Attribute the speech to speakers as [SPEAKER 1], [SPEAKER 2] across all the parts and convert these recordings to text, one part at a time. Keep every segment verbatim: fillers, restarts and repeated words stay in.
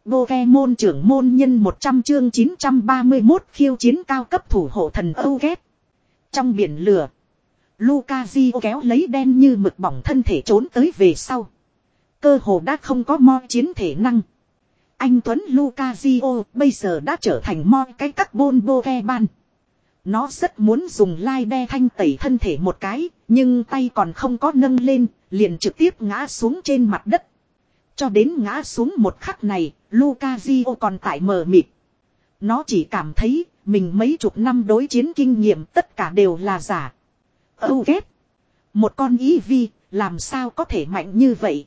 [SPEAKER 1] Pokemon trưởng môn nhân một trăm chương chín trăm ba mươi mốt khiêu chiến cao cấp thủ hộ thần Âu ghét. Trong biển lửa, Lucario kéo lấy đen như mực bỏng thân thể trốn tới về sau. Cơ hồ đã không có mo chiến thể năng. Anh Tuấn Lucario bây giờ đã trở thành mo cái carbon Pokemon. Nó rất muốn dùng lai đe thanh tẩy thân thể một cái, nhưng tay còn không có nâng lên, liền trực tiếp ngã xuống trên mặt đất. Cho đến ngã xuống một khắc này, Lucario còn tại mờ mịt. Nó chỉ cảm thấy mình mấy chục năm đối chiến kinh nghiệm tất cả đều là giả. Âu ghét. Một con Eevee làm sao có thể mạnh như vậy.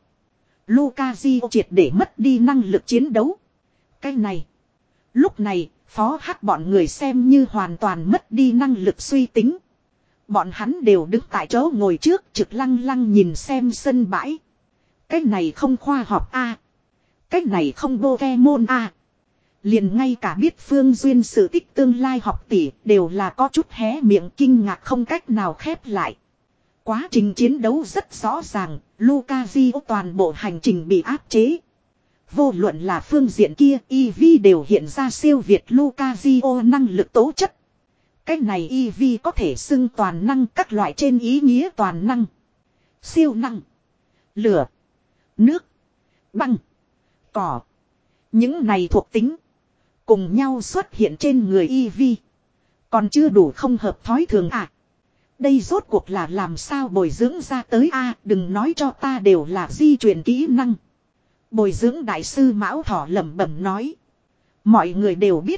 [SPEAKER 1] Lucario triệt để mất đi năng lực chiến đấu. Cái này. Lúc này, phó hắc bọn người xem như hoàn toàn mất đi năng lực suy tính. Bọn hắn đều đứng tại chỗ ngồi trước trực lăng lăng nhìn xem sân bãi. Cái này không khoa học a à. Cái này không Pokemon a à. Liền ngay cả biết Phương Duyên sự tích tương lai học tỷ đều là có chút hé miệng kinh ngạc không cách nào khép lại. Quá trình chiến đấu rất rõ ràng, Lucario toàn bộ hành trình bị áp chế. Vô luận là phương diện kia, Eevee đều hiện ra siêu việt Lucario năng lực tố chất. Cái này Eevee có thể xưng toàn năng các loại trên ý nghĩa toàn năng. Siêu năng, lửa, nước, băng, cỏ. Những này thuộc tính cùng nhau xuất hiện trên người Eevee. Còn chưa đủ không hợp thói thường à. Đây rốt cuộc là làm sao bồi dưỡng ra tới a à, đừng nói cho ta đều là di truyền kỹ năng. Bồi dưỡng đại sư Mão Thỏ lẩm bẩm nói. Mọi người đều biết.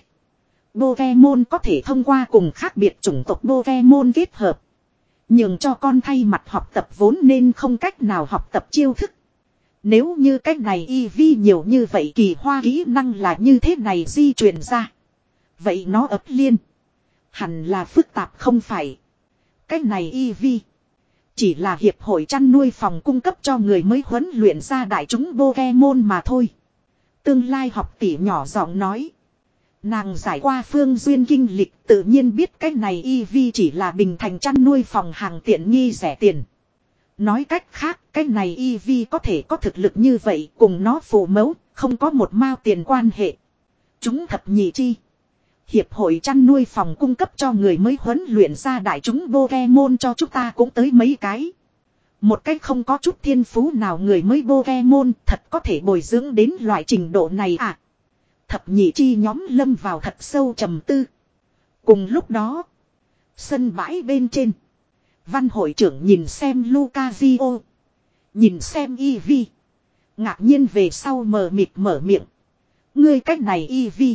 [SPEAKER 1] Pokemon có thể thông qua cùng khác biệt chủng tộc Pokemon kết hợp. Nhường cho con thay mặt học tập vốn nên không cách nào học tập chiêu thức. Nếu như cách này Eevee nhiều như vậy kỳ hoa kỹ năng là như thế này di truyền ra. Vậy nó ấp liên. Hẳn là phức tạp không phải. Cách này Eevee. Chỉ là hiệp hội chăn nuôi phòng cung cấp cho người mới huấn luyện ra đại chúng Pokemon mà thôi. Tương lai học tỷ nhỏ giọng nói. Nàng giải qua Phương Duyên kinh lịch tự nhiên biết cách này Eevee chỉ là bình thành chăn nuôi phòng hàng tiện nghi rẻ tiền. Nói cách khác, cái này Eevee có thể có thực lực như vậy cùng nó phụ mẫu, không có một mao tiền quan hệ. Chúng thập nhị chi. Hiệp hội chăn nuôi phòng cung cấp cho người mới huấn luyện ra đại chúng Pokemon cho chúng ta cũng tới mấy cái. Một cách không có chút thiên phú nào người mới Pokemon thật có thể bồi dưỡng đến loại trình độ này à. Thập nhị chi nhóm lâm vào thật sâu trầm tư. Cùng lúc đó, sân bãi bên trên. Văn hội trưởng nhìn xem Lucario. Nhìn xem Eevee. Ngạc nhiên về sau mờ mịt mở miệng. Ngươi cách này Eevee.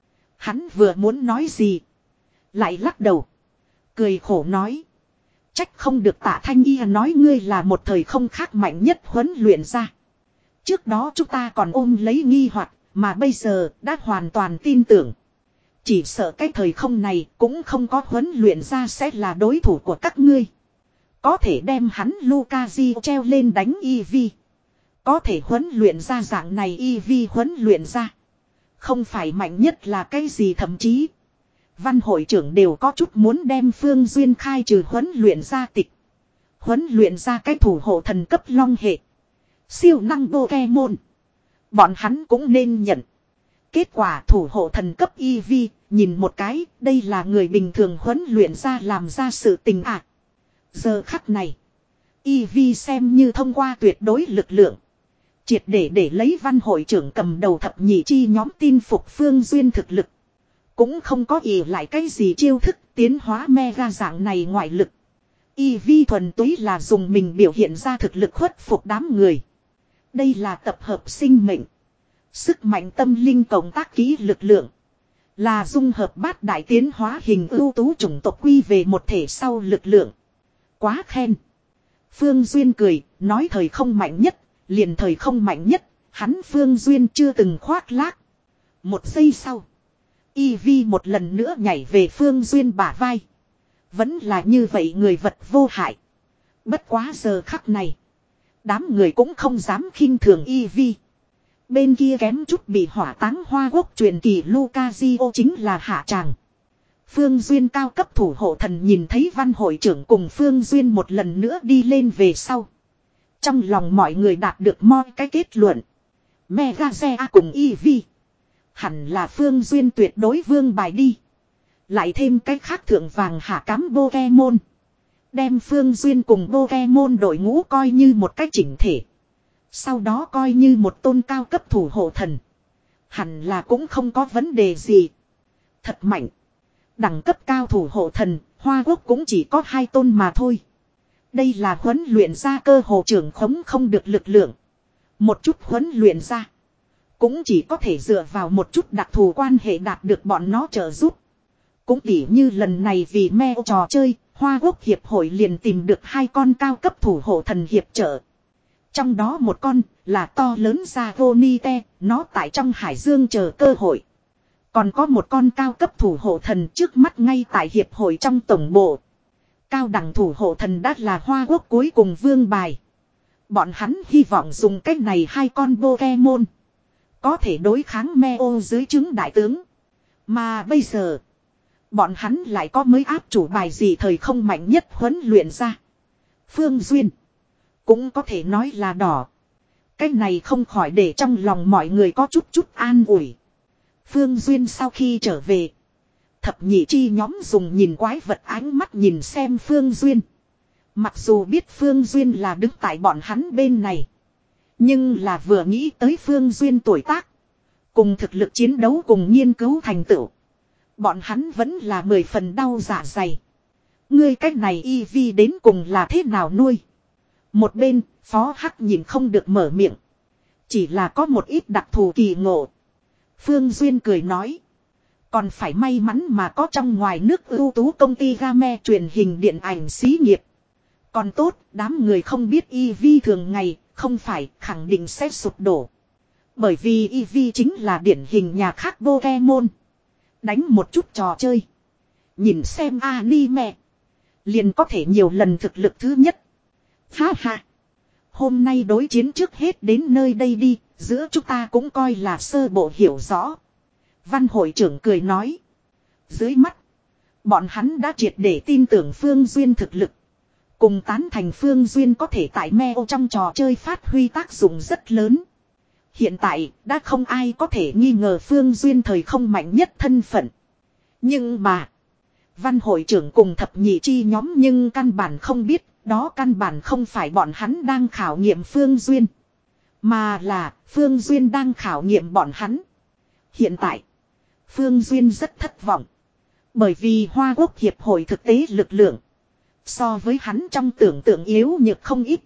[SPEAKER 1] Hắn vừa muốn nói gì. Lại lắc đầu. Cười khổ nói. Trách không được Tạ Thanh Y nói ngươi là một thời không khác mạnh nhất huấn luyện ra. Trước đó chúng ta còn ôm lấy nghi hoặc mà bây giờ đã hoàn toàn tin tưởng. Chỉ sợ cái thời không này cũng không có huấn luyện ra sẽ là đối thủ của các ngươi. Có thể đem hắn Lucario treo lên đánh Eevee. Có thể huấn luyện ra dạng này Eevee huấn luyện ra. Không phải mạnh nhất là cái gì thậm chí. Văn hội trưởng đều có chút muốn đem Phương Duyên khai trừ huấn luyện ra tịch. Huấn luyện ra cái thủ hộ thần cấp long hệ. Siêu năng Pokemon. Bọn hắn cũng nên nhận. Kết quả thủ hộ thần cấp Eevee, nhìn một cái, đây là người bình thường huấn luyện ra làm ra sự tình à. Giờ khắc này, Eevee xem như thông qua tuyệt đối lực lượng. Triệt để để lấy văn hội trưởng cầm đầu thập nhị chi nhóm tin phục Phương Duyên thực lực. Cũng không có ỷ lại cái gì chiêu thức tiến hóa mega dạng này ngoại lực. Eevee thuần túy là dùng mình biểu hiện ra thực lực khuất phục đám người. Đây là tập hợp sinh mệnh. Sức mạnh tâm linh cộng tác kỹ lực lượng. Là dung hợp bát đại tiến hóa hình ưu tú chủng tộc quy về một thể sau lực lượng. Quá khen. Phương Duyên cười, nói thời không mạnh nhất, liền thời không mạnh nhất, hắn Phương Duyên chưa từng khoác lác. Một giây sau, Eevee một lần nữa nhảy về Phương Duyên bả vai. Vẫn là như vậy người vật vô hại. Bất quá giờ khắc này, đám người cũng không dám khinh thường Eevee. Bên kia kém chút bị hỏa táng hoa quốc truyền kỳ Lucario chính là hạ tràng. Phương Duyên cao cấp thủ hộ thần nhìn thấy văn hội trưởng cùng Phương Duyên một lần nữa đi lên về sau. Trong lòng mọi người đạt được mọi cái kết luận. Megazea cùng Eevee. Hẳn là Phương Duyên tuyệt đối vương bài đi. Lại thêm cách khác thượng vàng hạ cám Pokemon. Đem Phương Duyên cùng Pokemon đội ngũ coi như một cách chỉnh thể. Sau đó coi như một tôn cao cấp thủ hộ thần. Hẳn là cũng không có vấn đề gì. Thật mạnh. Đẳng cấp cao thủ hộ thần, Hoa Quốc cũng chỉ có hai tôn mà thôi. Đây là huấn luyện ra cơ hồ trưởng khống không được lực lượng. Một chút huấn luyện ra. Cũng chỉ có thể dựa vào một chút đặc thù quan hệ đạt được bọn nó trợ giúp. Cũng tỉ như lần này vì meo trò chơi, Hoa Quốc Hiệp hội liền tìm được hai con cao cấp thủ hộ thần hiệp trợ. Trong đó một con là to lớn Dragonite, nó tại trong hải dương chờ cơ hội. Còn có một con cao cấp thủ hộ thần trước mắt ngay tại hiệp hội trong tổng bộ. Cao đẳng thủ hộ thần đã là Hoa Quốc cuối cùng vương bài. Bọn hắn hy vọng dùng cách này hai con Pokemon. Có thể đối kháng Meo dưới trướng đại tướng. Mà bây giờ, bọn hắn lại có mới áp chủ bài gì thời không mạnh nhất huấn luyện ra. Phương Duyên cũng có thể nói là đỏ. Cái này không khỏi để trong lòng mọi người có chút chút an ủi. Phương Duyên sau khi trở về, thập nhị chi nhóm dùng nhìn quái vật ánh mắt nhìn xem Phương Duyên. Mặc dù biết Phương Duyên là đứng tại bọn hắn bên này, nhưng là vừa nghĩ tới Phương Duyên tuổi tác, cùng thực lực chiến đấu cùng nghiên cứu thành tựu, bọn hắn vẫn là mười phần đau dạ dày. Ngươi cách này y vi đến cùng là thế nào nuôi? Một bên, Phó Hắc nhìn không được mở miệng. Chỉ là có một ít đặc thù kỳ ngộ. Phương Duyên cười nói. Còn phải may mắn mà có trong ngoài nước ưu tú công ty Game truyền hình điện ảnh xí nghiệp. Còn tốt, đám người không biết e vê thường ngày, không phải khẳng định sẽ sụp đổ. Bởi vì e vê chính là điển hình nhà khác Pokemon. Đánh một chút trò chơi. Nhìn xem anime. Liền có thể nhiều lần thực lực thứ nhất. Ha ha. Hôm nay đối chiến trước hết đến nơi đây đi, giữa chúng ta cũng coi là sơ bộ hiểu rõ. Văn hội trưởng cười nói. Dưới mắt, bọn hắn đã triệt để tin tưởng Phương Duyên thực lực. Cùng tán thành Phương Duyên có thể tại Meo trong trò chơi phát huy tác dụng rất lớn. Hiện tại, đã không ai có thể nghi ngờ Phương Duyên thời không mạnh nhất thân phận. Nhưng mà, văn hội trưởng cùng thập nhị chi nhóm nhưng căn bản không biết, đó căn bản không phải bọn hắn đang khảo nghiệm Phương Duyên. Mà là, Phương Duyên đang khảo nghiệm bọn hắn. Hiện tại, Phương Duyên rất thất vọng. Bởi vì Hoa Quốc Hiệp hội thực tế lực lượng, so với hắn trong tưởng tượng yếu nhược không ít.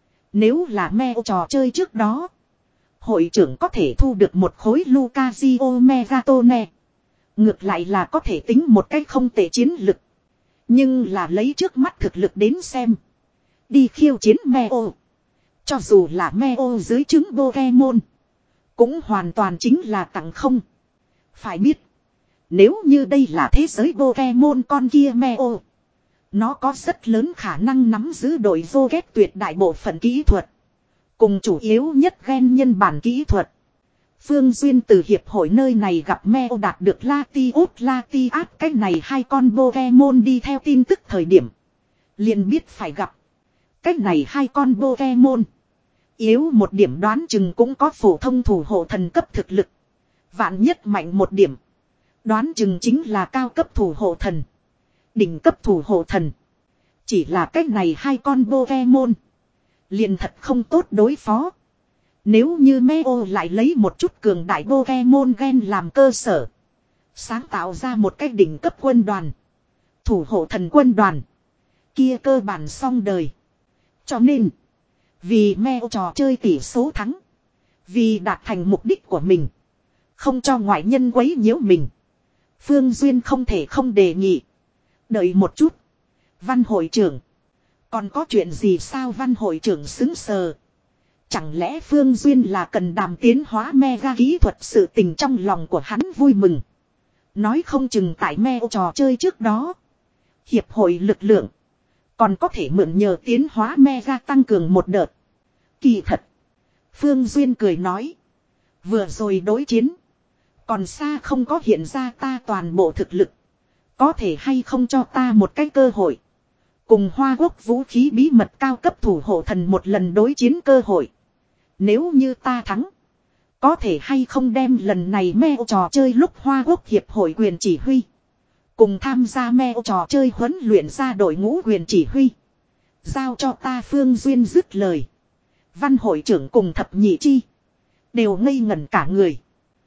[SPEAKER 1] Nếu là Meo trò chơi trước đó, hội trưởng có thể thu được một khối Lucario Megatone. Ngược lại là có thể tính một cách không tệ chiến lực. Nhưng là lấy trước mắt thực lực đến xem. Đi khiêu chiến Meo. Cho dù là Meo dưới trứng Pokemon, cũng hoàn toàn chính là tặng không. Phải biết, nếu như đây là thế giới Pokemon con kia Meo, nó có rất lớn khả năng nắm giữ đội vô ghét tuyệt đại bộ phận kỹ thuật. Cùng chủ yếu nhất gen nhân bản kỹ thuật. Phương Duyên từ hiệp hội nơi này gặp Meo đạt được Latios Latias cái này hai con Pokemon đi theo tin tức thời điểm. Liền biết phải gặp. Cái này hai con Pokemon. Yếu một điểm đoán chừng cũng có phổ thông thủ hộ thần cấp thực lực. Vạn nhất mạnh một điểm. Đoán chừng chính là cao cấp thủ hộ thần. Đỉnh cấp thủ hộ thần. Chỉ là cái này hai con Pokemon. Liền thật không tốt đối phó. Nếu như Meo lại lấy một chút cường đại Pokemon gen làm cơ sở. Sáng tạo ra một cái đỉnh cấp quân đoàn. Thủ hộ thần quân đoàn. Kia cơ bản xong đời. Cho nên, vì Meo trò chơi tỷ số thắng. Vì đạt thành mục đích của mình. Không cho ngoại nhân quấy nhiễu mình. Phương Duyên không thể không đề nghị. Đợi một chút. Văn hội trưởng. Còn có chuyện gì sao văn hội trưởng xứng sờ. Chẳng lẽ Phương Duyên là cần đàm tiến hóa mega kỹ thuật sự tình trong lòng của hắn vui mừng. Nói không chừng tại Meo trò chơi trước đó. Hiệp hội lực lượng. Còn có thể mượn nhờ tiến hóa mega tăng cường một đợt. Kỳ thật. Phương Duyên cười nói. Vừa rồi đối chiến. Còn xa không có hiện ra ta toàn bộ thực lực. Có thể hay không cho ta một cái cơ hội. Cùng Hoa Quốc vũ khí bí mật cao cấp thủ hộ thần một lần đối chiến cơ hội. Nếu như ta thắng. Có thể hay không đem lần này meo trò chơi lúc Hoa Quốc Hiệp hội quyền chỉ huy. Cùng tham gia meo trò chơi huấn luyện ra đội ngũ quyền chỉ huy. Giao cho ta Phương Duyên dứt lời. Văn hội trưởng cùng thập nhị chi. Đều ngây ngẩn cả người.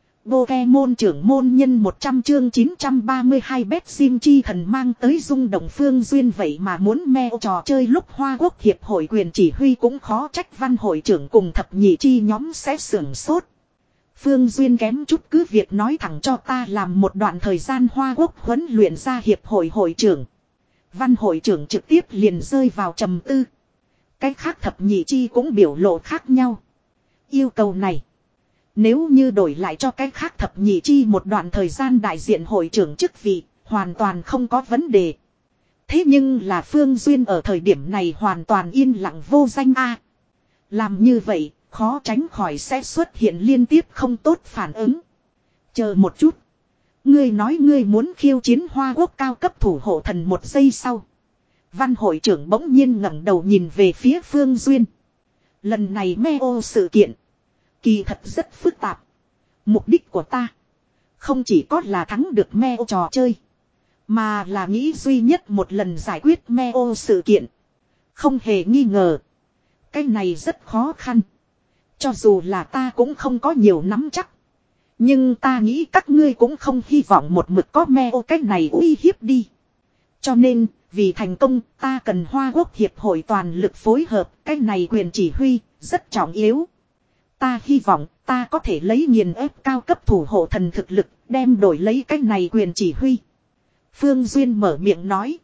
[SPEAKER 1] Pokemon trưởng môn nhân một trăm chương chín trăm ba mươi hai bét sim chi thần mang tới rung động Phương Duyên vậy mà muốn meo trò chơi lúc Hoa Quốc Hiệp hội quyền chỉ huy cũng khó trách văn hội trưởng cùng thập nhị chi nhóm sẽ sưởng sốt. Phương Duyên kém chút cứ việc nói thẳng cho ta làm một đoạn thời gian Hoa Quốc huấn luyện ra hiệp hội hội trưởng. Văn hội trưởng trực tiếp liền rơi vào trầm tư. Cái khác thập nhị chi cũng biểu lộ khác nhau. Yêu cầu này. Nếu như đổi lại cho cái khác thập nhị chi một đoạn thời gian đại diện hội trưởng chức vị, hoàn toàn không có vấn đề. Thế nhưng là Phương Duyên ở thời điểm này hoàn toàn yên lặng vô danh a. Làm như vậy, khó tránh khỏi sẽ xuất hiện liên tiếp không tốt phản ứng. Chờ một chút. Ngươi nói ngươi muốn khiêu chiến Hoa Quốc cao cấp thủ hộ thần một giây sau. Văn hội trưởng bỗng nhiên ngẩng đầu nhìn về phía Phương Duyên. Lần này meo sự kiện. Kỳ thật rất phức tạp. Mục đích của ta. Không chỉ có là thắng được meo trò chơi. Mà là nghĩ duy nhất một lần giải quyết meo sự kiện. Không hề nghi ngờ. Cái này rất khó khăn. Cho dù là ta cũng không có nhiều nắm chắc. Nhưng ta nghĩ các ngươi cũng không hy vọng một mực có meo cái này uy hiếp đi. Cho nên, vì thành công, ta cần Hoa Quốc Hiệp hội toàn lực phối hợp. Cái này quyền chỉ huy, rất trọng yếu. Ta hy vọng, ta có thể lấy nghiền ép cao cấp thủ hộ thần thực lực, đem đổi lấy cái này quyền chỉ huy. Phương Duyên mở miệng nói.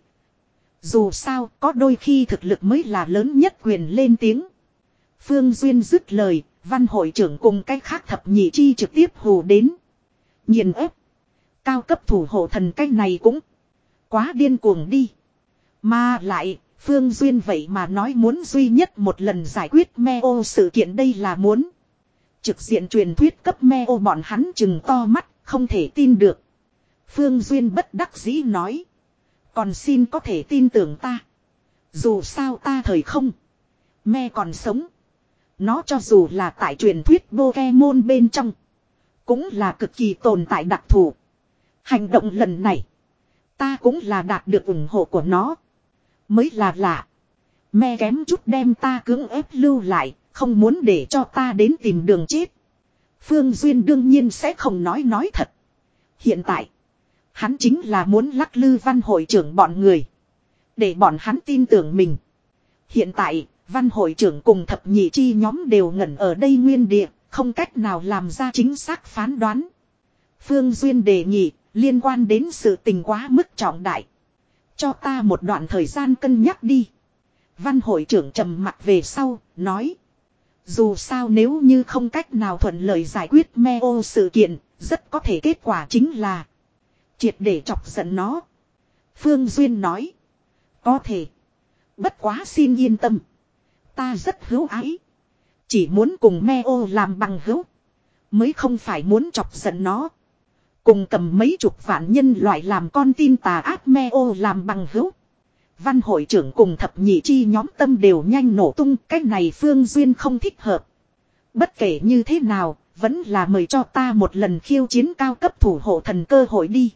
[SPEAKER 1] Dù sao, có đôi khi thực lực mới là lớn nhất quyền lên tiếng. Phương Duyên dứt lời, văn hội trưởng cùng cách khác thập nhị chi trực tiếp hù đến. Nghiền ép. Cao cấp thủ hộ thần cái này cũng quá điên cuồng đi. Mà lại, Phương Duyên vậy mà nói muốn duy nhất một lần giải quyết meo sự kiện đây là muốn. Trực diện truyền thuyết cấp meo bọn hắn chừng to mắt, không thể tin được. Phương Duyên bất đắc dĩ nói. Còn xin có thể tin tưởng ta. Dù sao ta thời không. Me còn sống. Nó cho dù là tại truyền thuyết Pokemon bên trong. Cũng là cực kỳ tồn tại đặc thù. Hành động lần này. Ta cũng là đạt được ủng hộ của nó. Mới là lạ. Me kém chút đem ta cưỡng ép lưu lại. Không muốn để cho ta đến tìm đường chết. Phương Duyên đương nhiên sẽ không nói nói thật. Hiện tại. Hắn chính là muốn lắc lư văn hội trưởng bọn người. Để bọn hắn tin tưởng mình. Hiện tại, văn hội trưởng cùng thập nhị chi nhóm đều ngẩn ở đây nguyên địa. Không cách nào làm ra chính xác phán đoán. Phương Duyên đề nghị, liên quan đến sự tình quá mức trọng đại. Cho ta một đoạn thời gian cân nhắc đi. Văn hội trưởng trầm mặt về sau, nói. Dù sao nếu như không cách nào thuận lợi giải quyết meo sự kiện, rất có thể kết quả chính là triệt để chọc giận nó. Phương Duyên nói. Có thể. Bất quá xin yên tâm. Ta rất hữu ái. Chỉ muốn cùng meo làm bằng hữu. Mới không phải muốn chọc giận nó. Cùng cầm mấy chục vạn nhân loại làm con tin tà ác meo làm bằng hữu. Văn hội trưởng cùng thập nhị chi nhóm tâm đều nhanh nổ tung. Cái này Phương Duyên không thích hợp. Bất kể như thế nào, vẫn là mời cho ta một lần khiêu chiến cao cấp thủ hộ thần cơ hội đi.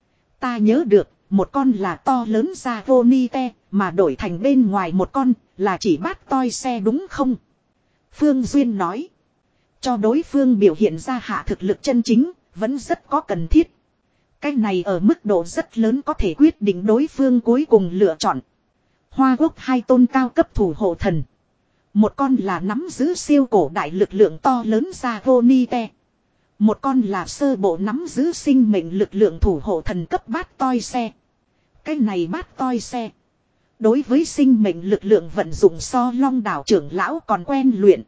[SPEAKER 1] Ta nhớ được, một con là to lớn ra vô ni te, mà đổi thành bên ngoài một con, là chỉ bát toi xe đúng không? Phương Duyên nói. Cho đối phương biểu hiện ra hạ thực lực chân chính, vẫn rất có cần thiết. Cái này ở mức độ rất lớn có thể quyết định đối phương cuối cùng lựa chọn. Hoa Quốc hai tôn cao cấp thủ hộ thần. Một con là nắm giữ siêu cổ đại lực lượng to lớn ra vô ni te. Một con là sơ bộ nắm giữ sinh mệnh lực lượng thủ hộ thần cấp bát toi xe. Cái này bát toi xe. Đối với sinh mệnh lực lượng vận dụng so long đảo trưởng lão còn quen luyện.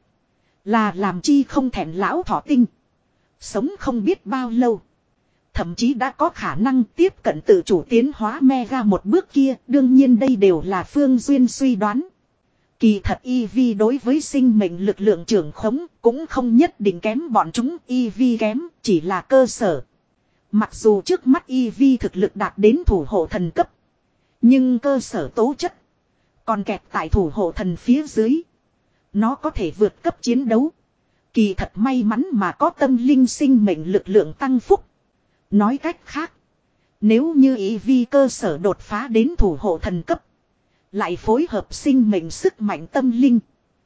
[SPEAKER 1] Là làm chi không thèm lão thọ tinh. Sống không biết bao lâu. Thậm chí đã có khả năng tiếp cận tự chủ tiến hóa mega một bước kia. Đương nhiên đây đều là Phương Duyên suy đoán. Kỳ thật e vê đối với sinh mệnh lực lượng trưởng khống cũng không nhất định kém bọn chúng. e vê kém chỉ là cơ sở. Mặc dù trước mắt e vê thực lực đạt đến thủ hộ thần cấp. Nhưng cơ sở tố chất còn kẹt tại thủ hộ thần phía dưới. Nó có thể vượt cấp chiến đấu. Kỳ thật may mắn mà có tâm linh sinh mệnh lực lượng tăng phúc. Nói cách khác. Nếu như ý vi cơ sở đột phá đến thủ hộ thần cấp. Lại phối hợp sinh mệnh sức mạnh tâm linh.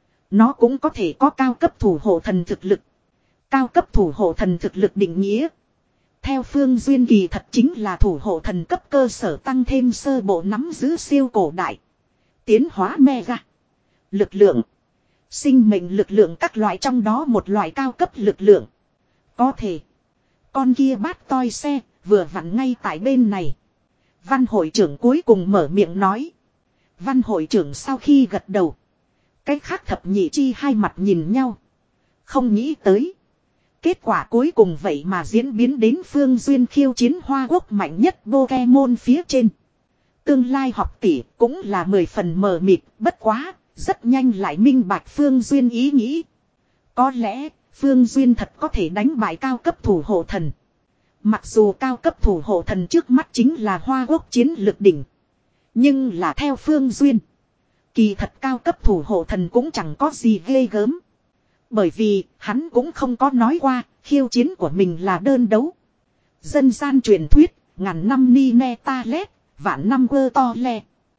[SPEAKER 1] Nó cũng có thể có cao cấp thủ hộ thần thực lực. Cao cấp thủ hộ thần thực lực định nghĩa. Theo Phương Duyên kỳ thật chính là thủ hộ thần cấp cơ sở tăng thêm sơ bộ nắm giữ siêu cổ đại. Tiến hóa mega. Lực lượng. Sinh mệnh lực lượng các loại trong đó một loại cao cấp lực lượng. Có thể. Con kia bát toi xe vừa vặn ngay tại bên này. Văn hội trưởng cuối cùng mở miệng nói. Văn hội trưởng sau khi gật đầu. Cái khác thập nhị chi hai mặt nhìn nhau. Không nghĩ tới. Kết quả cuối cùng vậy mà diễn biến đến Phương Duyên khiêu chiến Hoa Quốc mạnh nhất Pokemon phía trên. Tương lai học tỷ cũng là mười phần mờ mịt, bất quá, rất nhanh lại minh bạch Phương Duyên ý nghĩ. Có lẽ, Phương Duyên thật có thể đánh bại cao cấp thủ hộ thần. Mặc dù cao cấp thủ hộ thần trước mắt chính là Hoa Quốc chiến lược đỉnh. Nhưng là theo Phương Duyên. Kỳ thật cao cấp thủ hộ thần cũng chẳng có gì ghê gớm. Bởi vì hắn cũng không có nói qua khiêu chiến của mình là đơn đấu. Dân gian truyền thuyết, ngàn năm ni ne ta lét, vạn năm quơ to le.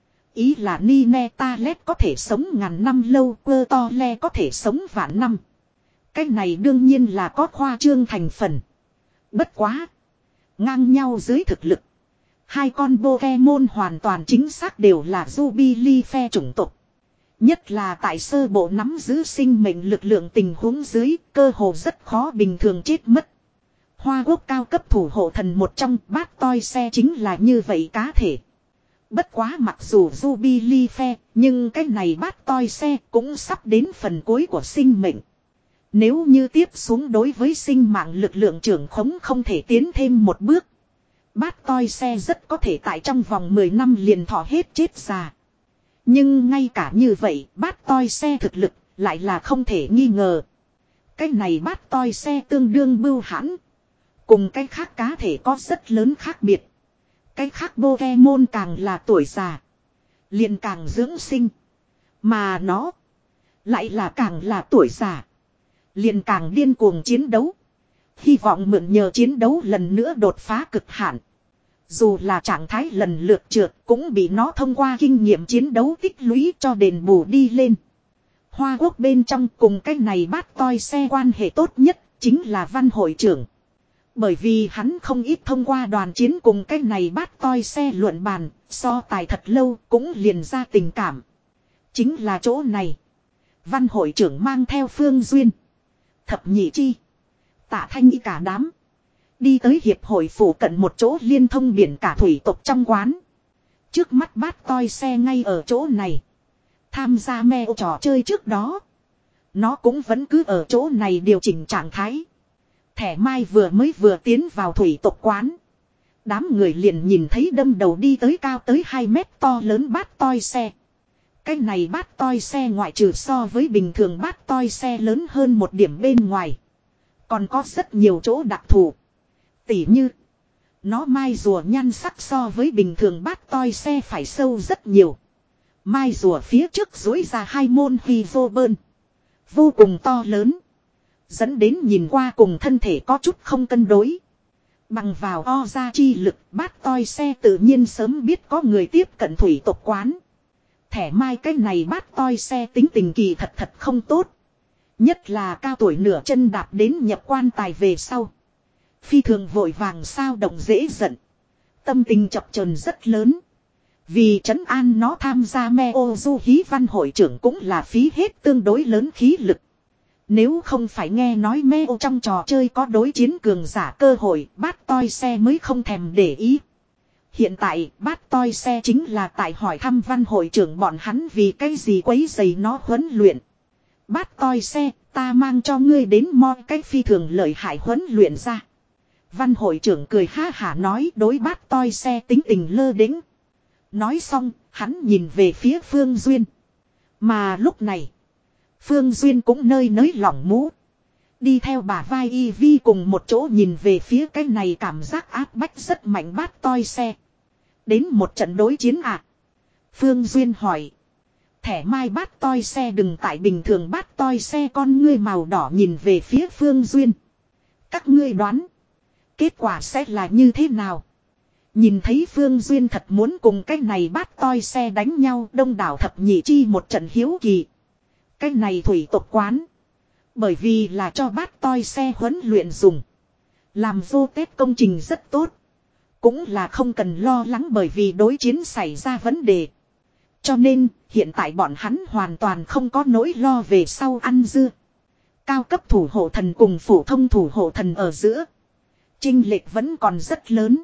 [SPEAKER 1] Ý là ni ne ta lét có thể sống ngàn năm lâu, quơ to le có thể sống vạn năm. Cái này đương nhiên là có khoa trương thành phần. Bất quá. Ngang nhau dưới thực lực. Hai con Pokemon hoàn toàn chính xác đều là Jubilee phe chủng tộc. Nhất là tại sơ bộ nắm giữ sinh mệnh lực lượng tình huống dưới, cơ hồ rất khó bình thường chết mất. Hoa Quốc cao cấp thủ hộ thần một trong bát toi xe chính là như vậy cá thể. Bất quá mặc dù Jubilee phe, nhưng cái này bát toi xe cũng sắp đến phần cuối của sinh mệnh. Nếu như tiếp xuống đối với sinh mạng lực lượng trưởng khống không thể tiến thêm một bước. Bát toi xe rất có thể tại trong vòng mười năm liền thọ hết chết già. Nhưng ngay cả như vậy bát toi xe thực lực lại là không thể nghi ngờ. Cái này bát toi xe tương đương bưu hãn. Cùng cái khác cá thể có rất lớn khác biệt. Cái khác Pokemon càng là tuổi già. Liền càng dưỡng sinh. Mà nó lại là càng là tuổi già. Liền càng điên cuồng chiến đấu. Hy vọng mượn nhờ chiến đấu lần nữa đột phá cực hạn. Dù là trạng thái lần lượt trượt cũng bị nó thông qua kinh nghiệm chiến đấu tích lũy cho đền bù đi lên. Hoa Quốc bên trong cùng cái này bát toi xe quan hệ tốt nhất chính là Văn hội trưởng. Bởi vì hắn không ít thông qua đoàn chiến cùng cái này bát toi xe luận bàn, so tài thật lâu cũng liền ra tình cảm. Chính là chỗ này. Văn hội trưởng mang theo Phương Duyên. Thập nhị chi. Tạ Thanh y cả đám. Đi tới hiệp hội phủ cận một chỗ liên thông biển cả thủy tộc trong quán. Trước mắt bát toi xe ngay ở chỗ này. Tham gia me trò chơi trước đó. Nó cũng vẫn cứ ở chỗ này điều chỉnh trạng thái. Thẻ mai vừa mới vừa tiến vào thủy tộc quán. Đám người liền nhìn thấy đâm đầu đi tới cao tới hai mét to lớn bát toi xe. Cái này bát toi xe ngoại trừ so với bình thường bát toi xe lớn hơn một điểm bên ngoài. Còn có rất nhiều chỗ đặc thù. Tỉ như. Nó mai rùa nhan sắc so với bình thường bát toi xe phải sâu rất nhiều. Mai rùa phía trước dối ra hai môn huy vô bơn. Vô cùng to lớn. Dẫn đến nhìn qua cùng thân thể có chút không cân đối. Bằng vào o ra chi lực bát toi xe tự nhiên sớm biết có người tiếp cận thủy tộc quán. Thẻ mai cái này bát toi xe tính tình kỳ thật thật không tốt. Nhất là cao tuổi nửa chân đạp đến nhập quan tài về sau. Phi thường vội vàng sao động dễ giận. Tâm tình chập chờn rất lớn. Vì trấn an nó tham gia me ô du hí văn hội trưởng cũng là phí hết tương đối lớn khí lực. Nếu không phải nghe nói me ô trong trò chơi có đối chiến cường giả cơ hội bát toi xe mới không thèm để ý. Hiện tại bát toi xe chính là tại hỏi thăm văn hội trưởng bọn hắn vì cái gì quấy rầy nó huấn luyện. Bát toi xe ta mang cho ngươi đến mo cái phi thường lợi hại huấn luyện ra. Văn hội trưởng cười ha hả nói đối bát toi xe tính tình lơ đĩnh. Nói xong hắn nhìn về phía Phương Duyên. Mà lúc này Phương Duyên cũng nơi nới lỏng mũ. Đi theo bà vai y vi cùng một chỗ nhìn về phía cái này cảm giác áp bách rất mạnh bát toi xe. Đến một trận đối chiến à? Phương Duyên hỏi. Thẻ mai bát toi xe đừng tại bình thường bát toi xe con ngươi màu đỏ nhìn về phía Phương Duyên. Các ngươi đoán. Kết quả sẽ là như thế nào? Nhìn thấy Phương Duyên thật muốn cùng cái này bát toi xe đánh nhau, đông đảo thập nhị chi một trận hiếu kỳ. Cái này thủy tộc quán. Bởi vì là cho bát toi xe huấn luyện dùng. Làm vô tết công trình rất tốt. Cũng là không cần lo lắng bởi vì đối chiến xảy ra vấn đề. Cho nên, hiện tại bọn hắn hoàn toàn không có nỗi lo về sau ăn dưa. Cao cấp thủ hộ thần cùng phổ thông thủ hộ thần ở giữa. Chênh lệch vẫn còn rất lớn.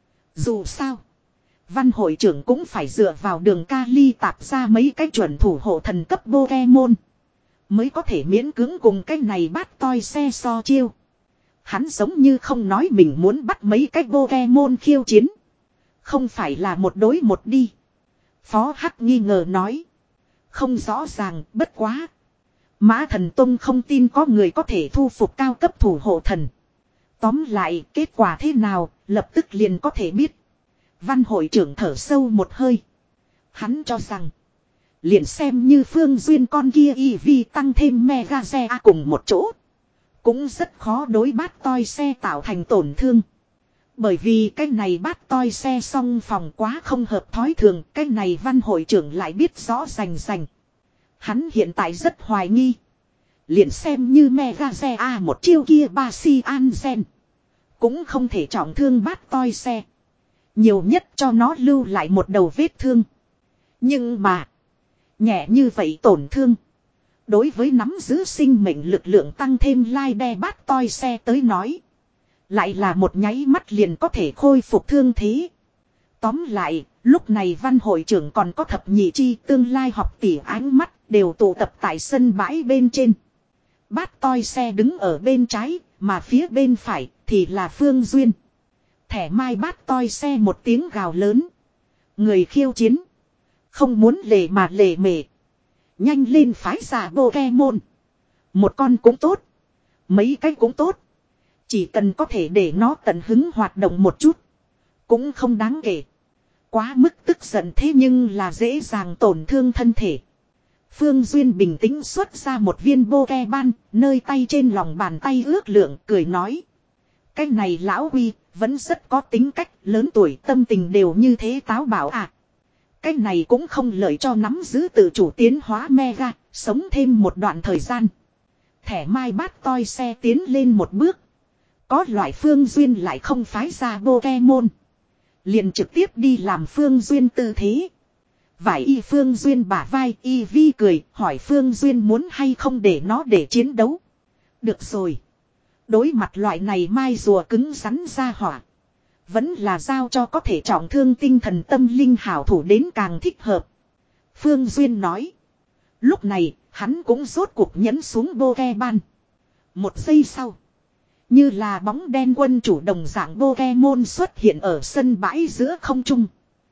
[SPEAKER 1] Dù sao, văn hội trưởng cũng phải dựa vào đường Kali tạp ra mấy cái chuẩn thủ hộ thần cấp Pokemon. Mới có thể miễn cưỡng cùng cái này bát toi xe so chiêu. Hắn giống như không nói mình muốn bắt mấy cái Pokemon khiêu chiến. Không phải là một đối một đi. Phó Hắc nghi ngờ nói. Không rõ ràng, bất quá. Mã Thần Tông không tin có người có thể thu phục cao cấp thủ hộ thần. Tóm lại, kết quả thế nào, lập tức liền có thể biết. Văn hội trưởng thở sâu một hơi. Hắn cho rằng. Liền xem như Phương Duyên con kia y vi tăng thêm mega xe cùng một chỗ. Cũng rất khó đối bát toi xe tạo thành tổn thương. Bởi vì cái này bát toi xe song phòng quá không hợp thói thường. Cái này văn hội trưởng lại biết rõ rành rành. Hắn hiện tại rất hoài nghi. Liền xem như mega xe A một chiêu kia ba si an gen. Cũng không thể trọng thương bát toi xe. Nhiều nhất cho nó lưu lại một đầu vết thương. Nhưng mà. Nhẹ như vậy tổn thương. Đối với nắm giữ sinh mệnh lực lượng tăng thêm lai đe bát toi xe tới nói. Lại là một nháy mắt liền có thể khôi phục thương thế. Tóm lại, lúc này văn hội trưởng còn có thập nhị chi tương lai học tỷ ánh mắt đều tụ tập tại sân bãi bên trên. Bát toi xe đứng ở bên trái, mà phía bên phải thì là Phương Duyên. Thẻ mai bát toi xe một tiếng gào lớn. Người khiêu chiến. Không muốn lề mà lề mề. Nhanh lên phái giả Pokemon. Một con cũng tốt. Mấy cái cũng tốt. Chỉ cần có thể để nó tận hứng hoạt động một chút. Cũng không đáng kể. Quá mức tức giận thế nhưng là dễ dàng tổn thương thân thể. Phương Duyên bình tĩnh xuất ra một viên Pokeball. Nơi tay trên lòng bàn tay ước lượng cười nói. Cái này lão Huy vẫn rất có tính cách. Lớn tuổi tâm tình đều như thế táo bảo à. Cái này cũng không lợi cho nắm giữ tự chủ tiến hóa mega, sống thêm một đoạn thời gian. Thẻ mai bát toi xe tiến lên một bước. Có loại Phương Duyên lại không phái ra Pokemon. Liền trực tiếp đi làm Phương Duyên tư thế. Vải y Phương Duyên bả vai y vi cười hỏi Phương Duyên muốn hay không để nó để chiến đấu. Được rồi. Đối mặt loại này mai rùa cứng rắn ra hỏa. Vẫn là giao cho có thể trọng thương tinh thần tâm linh hảo thủ đến càng thích hợp. Phương Duyên nói. Lúc này, hắn cũng rốt cuộc nhấn xuống Pokeball. Một giây sau. Như là bóng đen quân chủ đồng dạng Pokemon xuất hiện ở sân bãi giữa không trung.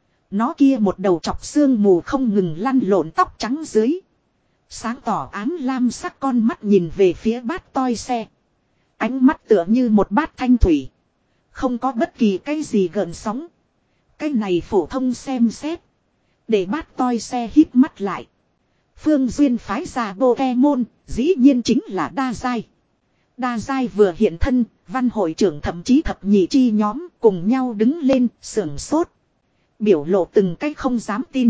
[SPEAKER 1] Nó kia một đầu chọc xương mù không ngừng lăn lộn tóc trắng dưới. Sáng tỏ ám lam sắc con mắt nhìn về phía bát toi xe. Ánh mắt tựa như một bát thanh thủy. Không có bất kỳ cái gì gợn sóng. Cái này phổ thông xem xét. Để bát toi xe hít mắt lại. Phương Duyên phái ra Pokemon, dĩ nhiên chính là đa giai. Đa giai vừa hiện thân, văn hội trưởng thậm chí thập nhị chi nhóm cùng nhau đứng lên, sưởng sốt. Biểu lộ từng cái không dám tin.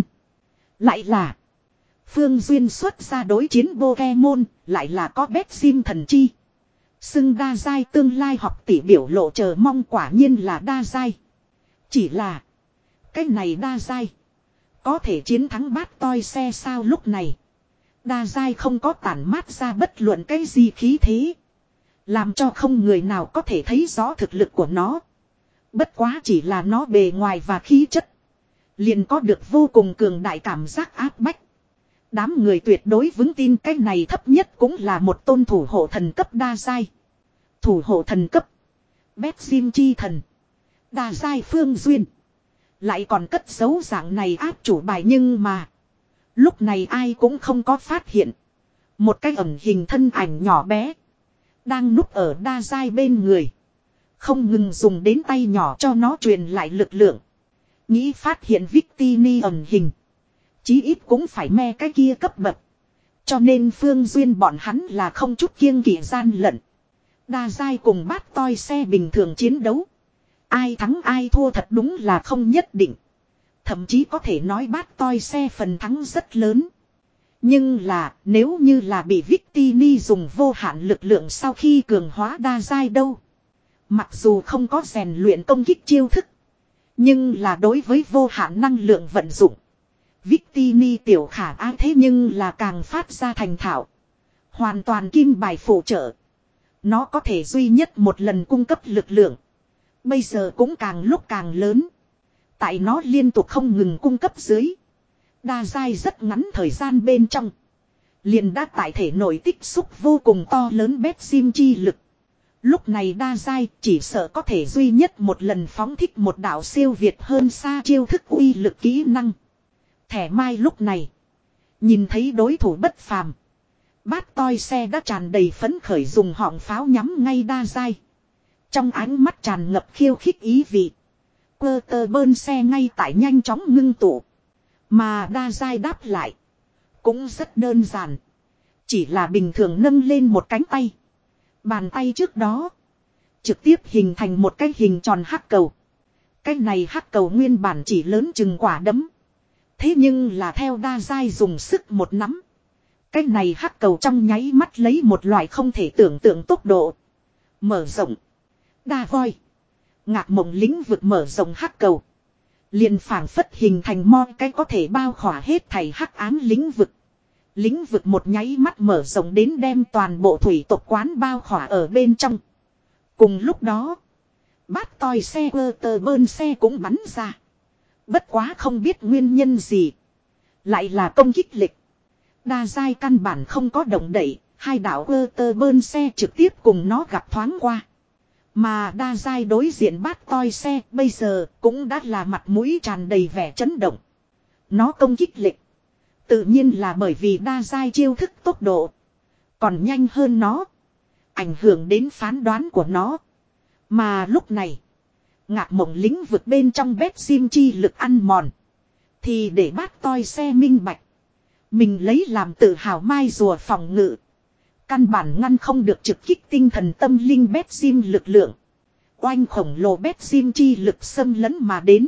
[SPEAKER 1] Lại là Phương Duyên xuất ra đối chiến Pokemon, lại là có bét sim thần chi. Xưng đa giai tương lai học tỷ biểu lộ chờ mong quả nhiên là đa giai. Chỉ là cái này đa giai có thể chiến thắng bát toi xe sao lúc này. Đa giai không có tản mát ra bất luận cái gì khí thế. Làm cho không người nào có thể thấy rõ thực lực của nó. Bất quá chỉ là nó bề ngoài và khí chất. Liền có được vô cùng cường đại cảm giác áp bách. Đám người tuyệt đối vững tin cái này thấp nhất cũng là một tôn thủ hộ thần cấp đa giai. Thủ hộ thần cấp. Bét sim chi thần. Đa giai Phương Duyên. Lại còn cất giấu dạng này áp chủ bài nhưng mà. Lúc này ai cũng không có phát hiện. Một cái ẩn hình thân ảnh nhỏ bé. Đang núp ở đa giai bên người. Không ngừng dùng đến tay nhỏ cho nó truyền lại lực lượng. Nghĩ phát hiện Victini ẩn hình. Chí ít cũng phải me cái kia cấp bậc. Cho nên Phương Duyên bọn hắn là không chút kiêng kỵ gian lận. Đa giai cùng bát toi xe bình thường chiến đấu. Ai thắng ai thua thật đúng là không nhất định. Thậm chí có thể nói bát toi xe phần thắng rất lớn. Nhưng là nếu như là bị Victini dùng vô hạn lực lượng sau khi cường hóa đa giai đâu. Mặc dù không có rèn luyện công kích chiêu thức. Nhưng là đối với vô hạn năng lượng vận dụng. Victini tiểu khả ái thế nhưng là càng phát ra thành thạo. Hoàn toàn kim bài phụ trợ. Nó có thể duy nhất một lần cung cấp lực lượng. Bây giờ cũng càng lúc càng lớn. Tại nó liên tục không ngừng cung cấp dưới. Đa giai rất ngắn thời gian bên trong. Liền đã tại thể nội tích xúc vô cùng to lớn bét sim chi lực. Lúc này đa giai chỉ sợ có thể duy nhất một lần phóng thích một đạo siêu việt hơn xa chiêu thức uy lực kỹ năng. Thẻ mai lúc này. Nhìn thấy đối thủ bất phàm. Bát toi xe đã tràn đầy phấn khởi dùng họng pháo nhắm ngay đa giai. Trong ánh mắt tràn ngập khiêu khích ý vị. Quơ tơ bơn xe ngay tại nhanh chóng ngưng tụ. Mà đa giai đáp lại. Cũng rất đơn giản. Chỉ là bình thường nâng lên một cánh tay. Bàn tay trước đó. Trực tiếp hình thành một cái hình tròn hắc cầu. Cái này hắc cầu nguyên bản chỉ lớn chừng quả đấm. Thế nhưng là theo đa giai dùng sức một nắm. Cái này hắc cầu trong nháy mắt lấy một loại không thể tưởng tượng tốc độ. Mở rộng. Đa voi. Ngạc mộng lĩnh vực mở rộng hắc cầu. Liền phảng phất hình thành mo cái có thể bao khỏa hết thảy hắc ám lĩnh vực. Lĩnh vực một nháy mắt mở rộng đến đem toàn bộ thủy tộc quán bao khỏa ở bên trong. Cùng lúc đó. Bát toi xe ơ tờ bơn xe cũng bắn ra. Bất quá không biết nguyên nhân gì. Lại là công kích lịch. Đa giai căn bản không có động đậy. Hai đạo ơ tơ bơn xe trực tiếp cùng nó gặp thoáng qua. Mà đa giai đối diện bát toi xe bây giờ cũng đã là mặt mũi tràn đầy vẻ chấn động. Nó công kích lịch. Tự nhiên là bởi vì đa giai chiêu thức tốc độ. Còn nhanh hơn nó. Ảnh hưởng đến phán đoán của nó. Mà lúc này. Ngạc mộng lĩnh vực bên trong bét sim chi lực ăn mòn. Thì để bát toi xe minh bạch. Mình lấy làm tự hào mai rùa phòng ngự. Căn bản ngăn không được trực kích tinh thần tâm linh bét sim lực lượng. Oanh khổng lồ bét sim chi lực xâm lấn mà đến.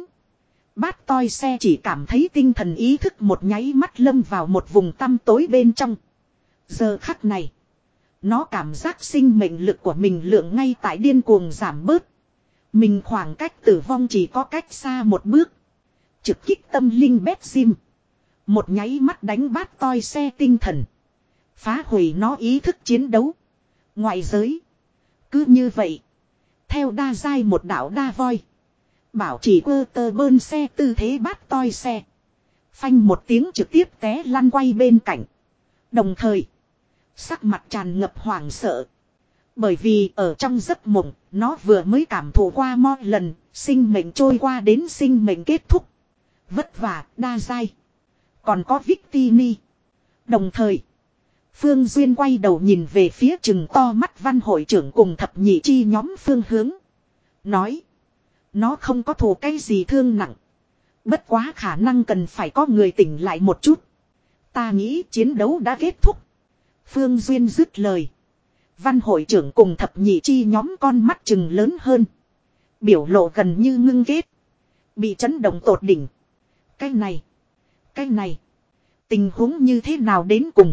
[SPEAKER 1] Bát toi xe chỉ cảm thấy tinh thần ý thức một nháy mắt lâm vào một vùng tăm tối bên trong. Giờ khắc này. Nó cảm giác sinh mệnh lực của mình lượng ngay tại điên cuồng giảm bớt. Mình khoảng cách tử vong chỉ có cách xa một bước. Trực kích tâm linh bét sim. Một nháy mắt đánh bát toi xe tinh thần. Phá hủy nó ý thức chiến đấu. Ngoại giới. Cứ như vậy. Theo đa giai một đạo đa voi. Bảo chỉ ơ tơ bơn xe tư thế bát toi xe. Phanh một tiếng trực tiếp té lăn quay bên cạnh. Đồng thời. Sắc mặt tràn ngập hoảng sợ. Bởi vì ở trong giấc mộng. Nó vừa mới cảm thụ qua mo lần. Sinh mệnh trôi qua đến sinh mệnh kết thúc. Vất vả đa giai. Còn có Victini. Đồng thời. Phương Duyên quay đầu nhìn về phía chừng to mắt văn hội trưởng cùng thập nhị chi nhóm phương hướng. Nói. Nó không có thù cái gì thương nặng. Bất quá khả năng cần phải có người tỉnh lại một chút. Ta nghĩ chiến đấu đã kết thúc. Phương Duyên dứt lời. Văn hội trưởng cùng thập nhị chi nhóm con mắt chừng lớn hơn. Biểu lộ gần như ngưng kết. Bị chấn động tột đỉnh. Cái này. Cái này. Tình huống như thế nào đến cùng.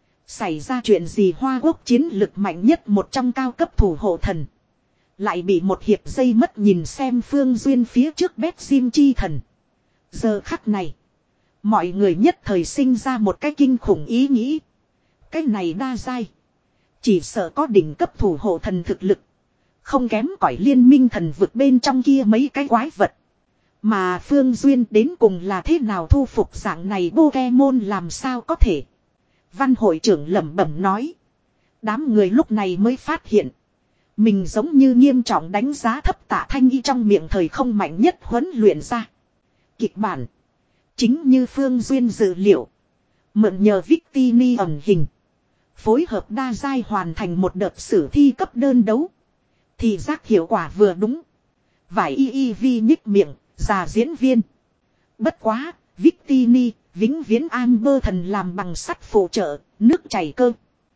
[SPEAKER 1] Xảy ra chuyện gì Hoa Quốc chiến lực mạnh nhất một trong cao cấp thủ hộ thần. Lại bị một hiệp dây mất nhìn xem Phương Duyên phía trước bét sim chi thần. Giờ khắc này. Mọi người nhất thời sinh ra một cái kinh khủng ý nghĩ. Cái này đa giai. Chỉ sợ có đỉnh cấp thủ hộ thần thực lực. Không kém cỏi liên minh thần vực bên trong kia mấy cái quái vật. Mà Phương Duyên đến cùng là thế nào thu phục dạng này Pokemon làm sao có thể. Văn hội trưởng lẩm bẩm nói. Đám người lúc này mới phát hiện. Mình giống như nghiêm trọng đánh giá thấp Tạ Thanh Y trong miệng thời không mạnh nhất huấn luyện ra. Kịch bản. Chính như Phương Duyên dự liệu. Mượn nhờ Victini ẩn hình. Phối hợp đa giai hoàn thành một đợt sử thi cấp đơn đấu. Thì giác hiệu quả vừa đúng. Vải y y vi nhích miệng, già diễn viên. Bất quá, Victini, Vĩnh viễn Amber thần làm bằng sắt phụ trợ, nước chảy cơ.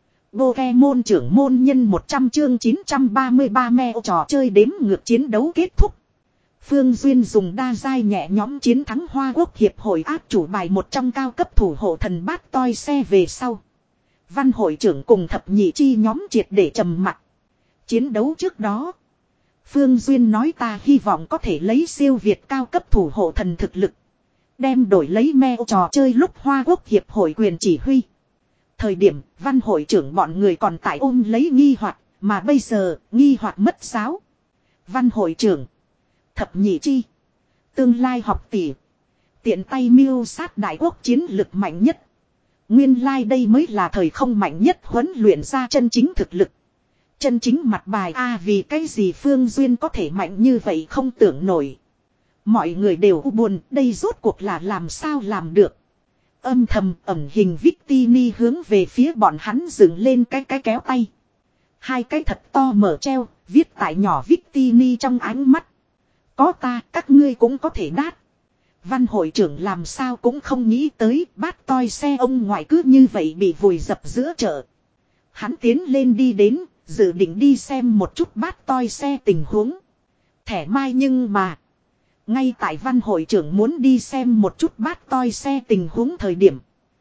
[SPEAKER 1] Pokemon trưởng môn nhân một trăm chương chín trăm ba mươi ba me trò chơi đếm ngược chiến đấu kết thúc. Phương Duyên dùng đa giai nhẹ nhõm chiến thắng Hoa Quốc Hiệp hội áp chủ bài một trong cao cấp thủ hộ thần bát toi xe về sau. Văn hội trưởng cùng thập nhị chi nhóm triệt để trầm mặc. Chiến đấu trước đó, Phương Duyên nói ta hy vọng có thể lấy siêu việt cao cấp thủ hộ thần thực lực. Đem đổi lấy me trò chơi lúc Hoa Quốc Hiệp hội quyền chỉ huy. Thời điểm văn hội trưởng bọn người còn tại ôm lấy nghi hoặc, mà bây giờ nghi hoặc mất giáo. Văn hội trưởng, thập nhị chi, tương lai học tỷ, tiện tay mưu sát đại quốc chiến lực mạnh nhất. Nguyên lai đây mới là thời không mạnh nhất huấn luyện ra chân chính thực lực. Chân chính mặt bài a vì cái gì Phương Duyên có thể mạnh như vậy không tưởng nổi. Mọi người đều buồn, đây rốt cuộc là làm sao làm được. Âm thầm ẩn hình Victini hướng về phía bọn hắn dựng lên cái cái kéo tay. Hai cái thật to mở treo, viết tại nhỏ Victini trong ánh mắt. Có ta, các ngươi cũng có thể đát. Văn hội trưởng làm sao cũng không nghĩ tới bát toi xe ông ngoại cứ như vậy bị vùi dập giữa chợ. Hắn tiến lên đi đến, dự định đi xem một chút bát toi xe tình huống. Thẻ mai nhưng mà, ngay tại văn hội trưởng muốn đi xem một chút bát toi xe tình huống thời điểm.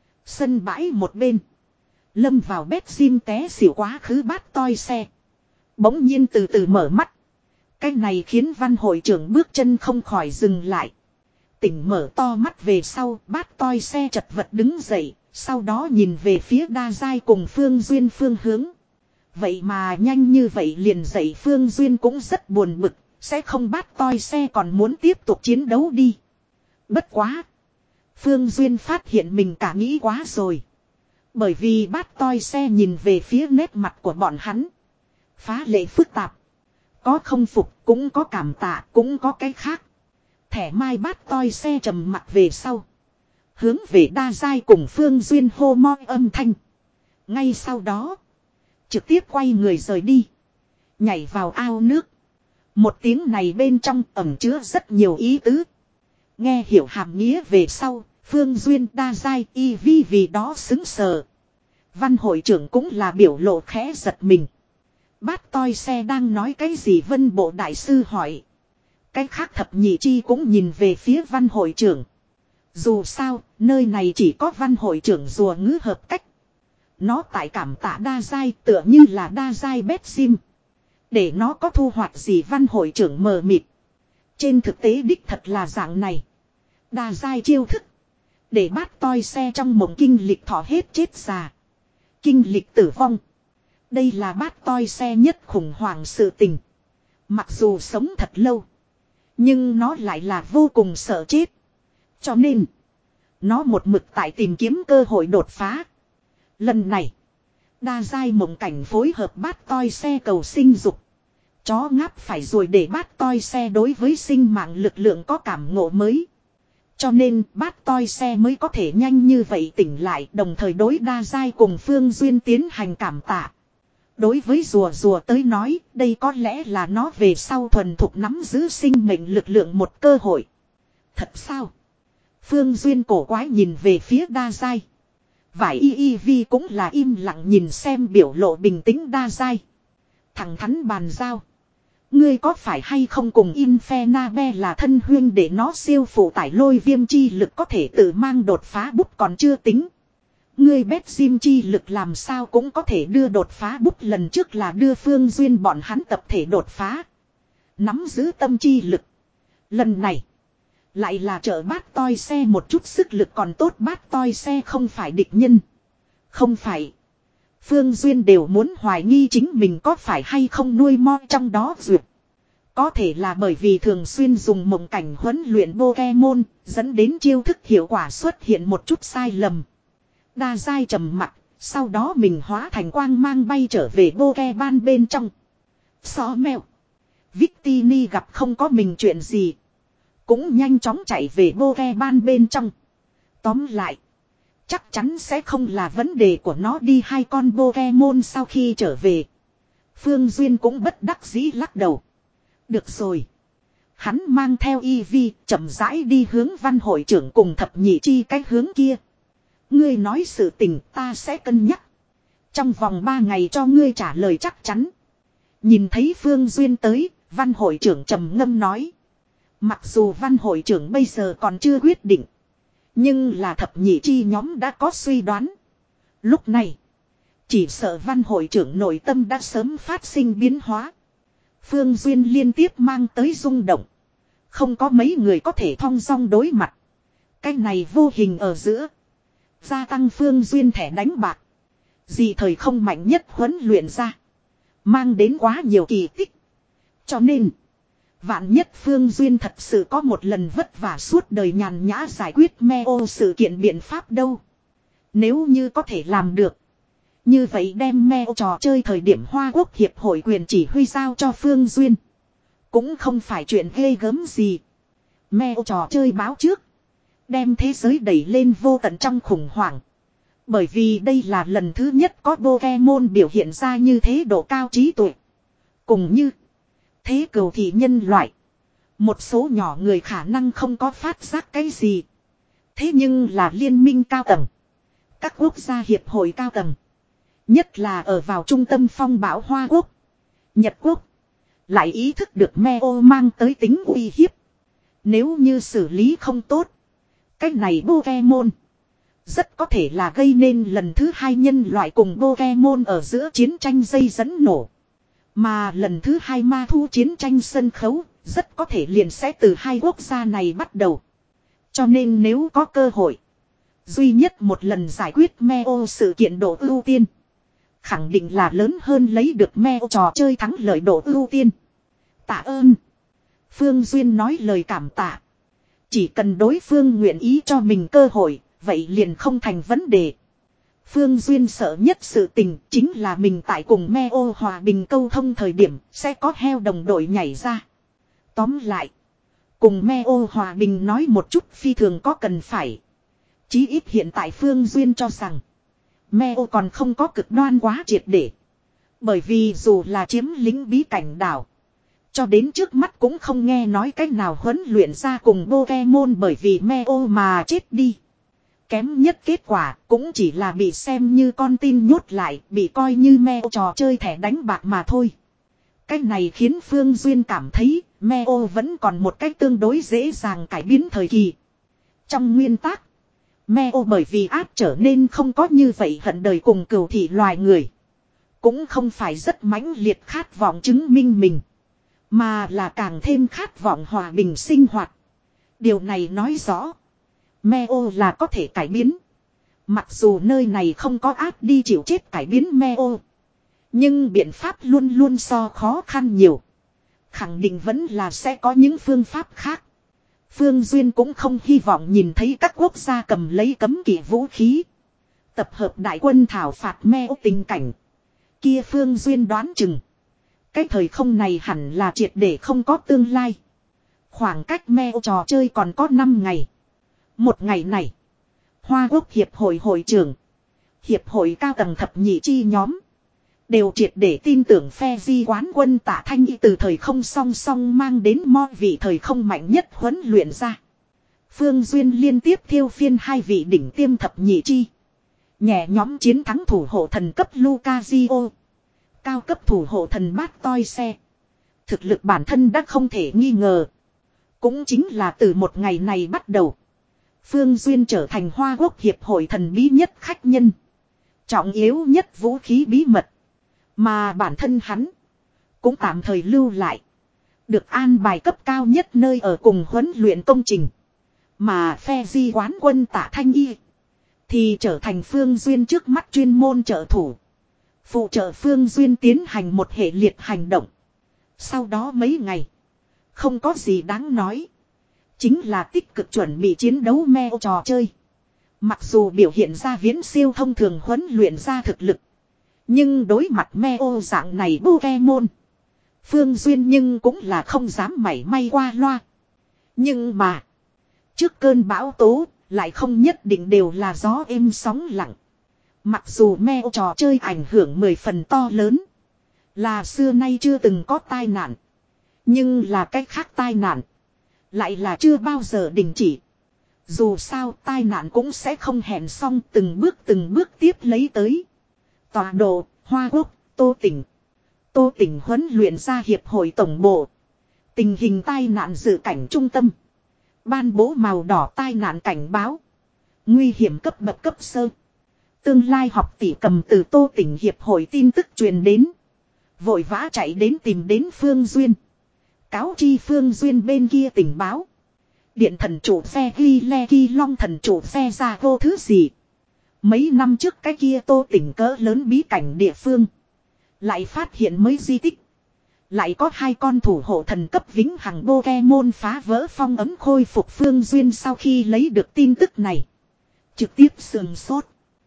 [SPEAKER 1] Sân bãi một bên, lâm vào bét sim té xỉu quá khứ bát toi xe. Bỗng nhiên từ từ mở mắt. Cái này khiến văn hội trưởng bước chân không khỏi dừng lại. Tỉnh mở to mắt về sau, bát toi xe chật vật đứng dậy, sau đó nhìn về phía đa giai cùng Phương Duyên phương hướng. Vậy mà nhanh như vậy liền dậy Phương Duyên cũng rất buồn bực, sẽ không bát toi xe còn muốn tiếp tục chiến đấu đi. Bất quá. Phương Duyên phát hiện mình cả nghĩ quá rồi. Bởi vì bát toi xe nhìn về phía nét mặt của bọn hắn. Phá lệ phức tạp. Có không phục, cũng có cảm tạ, cũng có cái khác. Thẻ mai bát toi xe trầm mặt về sau. Hướng về đa giai cùng Phương Duyên hô moi âm thanh. Ngay sau đó, trực tiếp quay người rời đi. Nhảy vào ao nước. Một tiếng này bên trong ẩn chứa rất nhiều ý tứ. Nghe hiểu hàm nghĩa về sau, Phương Duyên đa giai y vi vì đó xứng sờ. Văn hội trưởng cũng là biểu lộ khẽ giật mình. Bát toi xe đang nói cái gì Vân Bộ Đại Sư hỏi. Cái khác thập nhị chi cũng nhìn về phía văn hội trưởng. Dù sao, nơi này chỉ có văn hội trưởng rùa ngữ hợp cách. Nó tại cảm tạ đa giai tựa như là đa giai bét sim. Để nó có thu hoạch gì văn hội trưởng mờ mịt. Trên thực tế đích thật là dạng này. Đa giai chiêu thức. Để bát toi xe trong mộng kinh lịch thọ hết chết già. Kinh lịch tử vong. Đây là bát toi xe nhất khủng hoảng sự tình. Mặc dù sống thật lâu. Nhưng nó lại là vô cùng sợ chết. Cho nên. Nó một mực tại tìm kiếm cơ hội đột phá. Lần này. Đa giai mộng cảnh phối hợp bát toi xe cầu sinh dục. Chó ngáp phải rồi để bát toi xe đối với sinh mạng lực lượng có cảm ngộ mới. Cho nên bát toi xe mới có thể nhanh như vậy tỉnh lại đồng thời đối đa giai cùng Phương Duyên tiến hành cảm tạ. Đối với rùa rùa tới nói, đây có lẽ là nó về sau thuần thục nắm giữ sinh mệnh lực lượng một cơ hội. Thật sao? Phương Duyên cổ quái nhìn về phía đa giai. Vải y y vi cũng là im lặng nhìn xem biểu lộ bình tĩnh đa giai. Thẳng thắn bàn giao. Ngươi có phải hay không cùng Infernabe là thân huyên để nó siêu phụ tải lôi viêm chi lực có thể tự mang đột phá bút còn chưa tính. Ngươi bét sim chi lực làm sao cũng có thể đưa đột phá bút lần trước là đưa Phương Duyên bọn hắn tập thể đột phá. Nắm giữ tâm chi lực. Lần này. Lại là trợ bát toi xe một chút sức lực còn tốt bát toi xe không phải địch nhân. Không phải. Phương Duyên đều muốn hoài nghi chính mình có phải hay không nuôi moi trong đó duyệt. Có thể là bởi vì thường xuyên dùng mộng cảnh huấn luyện Pokemon, dẫn đến chiêu thức hiệu quả xuất hiện một chút sai lầm. Đa giai trầm mặt, sau đó mình hóa thành quang mang bay trở về Pokemon bên trong. Xó mèo. Victini gặp không có mình chuyện gì. Cũng nhanh chóng chạy về Pokemon bên trong. Tóm lại. Chắc chắn sẽ không là vấn đề của nó đi hai con Pokemon sau khi trở về. Phương Duyên cũng bất đắc dĩ lắc đầu. Được rồi. Hắn mang theo y vi chậm rãi đi hướng văn hội trưởng cùng thập nhị chi cái hướng kia. Ngươi nói sự tình ta sẽ cân nhắc. Trong vòng ba ngày cho ngươi trả lời chắc chắn. Nhìn thấy Phương Duyên tới, văn hội trưởng trầm ngâm nói. Mặc dù văn hội trưởng bây giờ còn chưa quyết định. Nhưng là thập nhị chi nhóm đã có suy đoán. Lúc này, chỉ sợ văn hội trưởng nội tâm đã sớm phát sinh biến hóa. Phương Duyên liên tiếp mang tới rung động. Không có mấy người có thể thong dong đối mặt. Cái này vô hình ở giữa. Gia tăng Phương Duyên thẻ đánh bạc. Gì thời không mạnh nhất huấn luyện ra. Mang đến quá nhiều kỳ tích. Cho nên, vạn nhất Phương Duyên thật sự có một lần vất vả suốt đời nhàn nhã giải quyết me ô sự kiện biện pháp đâu. Nếu như có thể làm được. Như vậy đem me ô trò chơi thời điểm Hoa Quốc Hiệp hội quyền chỉ huy giao cho Phương Duyên. Cũng không phải chuyện ghê gớm gì. Me ô trò chơi báo trước. Đem thế giới đẩy lên vô tận trong khủng hoảng. Bởi vì đây là lần thứ nhất có Pokemon biểu hiện ra như thế độ cao trí tuệ. Cùng như thế cừu thị nhân loại. Một số nhỏ người khả năng không có phát giác cái gì. Thế nhưng là liên minh cao tầng. Các quốc gia hiệp hội cao tầng. Nhất là ở vào trung tâm phong bão Hoa Quốc. Nhật Quốc. Lại ý thức được me ô mang tới tính uy hiếp. Nếu như xử lý không tốt. Cái này Pokemon. Rất có thể là gây nên lần thứ hai nhân loại cùng Pokemon ở giữa chiến tranh dây dẫn nổ. Mà lần thứ hai ma thu chiến tranh sân khấu. Rất có thể liền sẽ từ hai quốc gia này bắt đầu. Cho nên nếu có cơ hội. Duy nhất một lần giải quyết me ô sự kiện độ ưu tiên. Khẳng định là lớn hơn lấy được me ô trò chơi thắng lợi độ ưu tiên. Tạ ơn. Phương Duyên nói lời cảm tạ. Chỉ cần đối phương nguyện ý cho mình cơ hội. Vậy liền không thành vấn đề. Phương Duyên sợ nhất sự tình chính là mình tại cùng me ô hòa bình câu thông thời điểm sẽ có heo đồng đội nhảy ra. Tóm lại. Cùng me ô hòa bình nói một chút phi thường có cần phải. Chí ít hiện tại Phương Duyên cho rằng. Me ô còn không có cực đoan quá triệt để. Bởi vì dù là chiếm lính bí cảnh đảo. Cho đến trước mắt cũng không nghe nói cách nào huấn luyện ra cùng Pokemon bởi vì me ô mà chết đi. Kém nhất kết quả cũng chỉ là bị xem như con tin nhốt lại, bị coi như me ô trò chơi thẻ đánh bạc mà thôi. Cái này khiến Phương Duyên cảm thấy me ô vẫn còn một cách tương đối dễ dàng cải biến thời kỳ. Trong nguyên tắc, me ô bởi vì áp trở nên không có như vậy hận đời cùng cừu thị loài người. Cũng không phải rất mãnh liệt khát vọng chứng minh mình. Mà là càng thêm khát vọng hòa bình sinh hoạt. Điều này nói rõ. Me ô là có thể cải biến. Mặc dù nơi này không có áp đi chịu chết cải biến me ô. Nhưng biện pháp luôn luôn so khó khăn nhiều. Khẳng định vẫn là sẽ có những phương pháp khác. Phương Duyên cũng không hy vọng nhìn thấy các quốc gia cầm lấy cấm kỵ vũ khí. Tập hợp đại quân thảo phạt me ô tình cảnh. Kia Phương Duyên đoán chừng. Cái thời không này hẳn là triệt để không có tương lai. Khoảng cách me ô trò chơi còn có năm ngày. Một ngày này. Hoa Quốc Hiệp hội hội trưởng. Hiệp hội cao tầng thập nhị chi nhóm. Đều triệt để tin tưởng phe di quán quân Tạ Thanh Y từ thời không song song mang đến mo vị thời không mạnh nhất huấn luyện ra. Phương Duyên liên tiếp thiêu phiên hai vị đỉnh tiêm thập nhị chi. Nhẹ nhóm chiến thắng thủ hộ thần cấp Lucazio. Cao cấp thủ hộ thần bát toi xe. Thực lực bản thân đã không thể nghi ngờ. Cũng chính là từ một ngày này bắt đầu. Phương Duyên trở thành Hoa Quốc Hiệp hội thần bí nhất khách nhân. Trọng yếu nhất vũ khí bí mật. Mà bản thân hắn. Cũng tạm thời lưu lại. Được an bài cấp cao nhất nơi ở cùng huấn luyện công trình. Mà phe di quán quân Tạ Thanh Y. Thì trở thành Phương Duyên trước mắt chuyên môn trợ thủ. Phụ trợ Phương Duyên tiến hành một hệ liệt hành động. Sau đó mấy ngày. Không có gì đáng nói. Chính là tích cực chuẩn bị chiến đấu me ô trò chơi. Mặc dù biểu hiện ra viễn siêu thông thường huấn luyện ra thực lực. Nhưng đối mặt me ô dạng này Pokemon. Phương Duyên nhưng cũng là không dám mảy may qua loa. Nhưng mà. Trước cơn bão tố. Lại không nhất định đều là gió êm sóng lặng. Mặc dù me ô trò chơi ảnh hưởng mười phần to lớn. Là xưa nay chưa từng có tai nạn. Nhưng là cách khác tai nạn. lại là chưa bao giờ đình chỉ. Dù sao tai nạn cũng sẽ không hẹn xong, từng bước từng bước tiếp lấy tới. Tọa độ, Hoa Quốc, Tô Tỉnh. Tô Tỉnh huấn luyện ra hiệp hội tổng bộ. Tình hình tai nạn dự cảnh trung tâm. Ban bố màu đỏ tai nạn cảnh báo. Nguy hiểm cấp bậc cấp sơ. Tương lai học tỷ cầm từ Tô Tỉnh hiệp hội tin tức truyền đến. Vội vã chạy đến tìm đến Phương Duyên. Cáo chi Phương Duyên bên kia tình báo. Điện thần chủ xe ghi le ghi long thần chủ xe ra vô thứ gì. Mấy năm trước cái kia Tô Tỉnh cỡ lớn bí cảnh địa phương. Lại phát hiện mấy di tích. Lại có hai con thủ hộ thần cấp vĩnh hằng Pokemon phá vỡ phong ấm khôi phục Phương Duyên sau khi lấy được tin tức này. Trực tiếp sườn sốt.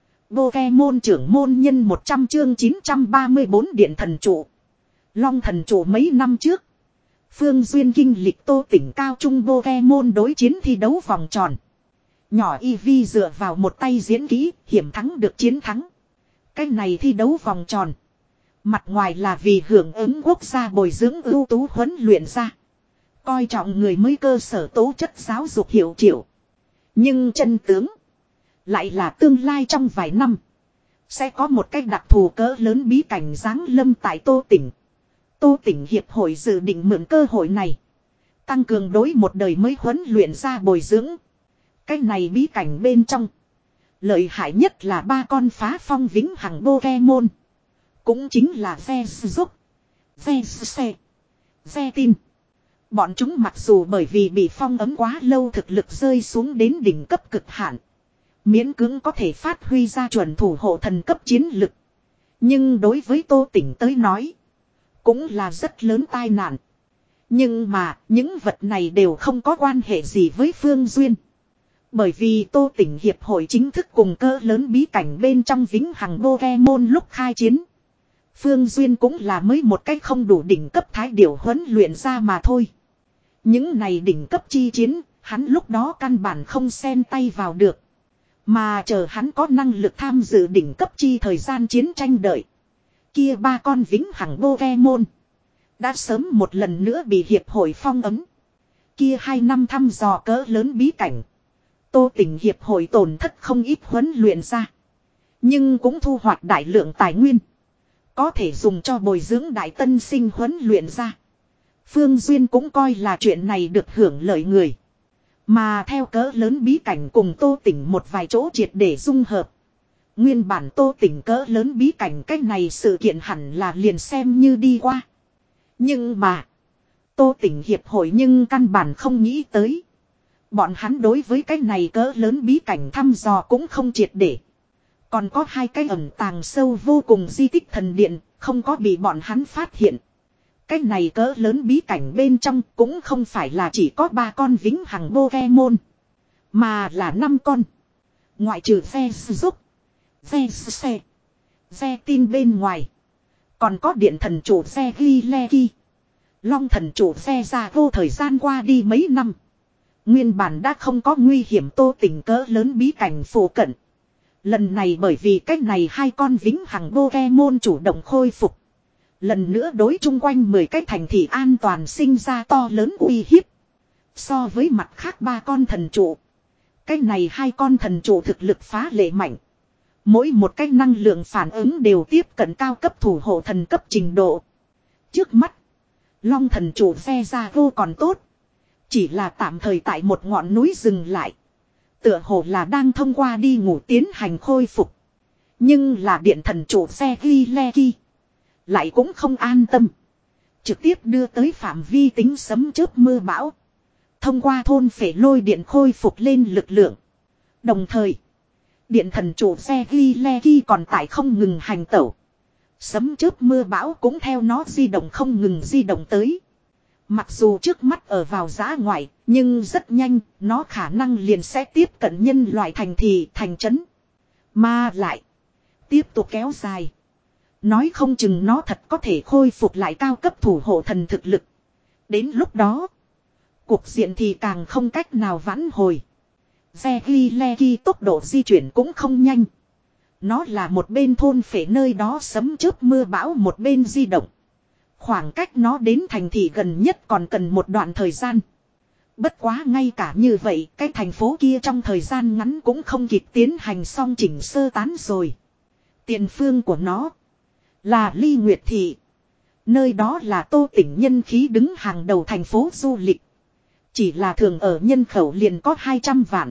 [SPEAKER 1] Pokemon trưởng môn nhân một trăm chương chín trăm ba mươi bốn điện thần trụ. Long thần trụ mấy năm trước. Phương Duyên kinh lịch Tô Tỉnh cao trung Pokemon đối chiến thi đấu vòng tròn. Nhỏ Eevee dựa vào một tay diễn kỹ, hiểm thắng được chiến thắng. Cái này thi đấu vòng tròn. Mặt ngoài là vì hưởng ứng quốc gia bồi dưỡng ưu tú huấn luyện ra. Coi trọng người mới cơ sở tố chất giáo dục hiệu triệu. Nhưng chân tướng. Lại là tương lai trong vài năm. Sẽ có một cách đặc thù cỡ lớn bí cảnh giáng lâm tại Tô Tỉnh. Tô Tỉnh hiệp hội dự định mượn cơ hội này. Tăng cường đối một đời mới huấn luyện ra bồi dưỡng. Cái này bí cảnh bên trong. Lợi hại nhất là ba con phá phong vĩnh hằng Pokemon. Cũng chính là Ve Giúp, Ve Xe, Ve Tin. Bọn chúng mặc dù bởi vì bị phong ấm quá lâu thực lực rơi xuống đến đỉnh cấp cực hạn. Miễn cưỡng có thể phát huy ra chuẩn thủ hộ thần cấp chiến lực. Nhưng đối với Tô Tỉnh tới nói. Cũng là rất lớn tai nạn. Nhưng mà những vật này đều không có quan hệ gì với Phương Duyên. Bởi vì Tô Tỉnh hiệp hội chính thức cùng cỡ lớn bí cảnh bên trong vĩnh hằng Pokemon lúc khai chiến. Phương Duyên cũng là mới một cách không đủ đỉnh cấp thái điểu huấn luyện ra mà thôi. Những này đỉnh cấp chi chiến, hắn lúc đó căn bản không xen tay vào được. Mà chờ hắn có năng lực tham dự đỉnh cấp chi thời gian chiến tranh đợi. Kia ba con vĩnh hằng Pokemon. Đã sớm một lần nữa bị hiệp hội phong ấm. Kia hai năm thăm dò cỡ lớn bí cảnh. Tô Tỉnh hiệp hội tổn thất không ít huấn luyện ra. Nhưng cũng thu hoạch đại lượng tài nguyên. Có thể dùng cho bồi dưỡng đại tân sinh huấn luyện ra. Phương Duyên cũng coi là chuyện này được hưởng lợi người. Mà theo cỡ lớn bí cảnh cùng Tô Tỉnh một vài chỗ triệt để dung hợp. Nguyên bản Tô Tỉnh cỡ lớn bí cảnh cách này sự kiện hẳn là liền xem như đi qua. Nhưng mà. Tô Tỉnh hiệp hội nhưng căn bản không nghĩ tới. Bọn hắn đối với cái này cỡ lớn bí cảnh thăm dò cũng không triệt để. Còn có hai cái ẩn tàng sâu vô cùng di tích thần điện, không có bị bọn hắn phát hiện. Cái này cỡ lớn bí cảnh bên trong cũng không phải là chỉ có ba con vĩnh hằng Pokemon. Mà là năm con. Ngoại trừ Ve Giúp, Ve Xe, Ve Tin bên ngoài. Còn có điện thần chủ Ve Ghi Le Ghi. Long thần chủ Ve Ra vô thời gian qua đi mấy năm. Nguyên bản đã không có nguy hiểm Tô Tỉnh cỡ lớn bí cảnh phổ cận. Lần này bởi vì cách này hai con vĩnh hằng Pokemon chủ động khôi phục. Lần nữa đối chung quanh mười cái thành thị an toàn sinh ra to lớn uy hiếp. So với mặt khác ba con thần trụ. Cách này hai con thần trụ thực lực phá lệ mạnh. Mỗi một cái năng lượng phản ứng đều tiếp cận cao cấp thủ hộ thần cấp trình độ. Trước mắt. Long thần trụ Ve Ra vô còn tốt. Chỉ là tạm thời tại một ngọn núi dừng lại. Tựa hồ là đang thông qua đi ngủ tiến hành khôi phục. Nhưng là điện thần chủ xe ghi le ghi. Lại cũng không an tâm. Trực tiếp đưa tới phạm vi tính sấm chớp mưa bão. Thông qua thôn phể lôi điện khôi phục lên lực lượng. Đồng thời. Điện thần chủ xe ghi le ghi còn tại không ngừng hành tẩu. Sấm chớp mưa bão cũng theo nó di động không ngừng di động tới. Mặc dù trước mắt ở vào giã ngoại, nhưng rất nhanh, nó khả năng liền sẽ tiếp cận nhân loại thành thị thành trấn. Mà lại, tiếp tục kéo dài. Nói không chừng nó thật có thể khôi phục lại cao cấp thủ hộ thần thực lực. Đến lúc đó, cuộc diện thì càng không cách nào vãn hồi. Ve Ghi Le Ghi tốc độ di chuyển cũng không nhanh. Nó là một bên thôn phể nơi đó sấm chớp mưa bão một bên di động. Khoảng cách nó đến thành thị gần nhất còn cần một đoạn thời gian. Bất quá ngay cả như vậy, cái thành phố kia trong thời gian ngắn cũng không kịp tiến hành xong chỉnh sơ tán rồi. Tiền phương của nó là Ly Nguyệt Thị. Nơi đó là Tô Tỉnh nhân khí đứng hàng đầu thành phố du lịch. Chỉ là thường ở nhân khẩu liền có hai trăm vạn.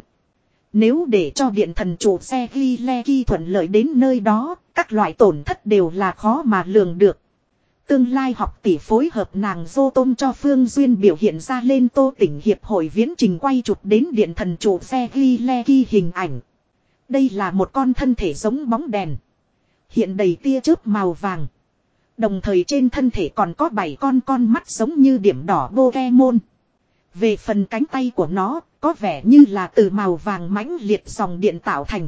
[SPEAKER 1] Nếu để cho điện thần chủ xe ghi le ghi thuận lợi đến nơi đó, các loại tổn thất đều là khó mà lường được. Tương lai học tỷ phối hợp nàng dô tôm cho Phương Duyên biểu hiện ra lên Tô Tỉnh hiệp hội viễn trình quay chụp đến điện thần chủ xe ghi le ghi hình ảnh. Đây là một con thân thể giống bóng đèn. Hiện đầy tia chớp màu vàng. Đồng thời trên thân thể còn có bảy con con mắt giống như điểm đỏ Pokemon. Về phần cánh tay của nó, có vẻ như là từ màu vàng mãnh liệt dòng điện tạo thành.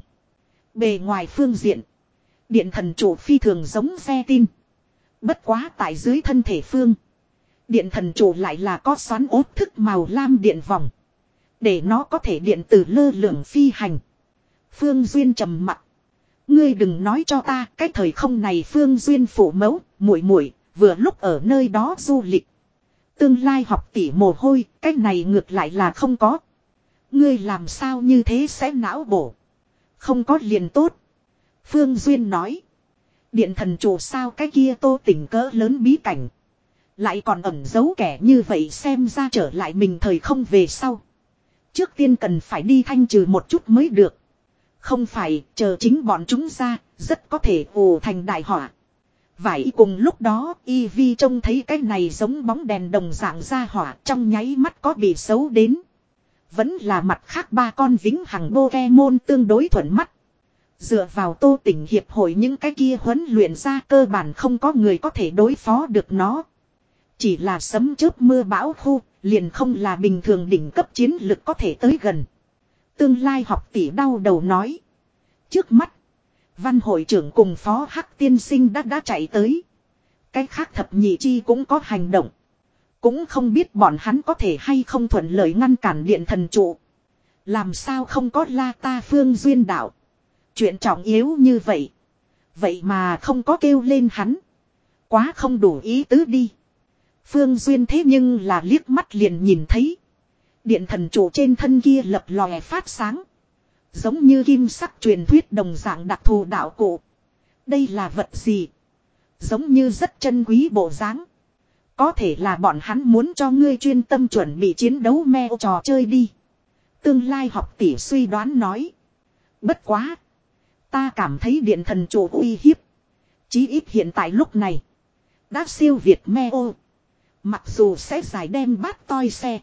[SPEAKER 1] Bề ngoài phương diện, điện thần chủ phi thường giống xe tin. Bất quá tại dưới thân thể phương, điện thần chủ lại là có xoắn ốp thức màu lam điện vòng. Để nó có thể điện từ lơ lửng phi hành. Phương Duyên trầm mặc. Ngươi đừng nói cho ta, cái thời không này Phương Duyên phụ mẫu, muội muội vừa lúc ở nơi đó du lịch. Tương lai học tỷ mồ hôi, cái này ngược lại là không có. Ngươi làm sao như thế sẽ não bổ. Không có liền tốt. Phương Duyên nói. Điện thần chủ sao cái kia Tô Tỉnh cỡ lớn bí cảnh. Lại còn ẩn giấu kẻ như vậy xem ra trở lại mình thời không về sau. Trước tiên cần phải đi thanh trừ một chút mới được. Không phải chờ chính bọn chúng ra, rất có thể ồ thành đại họa. Vậy cùng lúc đó, Y Vi trông thấy cái này giống bóng đèn đồng dạng ra hỏa trong nháy mắt có bị xấu đến. Vẫn là mặt khác ba con vĩnh hằng Pokemon tương đối thuận mắt. Dựa vào Tô Tỉnh hiệp hội những cái kia huấn luyện ra cơ bản không có người có thể đối phó được nó. Chỉ là sấm chớp mưa bão khu, liền không là bình thường đỉnh cấp chiến lực có thể tới gần. Tương lai học tỷ đau đầu nói. Trước mắt, Văn hội trưởng cùng phó Hắc tiên sinh đã đã chạy tới. Cái khác thập nhị chi cũng có hành động. Cũng không biết bọn hắn có thể hay không thuận lợi ngăn cản điện thần trụ. Làm sao không có la ta Phương Duyên đạo. Chuyện trọng yếu như vậy. Vậy mà không có kêu lên hắn. Quá không đủ ý tứ đi. Phương Duyên thế nhưng là liếc mắt liền nhìn thấy. Điện thần trụ trên thân kia lập lòe phát sáng. Giống như kim sắc truyền thuyết đồng dạng đặc thù đạo cụ. Đây là vật gì? Giống như rất chân quý bộ dáng. Có thể là bọn hắn muốn cho ngươi chuyên tâm chuẩn bị chiến đấu meo trò chơi đi. Tương lai học tỷ suy đoán nói. Bất quá. Ta cảm thấy điện thần chủ uy hiếp. Chí ít hiện tại lúc này. Đã siêu việt meo. Mặc dù sẽ giải đem bát toi xe.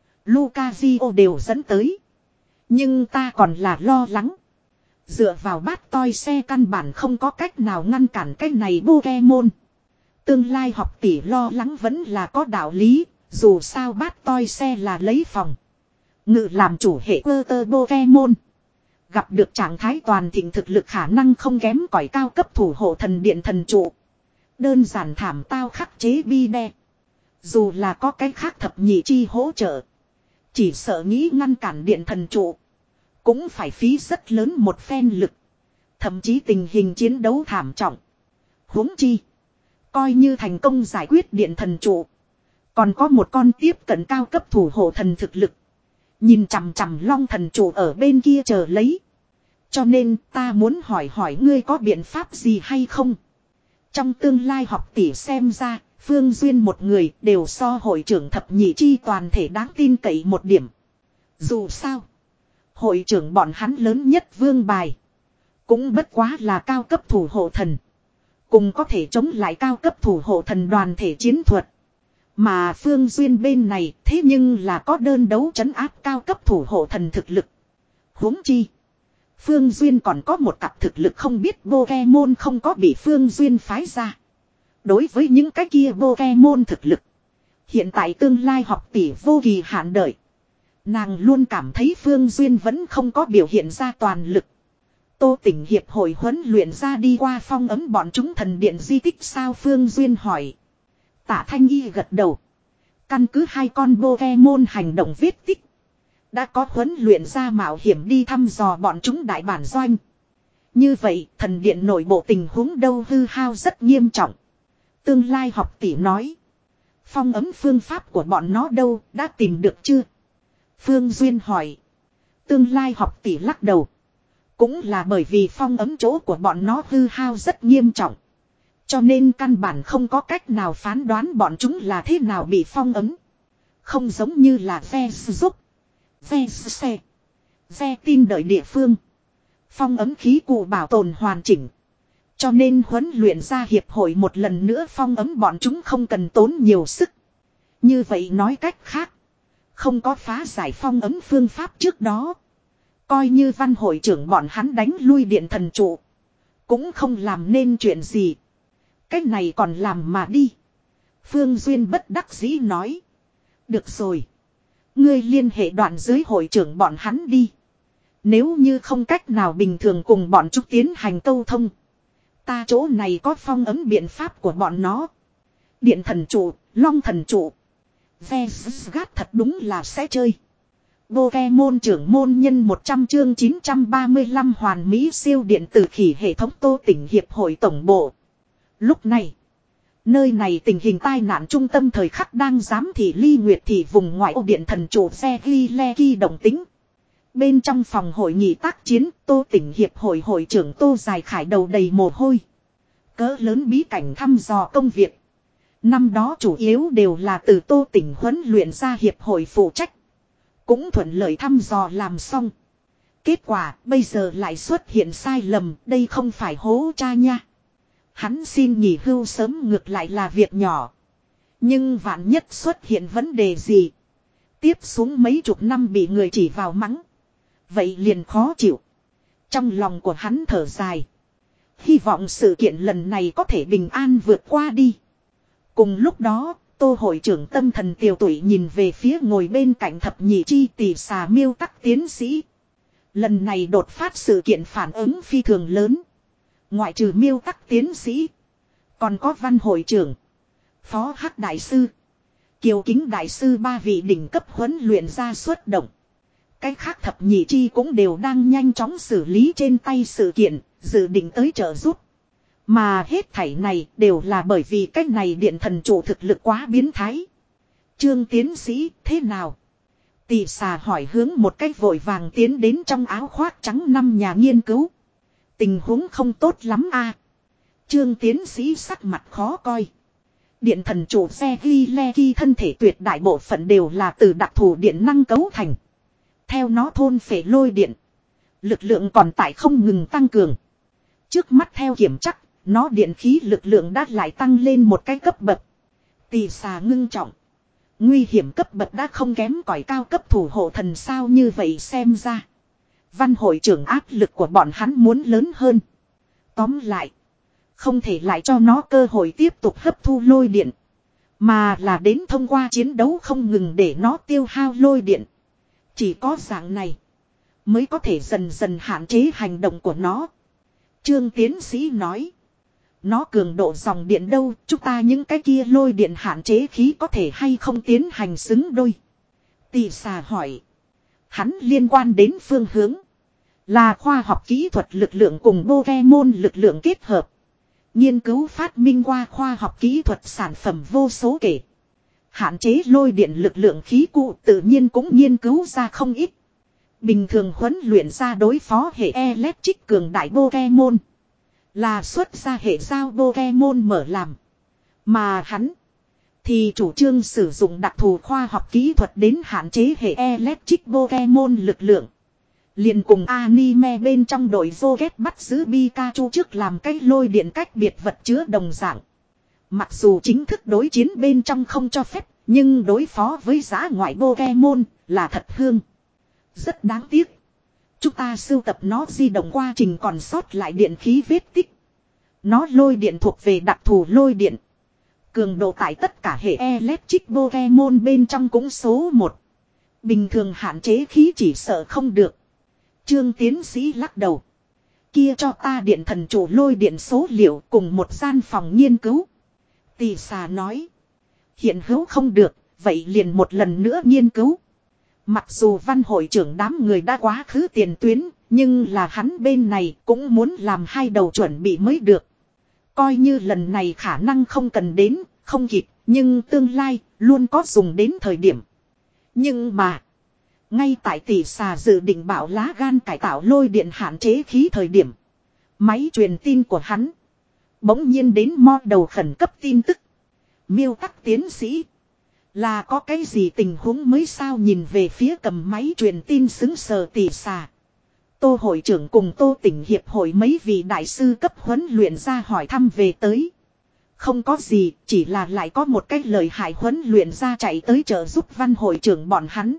[SPEAKER 1] Lucazio đều dẫn tới. Nhưng ta còn là lo lắng. Dựa vào bát toi xe căn bản không có cách nào ngăn cản cái này Pokemon. Tương lai học tỷ lo lắng vẫn là có đạo lý. Dù sao bát toi xe là lấy phòng. Ngự làm chủ hệ cơ tơ Pokemon. Gặp được trạng thái toàn thịnh thực lực khả năng không kém cỏi cao cấp thủ hộ thần điện thần trụ. Đơn giản thảm tao khắc chế bi đe. Dù là có cái khác thập nhị chi hỗ trợ. Chỉ sợ nghĩ ngăn cản điện thần trụ. Cũng phải phí rất lớn một phen lực. Thậm chí tình hình chiến đấu thảm trọng. Huống chi. Coi như thành công giải quyết điện thần trụ. Còn có một con tiếp cận cao cấp thủ hộ thần thực lực. Nhìn chằm chằm long thần trụ ở bên kia chờ lấy. Cho nên ta muốn hỏi hỏi ngươi có biện pháp gì hay không. Trong tương lai học tỷ xem ra. Phương Duyên một người đều so hội trưởng thập nhị chi toàn thể đáng tin cậy một điểm. Dù sao. Hội trưởng bọn hắn lớn nhất vương bài. Cũng bất quá là cao cấp thủ hộ thần. Cùng có thể chống lại cao cấp thủ hộ thần đoàn thể chiến thuật. Mà Phương Duyên bên này thế nhưng là có đơn đấu trấn áp cao cấp thủ hộ thần thực lực. Huống chi. Phương Duyên còn có một cặp thực lực không biết Pokemon không có bị Phương Duyên phái ra. Đối với những cái kia Pokemon thực lực. Hiện tại tương lai học tỷ vô kỳ hạn đợi. Nàng luôn cảm thấy Phương Duyên vẫn không có biểu hiện ra toàn lực. Tô Tỉnh hiệp hội huấn luyện ra đi qua phong ấm bọn chúng thần điện di tích sao Phương Duyên hỏi. Tả Thanh Y gật đầu. Căn cứ hai con Pokemon hành động vết tích. Đã có huấn luyện ra mạo hiểm đi thăm dò bọn chúng đại bản doanh. Như vậy thần điện nội bộ tình huống đâu hư hao rất nghiêm trọng. Tương lai học tỷ nói. Phong ấm phương pháp của bọn nó đâu đã tìm được chưa? Phương Duyên hỏi. Tương lai học tỷ lắc đầu. Cũng là bởi vì phong ấm chỗ của bọn nó hư hao rất nghiêm trọng. Cho nên căn bản không có cách nào phán đoán bọn chúng là thế nào bị phong ấm. Không giống như là ve giúp, ve xe, ve tin đợi địa phương. Phong ấm khí cụ bảo tồn hoàn chỉnh. Cho nên huấn luyện ra hiệp hội một lần nữa phong ấm bọn chúng không cần tốn nhiều sức. Như vậy nói cách khác. Không có phá giải phong ấm phương pháp trước đó. Coi như văn hội trưởng bọn hắn đánh lui điện thần trụ. Cũng không làm nên chuyện gì. Cách này còn làm mà đi. Phương Duyên bất đắc dĩ nói. Được rồi. Ngươi liên hệ đoạn dưới hội trưởng bọn hắn đi. Nếu như không cách nào bình thường cùng bọn chúng tiến hành câu thông. Ta chỗ này có phong ấm biện pháp của bọn nó. Điện thần trụ, long thần trụ. Vegas thật đúng là sẽ chơi. Pokemon trưởng môn nhân một trăm chương chín trăm ba mươi lăm hoàn mỹ siêu điện tử khỉ hệ thống Tô Tỉnh Hiệp hội Tổng bộ. Lúc này, nơi này tình hình tai nạn trung tâm thời khắc đang giám thị ly nguyệt thị vùng ngoại ô điện thần trụ xe ghi le ghi động tính. Bên trong phòng hội nghị tác chiến, Tô Tỉnh Hiệp hội hội trưởng Tô Dài Khải đầu đầy mồ hôi. Cỡ lớn bí cảnh thăm dò công việc. Năm đó chủ yếu đều là từ Tô Tỉnh huấn luyện ra hiệp hội phụ trách. Cũng thuận lợi thăm dò làm xong. Kết quả bây giờ lại xuất hiện sai lầm, đây không phải hố cha nha. Hắn xin nghỉ hưu sớm ngược lại là việc nhỏ. Nhưng vạn nhất xuất hiện vấn đề gì. Tiếp xuống mấy chục năm bị người chỉ vào mắng. Vậy liền khó chịu. Trong lòng của hắn thở dài. Hy vọng sự kiện lần này có thể bình an vượt qua đi. Cùng lúc đó, Tô hội trưởng tâm thần tiều tụy nhìn về phía ngồi bên cạnh thập nhị chi tỷ xà miêu tắc tiến sĩ. Lần này đột phát sự kiện phản ứng phi thường lớn. Ngoại trừ miêu tắc tiến sĩ. Còn có văn hội trưởng. Phó hắc đại sư. Kiều kính đại sư ba vị đỉnh cấp huấn luyện ra xuất động. Cái khác thập nhị chi cũng đều đang nhanh chóng xử lý trên tay sự kiện. Dự định tới trợ giúp. Mà hết thảy này đều là bởi vì cái này điện thần trụ thực lực quá biến thái. Trương tiến sĩ thế nào? Tỷ xà hỏi hướng một cách vội vàng tiến đến trong áo khoác trắng năm nhà nghiên cứu. Tình huống không tốt lắm a. Trương tiến sĩ sắc mặt khó coi. Điện thần trụ xe ghi le ghi thân thể tuyệt đại bộ phận đều là từ đặc thù điện năng cấu thành. Theo nó thôn phệ lôi điện. Lực lượng còn tại không ngừng tăng cường. Trước mắt theo kiểm chắc, nó điện khí lực lượng đã lại tăng lên một cái cấp bậc. Tỷ xà ngưng trọng. Nguy hiểm cấp bậc đã không kém cỏi cao cấp thủ hộ thần sao như vậy xem ra. Văn hội trưởng áp lực của bọn hắn muốn lớn hơn. Tóm lại. Không thể lại cho nó cơ hội tiếp tục hấp thu lôi điện. Mà là đến thông qua chiến đấu không ngừng để nó tiêu hao lôi điện. Chỉ có dạng này. Mới có thể dần dần hạn chế hành động của nó. Trương tiến sĩ nói. Nó cường độ dòng điện đâu, chúng ta những cái kia lôi điện hạn chế khí có thể hay không tiến hành xứng đôi. Tỷ xà hỏi. Hắn liên quan đến phương hướng. Là khoa học kỹ thuật lực lượng cùng Pokemon lực lượng kết hợp. Nghiên cứu phát minh qua khoa học kỹ thuật sản phẩm vô số kể. Hạn chế lôi điện lực lượng khí cụ tự nhiên cũng nghiên cứu ra không ít. Bình thường huấn luyện ra đối phó hệ electric cường đại Pokemon. Là xuất ra hệ giao Pokemon mở làm. Mà hắn thì chủ trương sử dụng đặc thù khoa học kỹ thuật đến hạn chế hệ electric Pokemon lực lượng. Liền cùng anime bên trong đội Zoget bắt giữ Pikachu trước làm cái lôi điện cách biệt vật chứa đồng dạng. Mặc dù chính thức đối chiến bên trong không cho phép, nhưng đối phó với giá ngoại Pokemon là thật hương. Rất đáng tiếc. Chúng ta sưu tập nó di động quá trình còn sót lại điện khí vết tích. Nó lôi điện thuộc về đặc thù lôi điện. Cường độ tại tất cả hệ electric Pokemon bên trong cũng số một. Bình thường hạn chế khí chỉ sợ không được. Trương tiến sĩ lắc đầu. Kia cho ta điện thần chủ lôi điện số liệu cùng một gian phòng nghiên cứu. Tỷ xà nói. Hiện hữu không được, vậy liền một lần nữa nghiên cứu. Mặc dù văn hội trưởng đám người đã quá khứ tiền tuyến, nhưng là hắn bên này cũng muốn làm hai đầu chuẩn bị mới được. Coi như lần này khả năng không cần đến, không kịp, nhưng tương lai luôn có dùng đến thời điểm. Nhưng mà, Ngay tại tỷ xà dự định bảo lá gan cải tạo lôi điện hạn chế khí thời điểm. Máy truyền tin của hắn. Bỗng nhiên đến mo đầu khẩn cấp tin tức. Miêu tắc tiến sĩ. Là có cái gì tình huống mới sao nhìn về phía cầm máy truyền tin xứng sờ tỷ xà. Tô hội trưởng cùng Tô tỉnh hiệp hội mấy vị đại sư cấp huấn luyện ra hỏi thăm về tới. Không có gì, chỉ là lại có một cái lời hại huấn luyện ra chạy tới trợ giúp văn hội trưởng bọn hắn.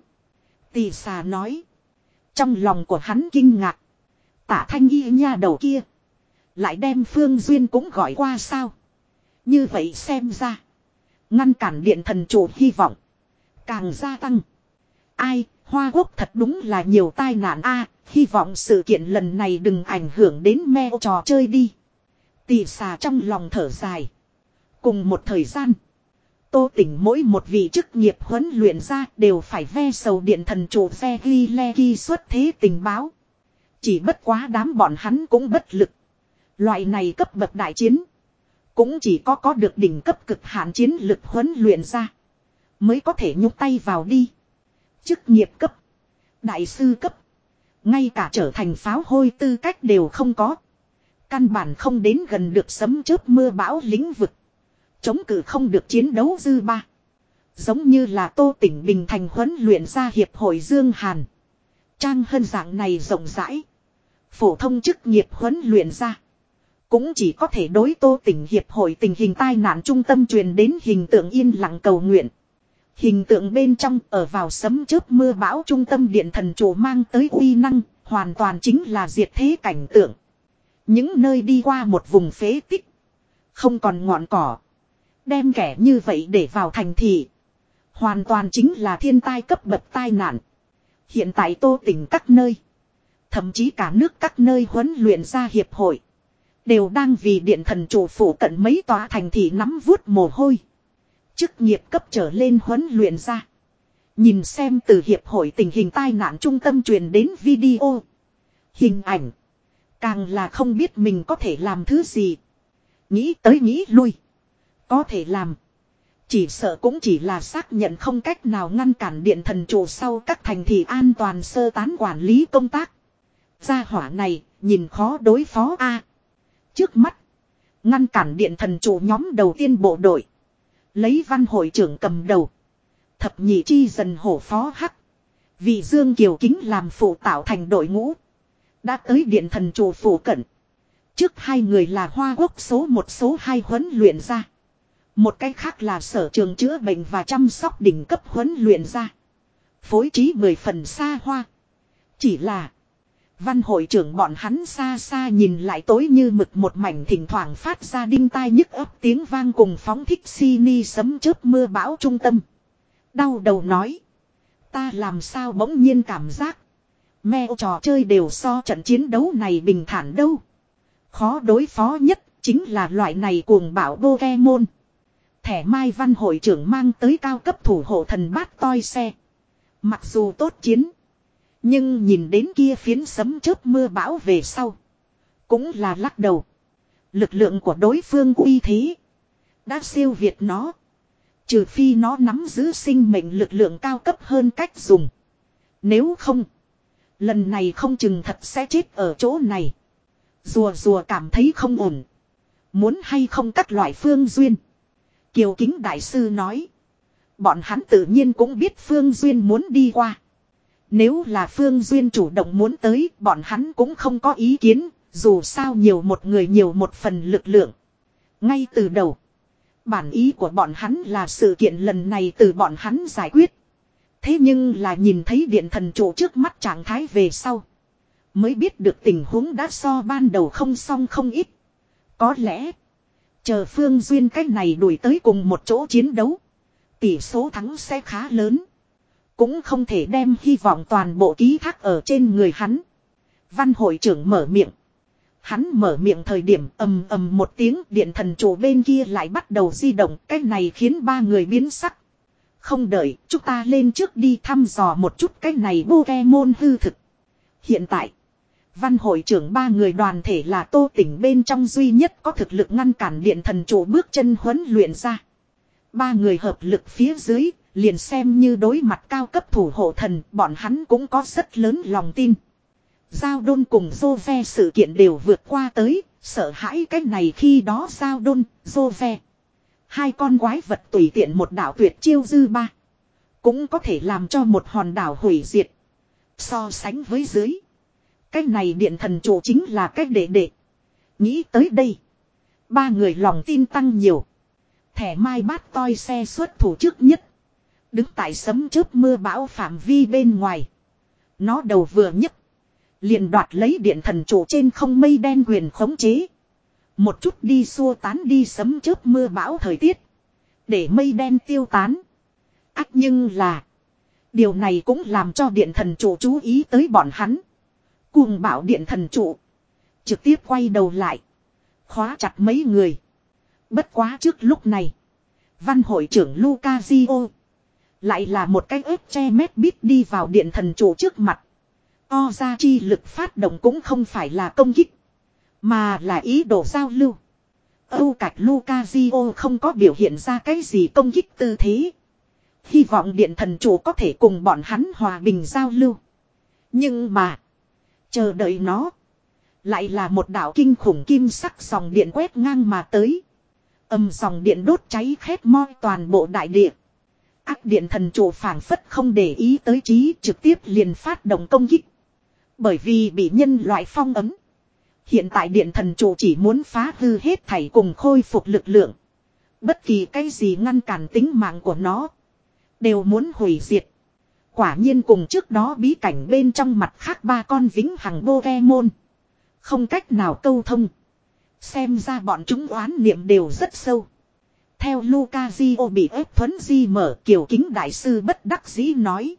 [SPEAKER 1] Tỷ xà nói. Trong lòng của hắn kinh ngạc. Tả thanh y nha đầu kia. Lại đem Phương Duyên cũng gọi qua sao. Như vậy xem ra. Ngăn cản điện thần chủ hy vọng. Càng gia tăng. Ai, Hoa Quốc thật đúng là nhiều tai nạn a. Hy vọng sự kiện lần này đừng ảnh hưởng đến me trò chơi đi. Tỷ xà trong lòng thở dài. Cùng một thời gian. Tô tỉnh mỗi một vị chức nghiệp huấn luyện ra đều phải ve sầu điện thần chủ ve ghi le ghi xuất thế tình báo. Chỉ bất quá đám bọn hắn cũng bất lực. Loại này cấp bậc đại chiến. Cũng chỉ có có được đỉnh cấp cực hạn chiến lực huấn luyện ra. Mới có thể nhúc tay vào đi. Chức nghiệp cấp. Đại sư cấp. Ngay cả trở thành pháo hôi tư cách đều không có. Căn bản không đến gần được sấm chớp mưa bão lĩnh vực. Chống cự không được chiến đấu dư ba. Giống như là Tô tỉnh Bình Thành huấn luyện ra hiệp hội Dương Hàn. Trang hơn dạng này rộng rãi. Phổ thông chức nghiệp huấn luyện ra. Cũng chỉ có thể đối Tô tỉnh hiệp hội tình hình tai nạn trung tâm truyền đến hình tượng yên lặng cầu nguyện. Hình tượng bên trong ở vào sấm chớp mưa bão trung tâm điện thần chủ mang tới uy năng. Hoàn toàn chính là diệt thế cảnh tượng. Những nơi đi qua một vùng phế tích. Không còn ngọn cỏ. Đem kẻ như vậy để vào thành thị. Hoàn toàn chính là thiên tai cấp bậc tai nạn. Hiện tại Tô tỉnh các nơi. Thậm chí cả nước các nơi huấn luyện ra hiệp hội. Đều đang vì điện thần chủ phủ cận mấy tòa thành thị nắm vuốt mồ hôi. Chức nghiệp cấp trở lên huấn luyện ra. Nhìn xem từ hiệp hội tình hình tai nạn trung tâm truyền đến video. Hình ảnh. Càng là không biết mình có thể làm thứ gì. Nghĩ tới nghĩ lui. Có thể làm. Chỉ sợ cũng chỉ là xác nhận không cách nào ngăn cản điện thần chủ sau các thành thị an toàn sơ tán quản lý công tác. Gia hỏa này nhìn khó đối phó a. Trước mắt. Ngăn cản điện thần chủ nhóm đầu tiên bộ đội. Lấy văn hội trưởng cầm đầu. Thập nhị chi dần hổ phó hắc. Vị Dương Kiều Kính làm phụ tạo thành đội ngũ. Đã tới điện thần chủ phủ cận. Trước hai người là Hoa Quốc số một số hai huấn luyện ra. Một cách khác là sở trường chữa bệnh và chăm sóc đỉnh cấp huấn luyện ra. Phối trí mười phần xa hoa. Chỉ là. Văn hội trưởng bọn hắn xa xa nhìn lại tối như mực một mảnh thỉnh thoảng phát ra đinh tai nhức ấp tiếng vang cùng phóng thích si ni sấm chớp mưa bão trung tâm. Đau đầu nói. Ta làm sao bỗng nhiên cảm giác. Mẹ trò chơi đều so trận chiến đấu này bình thản đâu. Khó đối phó nhất chính là loại này cuồng bạo Pokemon. Thẻ mai văn hội trưởng mang tới cao cấp thủ hộ thần bát toi xe. Mặc dù tốt chiến. Nhưng nhìn đến kia phiến sấm chớp mưa bão về sau. Cũng là lắc đầu. Lực lượng của đối phương uy thế. Đã siêu việt nó. Trừ phi nó nắm giữ sinh mệnh lực lượng cao cấp hơn cách dùng. Nếu không. Lần này không chừng thật sẽ chết ở chỗ này. Rùa rùa cảm thấy không ổn. Muốn hay không các loại phương duyên. Kiều Kính Đại Sư nói. Bọn hắn tự nhiên cũng biết Phương Duyên muốn đi qua. Nếu là Phương Duyên chủ động muốn tới, bọn hắn cũng không có ý kiến, dù sao nhiều một người nhiều một phần lực lượng. Ngay từ đầu, bản ý của bọn hắn là sự kiện lần này từ bọn hắn giải quyết. Thế nhưng là nhìn thấy điện thần chủ trước mắt trạng thái về sau. Mới biết được tình huống đã so ban đầu không xong không ít. Có lẽ, chờ Phương Duyên cách này đuổi tới cùng một chỗ chiến đấu. Tỷ số thắng sẽ khá lớn. Cũng không thể đem hy vọng toàn bộ ký thác ở trên người hắn. Văn hội trưởng mở miệng. Hắn mở miệng thời điểm ầm ầm một tiếng điện thần chủ bên kia lại bắt đầu di động. Cái này khiến ba người biến sắc. Không đợi, chúng ta lên trước đi thăm dò một chút cái này Pokemon hư thực. Hiện tại, văn hội trưởng ba người đoàn thể là Tô tỉnh bên trong duy nhất có thực lực ngăn cản điện thần chủ bước chân huấn luyện ra. Ba người hợp lực phía dưới, Liền xem như đối mặt cao cấp thủ hộ thần, bọn hắn cũng có rất lớn lòng tin. Giao đôn cùng Jove sự kiện đều vượt qua tới, sợ hãi cái này khi đó Giao đôn, Jove. Hai con quái vật tùy tiện một đảo tuyệt chiêu dư ba. Cũng có thể làm cho một hòn đảo hủy diệt. So sánh với dưới. Cái này điện thần chủ chính là cái đệ đệ. Nghĩ tới đây. Ba người lòng tin tăng nhiều. Thẻ mai bát toi xe xuất thủ trước nhất. Đứng tại sấm chớp mưa bão phạm vi bên ngoài. Nó đầu vừa nhấc. Liền đoạt lấy điện thần chủ trên không mây đen quyền khống chế. Một chút đi xua tán đi sấm chớp mưa bão thời tiết. Để mây đen tiêu tán. Ác nhưng là. Điều này cũng làm cho điện thần chủ chú ý tới bọn hắn. Cuồng bạo điện thần chủ. Trực tiếp quay đầu lại. Khóa chặt mấy người. Bất quá trước lúc này. Văn hội trưởng Lucazio. Lại là một cái ớt che mét bít đi vào điện thần chủ trước mặt. O ra chi lực phát động cũng không phải là công kích. Mà là ý đồ giao lưu. Âu Cạch Lucazio không có biểu hiện ra cái gì công kích tư thế. Hy vọng điện thần chủ có thể cùng bọn hắn hòa bình giao lưu. Nhưng mà. Chờ đợi nó. Lại là một đạo kinh khủng kim sắc dòng điện quét ngang mà tới. Âm dòng điện đốt cháy khét moi toàn bộ đại địa. Ác điện thần chủ phảng phất không để ý tới trí, trực tiếp liền phát động công kích. Bởi vì bị nhân loại phong ấm. Hiện tại điện thần chủ chỉ muốn phá hư hết thảy cùng khôi phục lực lượng. Bất kỳ cái gì ngăn cản tính mạng của nó. Đều muốn hủy diệt. Quả nhiên cùng trước đó bí cảnh bên trong mặt khác ba con vĩnh hằng Pokemon. Không cách nào câu thông. Xem ra bọn chúng oán niệm đều rất sâu. Theo Lucazio bị ép thuấn di mở, Kiều Kính đại sư bất đắc dĩ nói.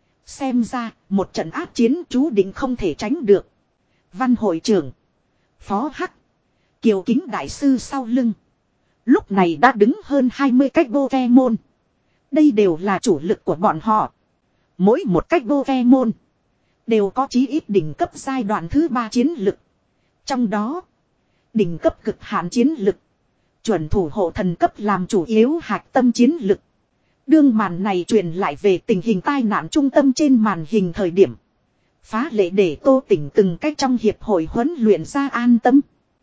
[SPEAKER 1] Xem ra, một trận áp chiến chú định không thể tránh được. Văn hội trưởng. Phó Hắc. Kiều Kính đại sư sau lưng. Lúc này đã đứng hơn hai mươi cách Pokemon. Đây đều là chủ lực của bọn họ. Mỗi một cách Pokemon. Đều có chí ít đỉnh cấp giai đoạn thứ ba chiến lực. Trong đó. Đỉnh cấp cực hạn chiến lực. Chuẩn thủ hộ thần cấp làm chủ yếu hạch tâm chiến lực. Đương màn này truyền lại về tình hình tai nạn trung tâm trên màn hình thời điểm. Phá lệ để Tô Tỉnh từng cách trong hiệp hội huấn luyện ra an tâm.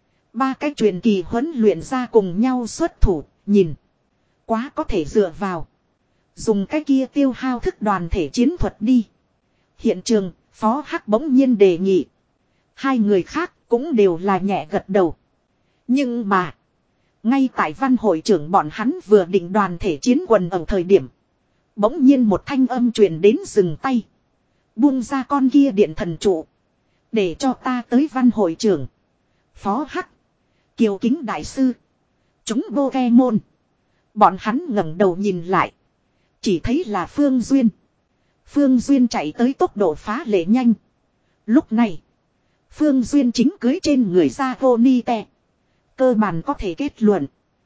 [SPEAKER 1] Ba cách truyền kỳ huấn luyện ra cùng nhau xuất thủ, nhìn. Quá có thể dựa vào. Dùng cái kia tiêu hao thức đoàn thể chiến thuật đi. Hiện trường, Phó Hắc bỗng nhiên đề nghị. Hai người khác cũng đều là nhẹ gật đầu. Nhưng mà. Ngay tại văn hội trưởng bọn hắn vừa định đoàn thể chiến quần ở thời điểm. Bỗng nhiên một thanh âm truyền đến dừng tay. Buông ra con kia điện thần trụ. Để cho ta tới văn hội trưởng. Phó Hắc. Kiều Kính đại sư. Chúng Pokemon. Bọn hắn ngẩng đầu nhìn lại. Chỉ thấy là Phương Duyên. Phương Duyên chạy tới tốc độ phá lệ nhanh. Lúc này. Phương Duyên chính cưới trên người ra Vonite. Cơ bản có thể kết luận.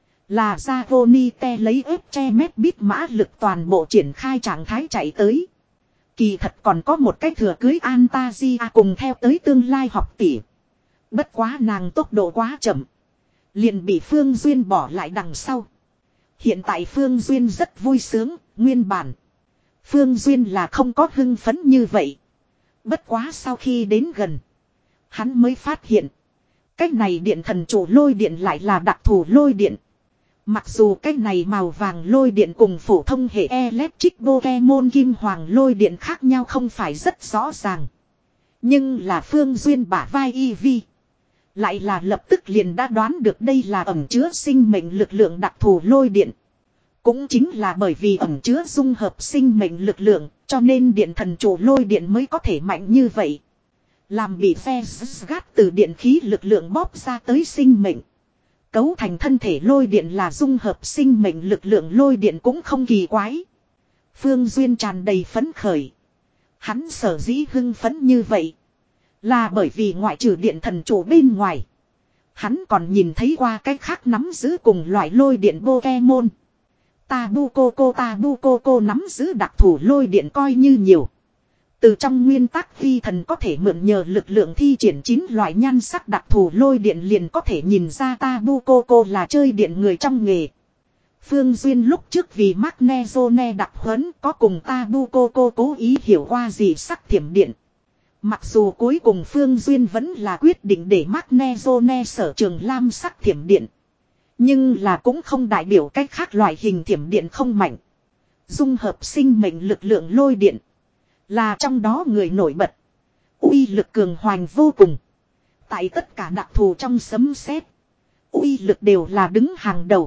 [SPEAKER 1] Là ra Vonite lấy ép che mét bít mã lực toàn bộ triển khai trạng thái chạy tới. Kỳ thật còn có một cái thừa cưới Antasia cùng theo tới tương lai học tỷ. Bất quá nàng tốc độ quá chậm. Liền bị Phương Duyên bỏ lại đằng sau. Hiện tại Phương Duyên rất vui sướng, nguyên bản. Phương Duyên là không có hưng phấn như vậy. Bất quá sau khi đến gần. Hắn mới phát hiện. Cái này điện thần chủ lôi điện lại là đặc thù lôi điện. Mặc dù cái này màu vàng lôi điện cùng phổ thông hệ electric Pokemon kim hoàng lôi điện khác nhau không phải rất rõ ràng. Nhưng là Phương Duyên bả vai Eevee. Lại là lập tức liền đã đoán được đây là ẩn chứa sinh mệnh lực lượng đặc thù lôi điện. Cũng chính là bởi vì ẩn chứa dung hợp sinh mệnh lực lượng, cho nên điện thần chủ lôi điện mới có thể mạnh như vậy. Làm bị phe gát từ điện khí lực lượng bóp ra tới sinh mệnh. Cấu thành thân thể lôi điện là dung hợp sinh mệnh lực lượng lôi điện cũng không kỳ quái. Phương Duyên tràn đầy phấn khởi. Hắn sở dĩ hưng phấn như vậy. Là bởi vì ngoại trừ điện thần chủ bên ngoài. Hắn còn nhìn thấy qua cách khác nắm giữ cùng loại lôi điện Pokemon. Tabu Koko Tabu Koko nắm giữ đặc thù lôi điện coi như nhiều. Từ trong nguyên tắc vi thần có thể mượn nhờ lực lượng thi triển chín loại nhan sắc đặc thù lôi điện liền có thể nhìn ra Tabu Koko là chơi điện người trong nghề. Phương Duyên lúc trước vì Magnezone đặc huấn có cùng Tabu cô cô cố ý hiểu qua gì sắc thiểm điện. Mặc dù cuối cùng Phương Duyên vẫn là quyết định để Magnezone sở trường lam sắc thiểm điện. Nhưng là cũng không đại biểu cách khác loại hình thiểm điện không mạnh. Dung hợp sinh mệnh lực lượng lôi điện. Là trong đó người nổi bật. Uy lực cường hoành vô cùng. Tại tất cả đặc thù trong sấm sét, uy lực đều là đứng hàng đầu.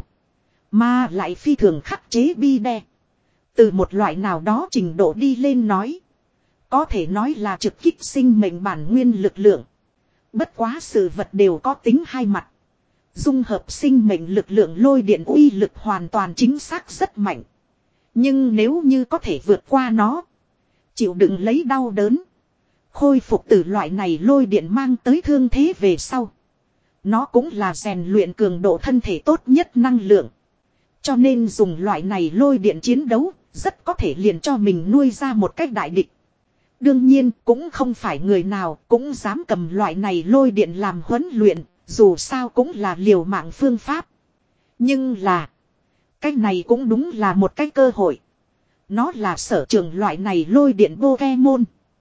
[SPEAKER 1] Mà lại phi thường khắc chế bi đe. Từ một loại nào đó trình độ đi lên nói. Có thể nói là trực kích sinh mệnh bản nguyên lực lượng. Bất quá sự vật đều có tính hai mặt. Dung hợp sinh mệnh lực lượng lôi điện uy lực hoàn toàn chính xác rất mạnh. Nhưng nếu như có thể vượt qua nó, chịu đựng lấy đau đớn, khôi phục từ loại này lôi điện mang tới thương thế về sau, nó cũng là rèn luyện cường độ thân thể tốt nhất năng lượng. Cho nên dùng loại này lôi điện chiến đấu, rất có thể liền cho mình nuôi ra một cách đại địch. Đương nhiên cũng không phải người nào cũng dám cầm loại này lôi điện làm huấn luyện, dù sao cũng là liều mạng phương pháp. Nhưng là, cái này cũng đúng là một cái cơ hội. Nó là sở trường loại này lôi điện Pokemon.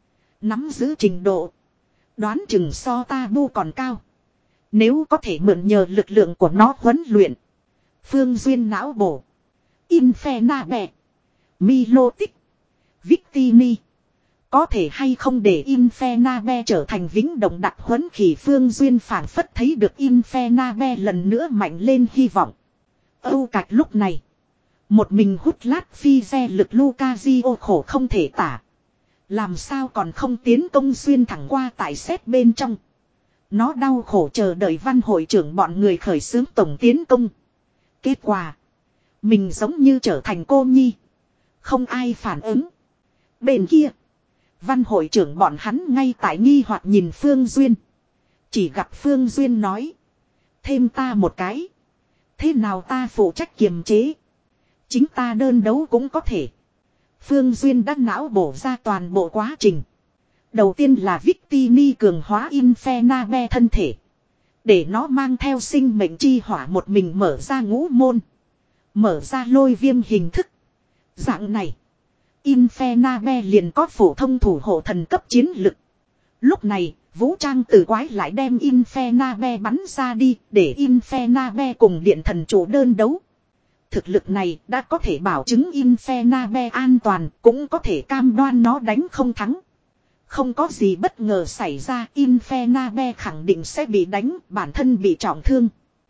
[SPEAKER 1] Nắm giữ trình độ, đoán chừng so Tabu còn cao. Nếu có thể mượn nhờ lực lượng của nó huấn luyện. Phương Duyên não bổ. Infernape, Milotic, Victini. Có thể hay không để Infernape trở thành vĩnh động đặc huấn khỉ. Phương Duyên phản phất thấy được Infernape lần nữa mạnh lên hy vọng. Âu Cạch lúc này, một mình hút lát phi xe lực Lucazio khổ không thể tả. Làm sao còn không tiến công xuyên thẳng qua tại xét bên trong. Nó đau khổ chờ đợi văn hội trưởng bọn người khởi xướng tổng tiến công. Kết quả, mình giống như trở thành cô nhi. Không ai phản ứng. Bên kia, văn hội trưởng bọn hắn ngay tại nghi hoặc nhìn Phương Duyên. Chỉ gặp Phương Duyên nói. Thêm ta một cái. Thế nào ta phụ trách kiềm chế. Chính ta đơn đấu cũng có thể. Phương Duyên đã não bổ ra toàn bộ quá trình. Đầu tiên là Victini cường hóa Infernape thân thể. Để nó mang theo sinh mệnh chi hỏa một mình mở ra ngũ môn. Mở ra lôi viêm hình thức. Dạng này, Infernape liền có phổ thông thủ hộ thần cấp chiến lực. Lúc này, vũ trang tử quái lại đem Infernape bắn ra đi, để Infernape cùng điện thần chủ đơn đấu. Thực lực này đã có thể bảo chứng Infernape an toàn, cũng có thể cam đoan nó đánh không thắng. Không có gì bất ngờ xảy ra, Infernape khẳng định sẽ bị đánh, bản thân bị trọng thương.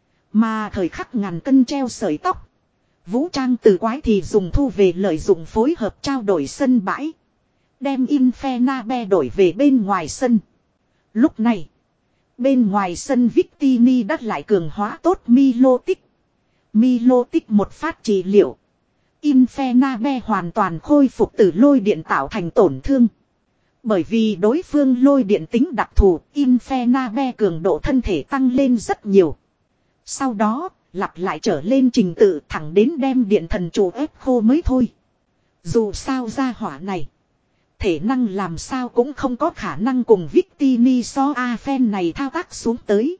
[SPEAKER 1] Mà thời khắc ngàn cân treo sợi tóc, vũ trang tử quái thì dùng thu về lợi dụng phối hợp trao đổi sân bãi. Đem Infernape đổi về bên ngoài sân. Lúc này, bên ngoài sân Victini đã lại cường hóa tốt Milotic. Milotic một phát trị liệu. Infernape hoàn toàn khôi phục từ lôi điện tạo thành tổn thương. Bởi vì đối phương lôi điện tính đặc thù, Infernape cường độ thân thể tăng lên rất nhiều. Sau đó, lặp lại trở lên trình tự thẳng đến đem điện thần trụ ép khô mới thôi. Dù sao ra hỏa này, thể năng làm sao cũng không có khả năng cùng Victini so a phen này thao tác xuống tới.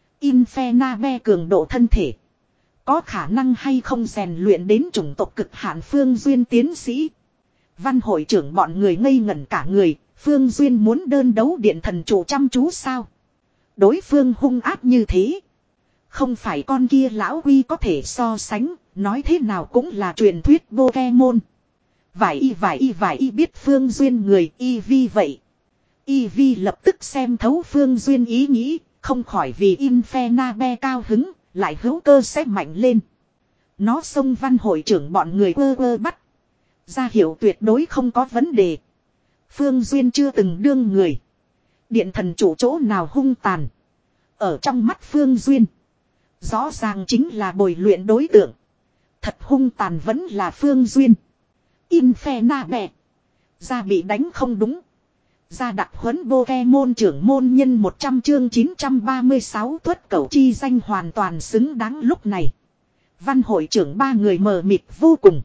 [SPEAKER 1] Infernape cường độ thân thể, có khả năng hay không rèn luyện đến chủng tộc cực hạn. Phương Duyên tiến sĩ, văn hội trưởng bọn người ngây ngẩn cả người. Phương Duyên muốn đơn đấu điện thần trụ chăm chú sao? Đối phương hung ác như thế, không phải con kia lão quy có thể so sánh. Nói thế nào cũng là truyền thuyết Pokemon. Vải y vải y vải y biết Phương Duyên người y vi vậy. Y vi lập tức xem thấu Phương Duyên ý nghĩ, không khỏi vì Infernape cao hứng, lại hữu cơ sẽ mạnh lên. Nó xông văn hội trưởng bọn người quơ quơ bắt. Ra hiệu tuyệt đối không có vấn đề. Phương Duyên chưa từng đương người. Điện thần chủ chỗ nào hung tàn. Ở trong mắt Phương Duyên, rõ ràng chính là bồi luyện đối tượng. Thật hung tàn vẫn là Phương Duyên. Infernape ra bị đánh không đúng. Ra đặc huấn Pokemon trưởng môn nhân một trăm chương chín trăm ba mươi sáu tuất cẩu chi danh hoàn toàn xứng đáng. Lúc này, văn hội trưởng ba người mờ mịt vô cùng.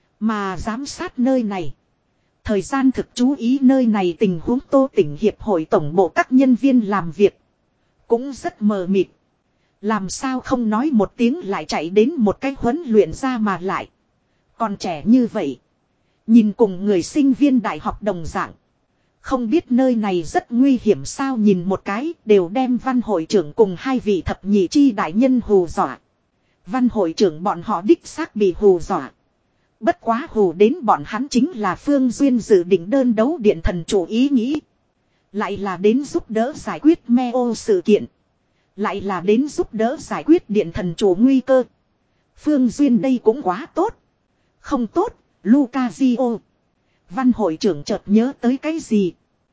[SPEAKER 1] Mà giám sát nơi này, thời gian thực chú ý nơi này tình huống Tô Tỉnh hiệp hội tổng bộ các nhân viên làm việc cũng rất mờ mịt. Làm sao không nói một tiếng lại chạy đến một cái huấn luyện ra mà lại. Còn trẻ như vậy. Nhìn cùng người sinh viên đại học đồng dạng. Không biết nơi này rất nguy hiểm sao nhìn một cái đều đem văn hội trưởng cùng hai vị thập nhị chi đại nhân hù dọa. Văn hội trưởng bọn họ đích xác bị hù dọa. Bất quá hù đến bọn hắn chính là Phương Duyên dự định đơn đấu điện thần chủ ý nghĩ. Lại là đến giúp đỡ giải quyết me ô sự kiện. Lại là đến giúp đỡ giải quyết điện thần chủ nguy cơ. Phương Duyên đây cũng quá tốt. Không tốt, Lucazio. Văn hội trưởng chợt nhớ tới cái gì.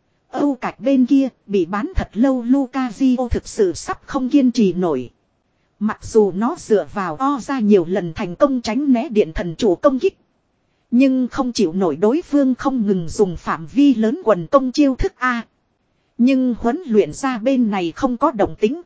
[SPEAKER 1] Âu Cạch bên kia bị bán thật lâu Lucazio thực sự sắp không kiên trì nổi. Mặc dù nó dựa vào o ra nhiều lần thành công tránh né điện thần chủ công kích. Nhưng không chịu nổi đối phương không ngừng dùng phạm vi lớn quần công chiêu thức A. Nhưng huấn luyện ra bên này không có động tính.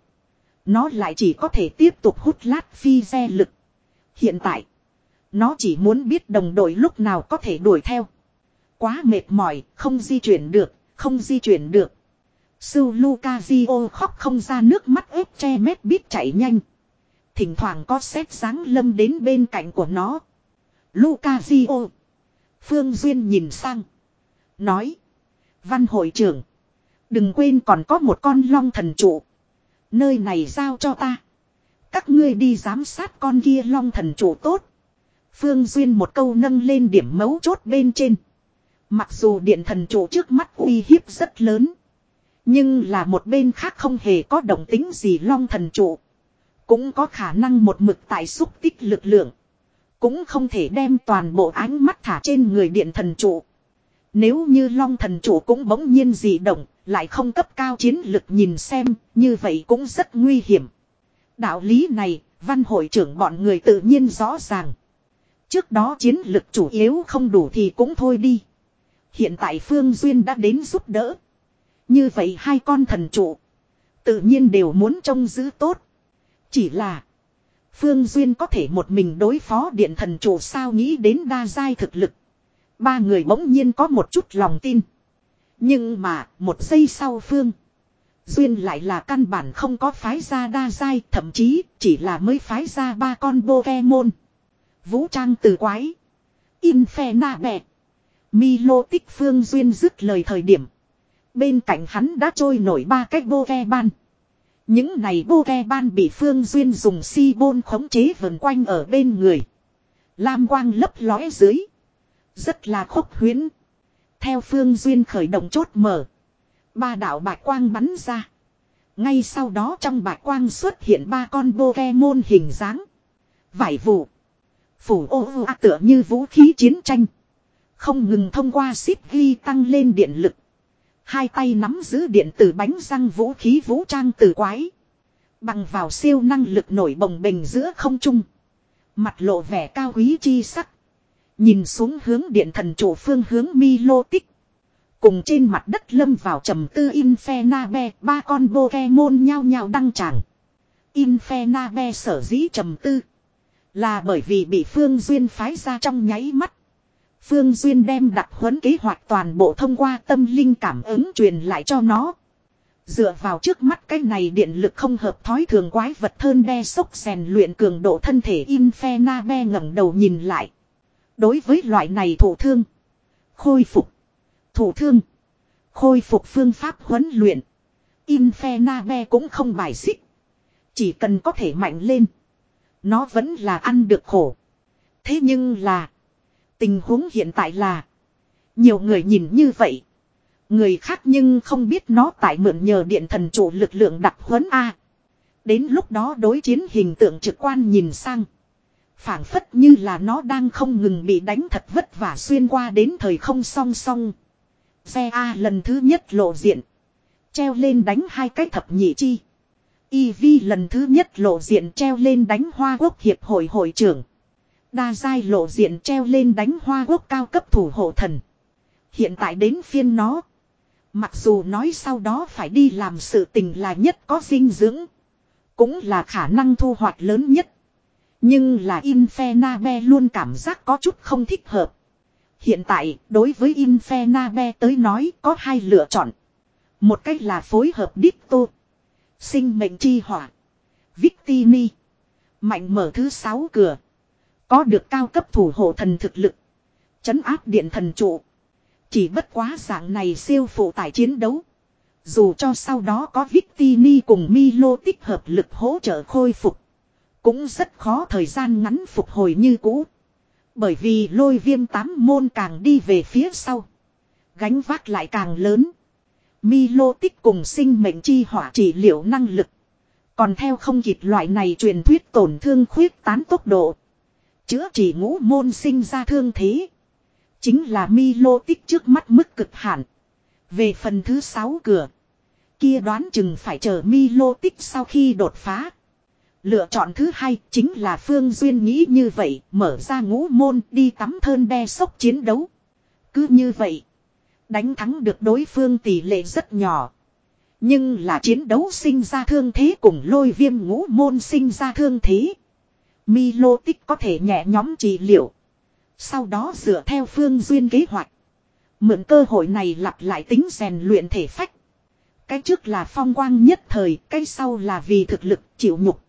[SPEAKER 1] Nó lại chỉ có thể tiếp tục hút lát phi xe lực. Hiện tại, nó chỉ muốn biết đồng đội lúc nào có thể đuổi theo. Quá mệt mỏi, không di chuyển được, không di chuyển được. Sưu Lucazio khóc không ra nước mắt ép che mét biết chạy nhanh. Thỉnh thoảng có sét giáng lâm đến bên cạnh của nó. Lucazio. Phương Duyên nhìn sang. Nói. Văn hội trưởng. Đừng quên còn có một con long thần trụ. Nơi này giao cho ta. Các ngươi đi giám sát con kia long thần trụ tốt. Phương Duyên một câu nâng lên điểm mấu chốt bên trên. Mặc dù điện thần trụ trước mắt uy hiếp rất lớn. Nhưng là một bên khác không hề có động tính gì long thần trụ. Cũng có khả năng một mực tại xúc tích lực lượng. Cũng không thể đem toàn bộ ánh mắt thả trên người điện thần trụ. Nếu như long thần trụ cũng bỗng nhiên dị động, lại không cấp cao chiến lực nhìn xem, như vậy cũng rất nguy hiểm. Đạo lý này, văn hội trưởng bọn người tự nhiên rõ ràng. Trước đó chiến lực chủ yếu không đủ thì cũng thôi đi. Hiện tại Phương Duyên đã đến giúp đỡ. Như vậy hai con thần trụ tự nhiên đều muốn trông giữ tốt. Chỉ là Phương Duyên có thể một mình đối phó điện thần trụ sao nghĩ đến đa giai thực lực. Ba người bỗng nhiên có một chút lòng tin. Nhưng mà một giây sau Phương Duyên lại là căn bản không có phái ra đa giai. Thậm chí chỉ là mới phái ra ba con Pokemon. Vũ trang từ quái Infernape Milo tích Phương Duyên dứt lời thời điểm. Bên cạnh hắn đã trôi nổi ba cái Pokemon. Những này Pokemon bị Phương Duyên dùng si bôn khống chế vần quanh ở bên người. Lam quang lấp lóe dưới. Rất là khốc huyễn. Theo Phương Duyên khởi động chốt mở. Ba đạo bạch quang bắn ra. Ngay sau đó trong bạch quang xuất hiện ba con Pokemon hình dáng. Vải vụ. Phủ ô ô à, tựa như vũ khí chiến tranh. Không ngừng thông qua ship ghi tăng lên điện lực. Hai tay nắm giữ điện tử bánh răng vũ khí vũ trang từ quái. Bằng vào siêu năng lực nổi bồng bềnh giữa không trung. Mặt lộ vẻ cao quý chi sắc. Nhìn xuống hướng điện thần chủ phương hướng Milo tích. Cùng trên mặt đất lâm vào trầm tư Infernape, ba con Pokemon nhao nhao đăng tràng. Infernape sở dĩ trầm tư. Là bởi vì bị Phương Duyên phái ra trong nháy mắt. Phương Duyên đem đặc huấn kế hoạch toàn bộ thông qua tâm linh cảm ứng truyền lại cho nó. Dựa vào trước mắt cái này điện lực không hợp thói thường quái vật thơn đe sốc rèn luyện cường độ thân thể Infernape ngẩng đầu nhìn lại. Đối với loại này thủ thương, khôi phục, thủ thương, khôi phục phương pháp huấn luyện. Infernape cũng không bài xích. Chỉ cần có thể mạnh lên, nó vẫn là ăn được khổ. Thế nhưng là tình huống hiện tại là nhiều người nhìn như vậy. Người khác nhưng không biết nó tại mượn nhờ điện thần chủ lực lượng đặc huấn A. Đến lúc đó đối chiến hình tượng trực quan nhìn sang. Phảng phất như là nó đang không ngừng bị đánh thật vất vả xuyên qua đến thời không song song. Xe A lần thứ nhất lộ diện. Treo lên đánh hai cái thập nhị chi. i vê lần thứ nhất lộ diện treo lên đánh Hoa Quốc Hiệp hội hội trưởng. Đa giai lộ diện treo lên đánh Hoa Quốc cao cấp thủ hộ thần. Hiện tại đến phiên nó. Mặc dù nói sau đó phải đi làm sự tình là nhất có dinh dưỡng. Cũng là khả năng thu hoạch lớn nhất. Nhưng là Infernape luôn cảm giác có chút không thích hợp. Hiện tại đối với Infernape tới nói có hai lựa chọn. Một cách là phối hợp Ditto. Sinh mệnh chi hỏa. Victini. Mạnh mở thứ sáu cửa. Có được cao cấp thủ hộ thần thực lực. Trấn áp điện thần trụ. Chỉ bất quá dạng này siêu phụ tải chiến đấu. Dù cho sau đó có Victini cùng Milo tích hợp lực hỗ trợ khôi phục. Cũng rất khó thời gian ngắn phục hồi như cũ. Bởi vì lôi viêm tám môn càng đi về phía sau. Gánh vác lại càng lớn. Milo tích cùng sinh mệnh chi hỏa trị liệu năng lực. Còn theo không kịp loại này truyền thuyết tổn thương khuyết tán tốc độ. Chữa trị ngũ môn sinh ra thương thế. Chính là Milo tích trước mắt mức cực hạn. Về phần thứ sáu cửa. Kia đoán chừng phải chờ Milo tích sau khi đột phá. Lựa chọn thứ hai chính là Phương Duyên nghĩ như vậy. Mở ra ngũ môn đi tắm thơn đe sốc chiến đấu. Cứ như vậy. Đánh thắng được đối phương tỷ lệ rất nhỏ. Nhưng là chiến đấu sinh ra thương thế cùng lôi viêm ngũ môn sinh ra thương thế. Milo tích có thể nhẹ nhóm trị liệu. Sau đó dựa theo Phương Duyên kế hoạch. Mượn cơ hội này lặp lại tính rèn luyện thể phách. Cái trước là phong quang nhất thời, cái sau là vì thực lực chịu nhục.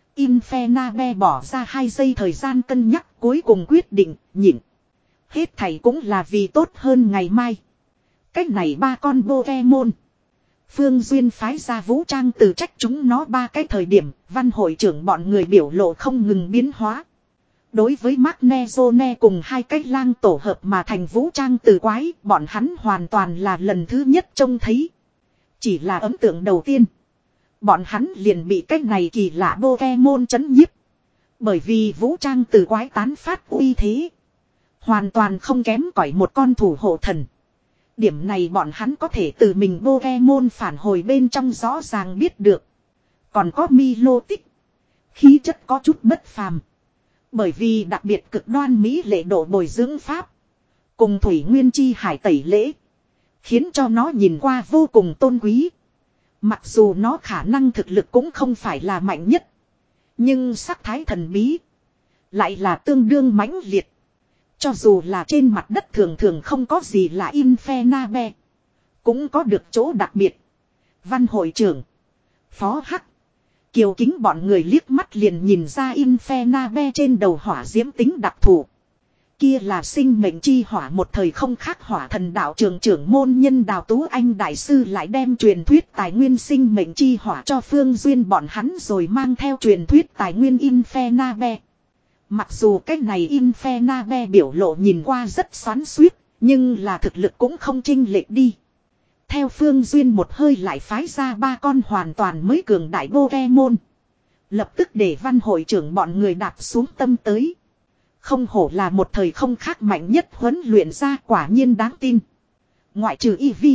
[SPEAKER 1] Infernabe bỏ ra hai giây thời gian cân nhắc cuối cùng quyết định, nhịn. Hết thảy cũng là vì tốt hơn ngày mai. Cách này ba con Pokemon. Phương Duyên phái ra vũ trang từ trách chúng nó ba cái thời điểm, văn hội trưởng bọn người biểu lộ không ngừng biến hóa. Đối với Magnezone cùng hai cái lang tổ hợp mà thành vũ trang từ quái, bọn hắn hoàn toàn là lần thứ nhất trông thấy. Chỉ là ấn tượng đầu tiên. Bọn hắn liền bị cái này kỳ lạ Pokemon chấn nhiếp. Bởi vì vũ trang từ quái tán phát uy thế. Hoàn toàn không kém cỏi một con thủ hộ thần. Điểm này bọn hắn có thể từ mình Pokemon phản hồi bên trong rõ ràng biết được. Còn có Milo tích. Khí chất có chút bất phàm. Bởi vì đặc biệt cực đoan mỹ lệ độ bồi dưỡng pháp. Cùng thủy nguyên chi hải tẩy lễ. Khiến cho nó nhìn qua vô cùng tôn quý. Mặc dù nó khả năng thực lực cũng không phải là mạnh nhất. Nhưng sắc thái thần bí. Lại là tương đương mãnh liệt. Cho dù là trên mặt đất thường thường không có gì là Infernabe. Cũng có được chỗ đặc biệt. Văn hội trưởng. Phó Hắc. Kiều Kính bọn người liếc mắt liền nhìn ra Infernabe trên đầu hỏa diễm tính đặc thù. Kia là sinh mệnh chi hỏa một thời không khác hỏa thần đạo trường trưởng môn nhân Đào Tú Anh đại sư lại đem truyền thuyết tài nguyên sinh mệnh chi hỏa cho Phương Duyên bọn hắn rồi mang theo truyền thuyết tài nguyên Infernabe. Mặc dù cái này Infernabe biểu lộ nhìn qua rất xoắn xuýt, nhưng là thực lực cũng không chênh lệch đi. Theo Phương Duyên một hơi lại phái ra ba con hoàn toàn mới cường đại Pokemon. Lập tức để văn hội trưởng bọn người đạp xuống tâm tới. Không hổ là một thời không khác mạnh nhất huấn luyện ra quả nhiên đáng tin. Ngoại trừ Eevee,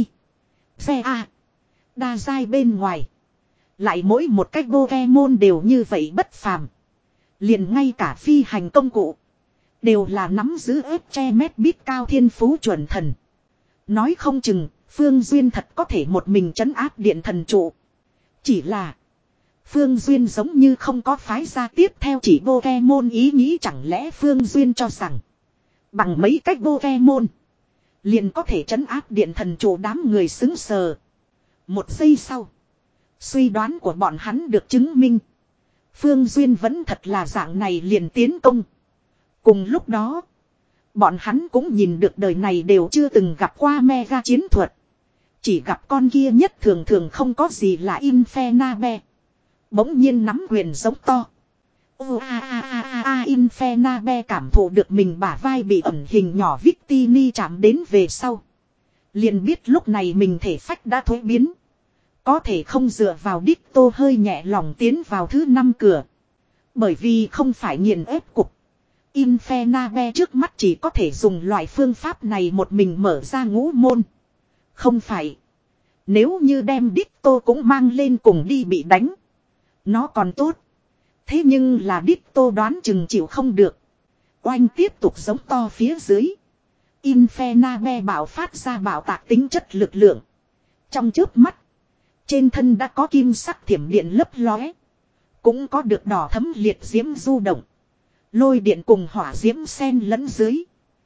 [SPEAKER 1] xe A, đa giai bên ngoài. Lại mỗi một cách Pokemon đều như vậy bất phàm. Liền ngay cả phi hành công cụ. Đều là nắm giữ ép che mét bít cao thiên phú chuẩn thần. Nói không chừng, Phương Duyên thật có thể một mình trấn áp điện thần trụ. Chỉ là Phương Duyên giống như không có phái ra tiếp theo chỉ Pokemon ý nghĩ chẳng lẽ Phương Duyên cho rằng bằng mấy cách Pokemon liền có thể trấn áp điện thần trụ đám người xứng sờ. Một giây sau, suy đoán của bọn hắn được chứng minh. Phương Duyên vẫn thật là dạng này liền tiến công. Cùng lúc đó, bọn hắn cũng nhìn được đời này đều chưa từng gặp qua mega chiến thuật. Chỉ gặp con kia nhất thường thường không có gì là Infernabe. Bỗng nhiên nắm quyền giống to. Ô a a a a a Infernabe cảm thụ được mình bả vai bị ẩn hình nhỏ Victini chạm đến về sau. Liền biết lúc này mình thể phách đã thối biến. Có thể không dựa vào đích tô hơi nhẹ lòng tiến vào thứ năm cửa. Bởi vì không phải nghiền ép cục. Infernabe trước mắt chỉ có thể dùng loại phương pháp này một mình mở ra ngũ môn. Không phải. Nếu như đem đích tô cũng mang lên cùng đi bị đánh. Nó còn tốt. Thế nhưng là đích tô đoán chừng chịu không được. Oanh tiếp tục giống to phía dưới. Infernabe bạo phát ra bạo tạc tính chất lực lượng. Trong chớp mắt. Trên thân đã có kim sắc thiểm điện lấp lóe. Cũng có được đỏ thấm liệt diễm du động. Lôi điện cùng hỏa diễm xen lẫn dưới.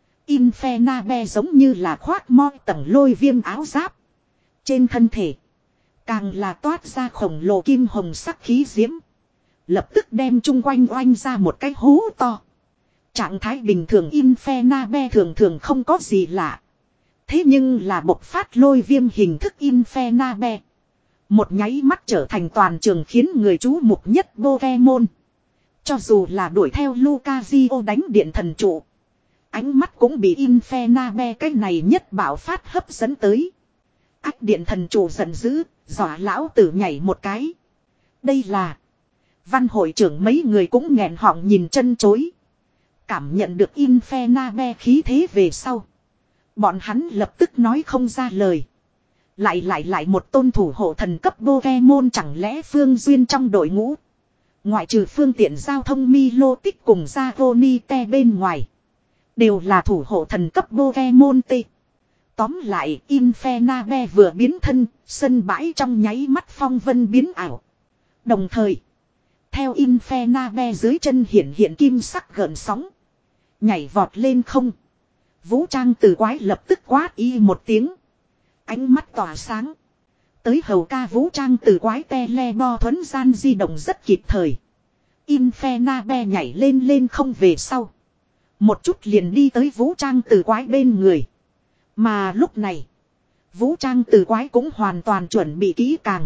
[SPEAKER 1] Infernabe giống như là khoác moi tầng lôi viêm áo giáp. Trên thân thể. Càng là toát ra khổng lồ kim hồng sắc khí diễm. lập tức đem chung quanh oanh ra một cái hố to. Trạng thái bình thường Infernape thường thường không có gì lạ. Thế nhưng là bộc phát lôi viêm hình thức Infernape. Một nháy mắt trở thành toàn trường khiến người chú mục nhất Pokemon. Cho dù là đuổi theo Lucario đánh điện thần trụ. Ánh mắt cũng bị Infernape cái này nhất bảo phát hấp dẫn tới. Ách điện thần trụ giận dữ, dọa lão tử nhảy một cái. Đây là... Văn hội trưởng mấy người cũng nghẹn họng nhìn chân chối. Cảm nhận được Infernape khí thế về sau. Bọn hắn lập tức nói không ra lời. Lại lại lại một tôn thủ hộ thần cấp Pokemon chẳng lẽ Phương Duyên trong đội ngũ. Ngoại trừ phương tiện giao thông Milotic cùng Zagonite bên ngoài. Đều là thủ hộ thần cấp Pokemon T. Tóm lại Infernape vừa biến thân, sân bãi trong nháy mắt phong vân biến ảo. Đồng thời, theo Infernape dưới chân hiện hiện kim sắc gợn sóng. Nhảy vọt lên không. Vũ trang từ quái lập tức quát y một tiếng. Ánh mắt tỏa sáng. Tới hầu ca vũ trang từ quái Telebo thuấn gian di động rất kịp thời. Infernape nhảy lên lên không về sau. Một chút liền đi tới vũ trang từ quái bên người. Mà lúc này, vũ trang từ quái cũng hoàn toàn chuẩn bị kỹ càng.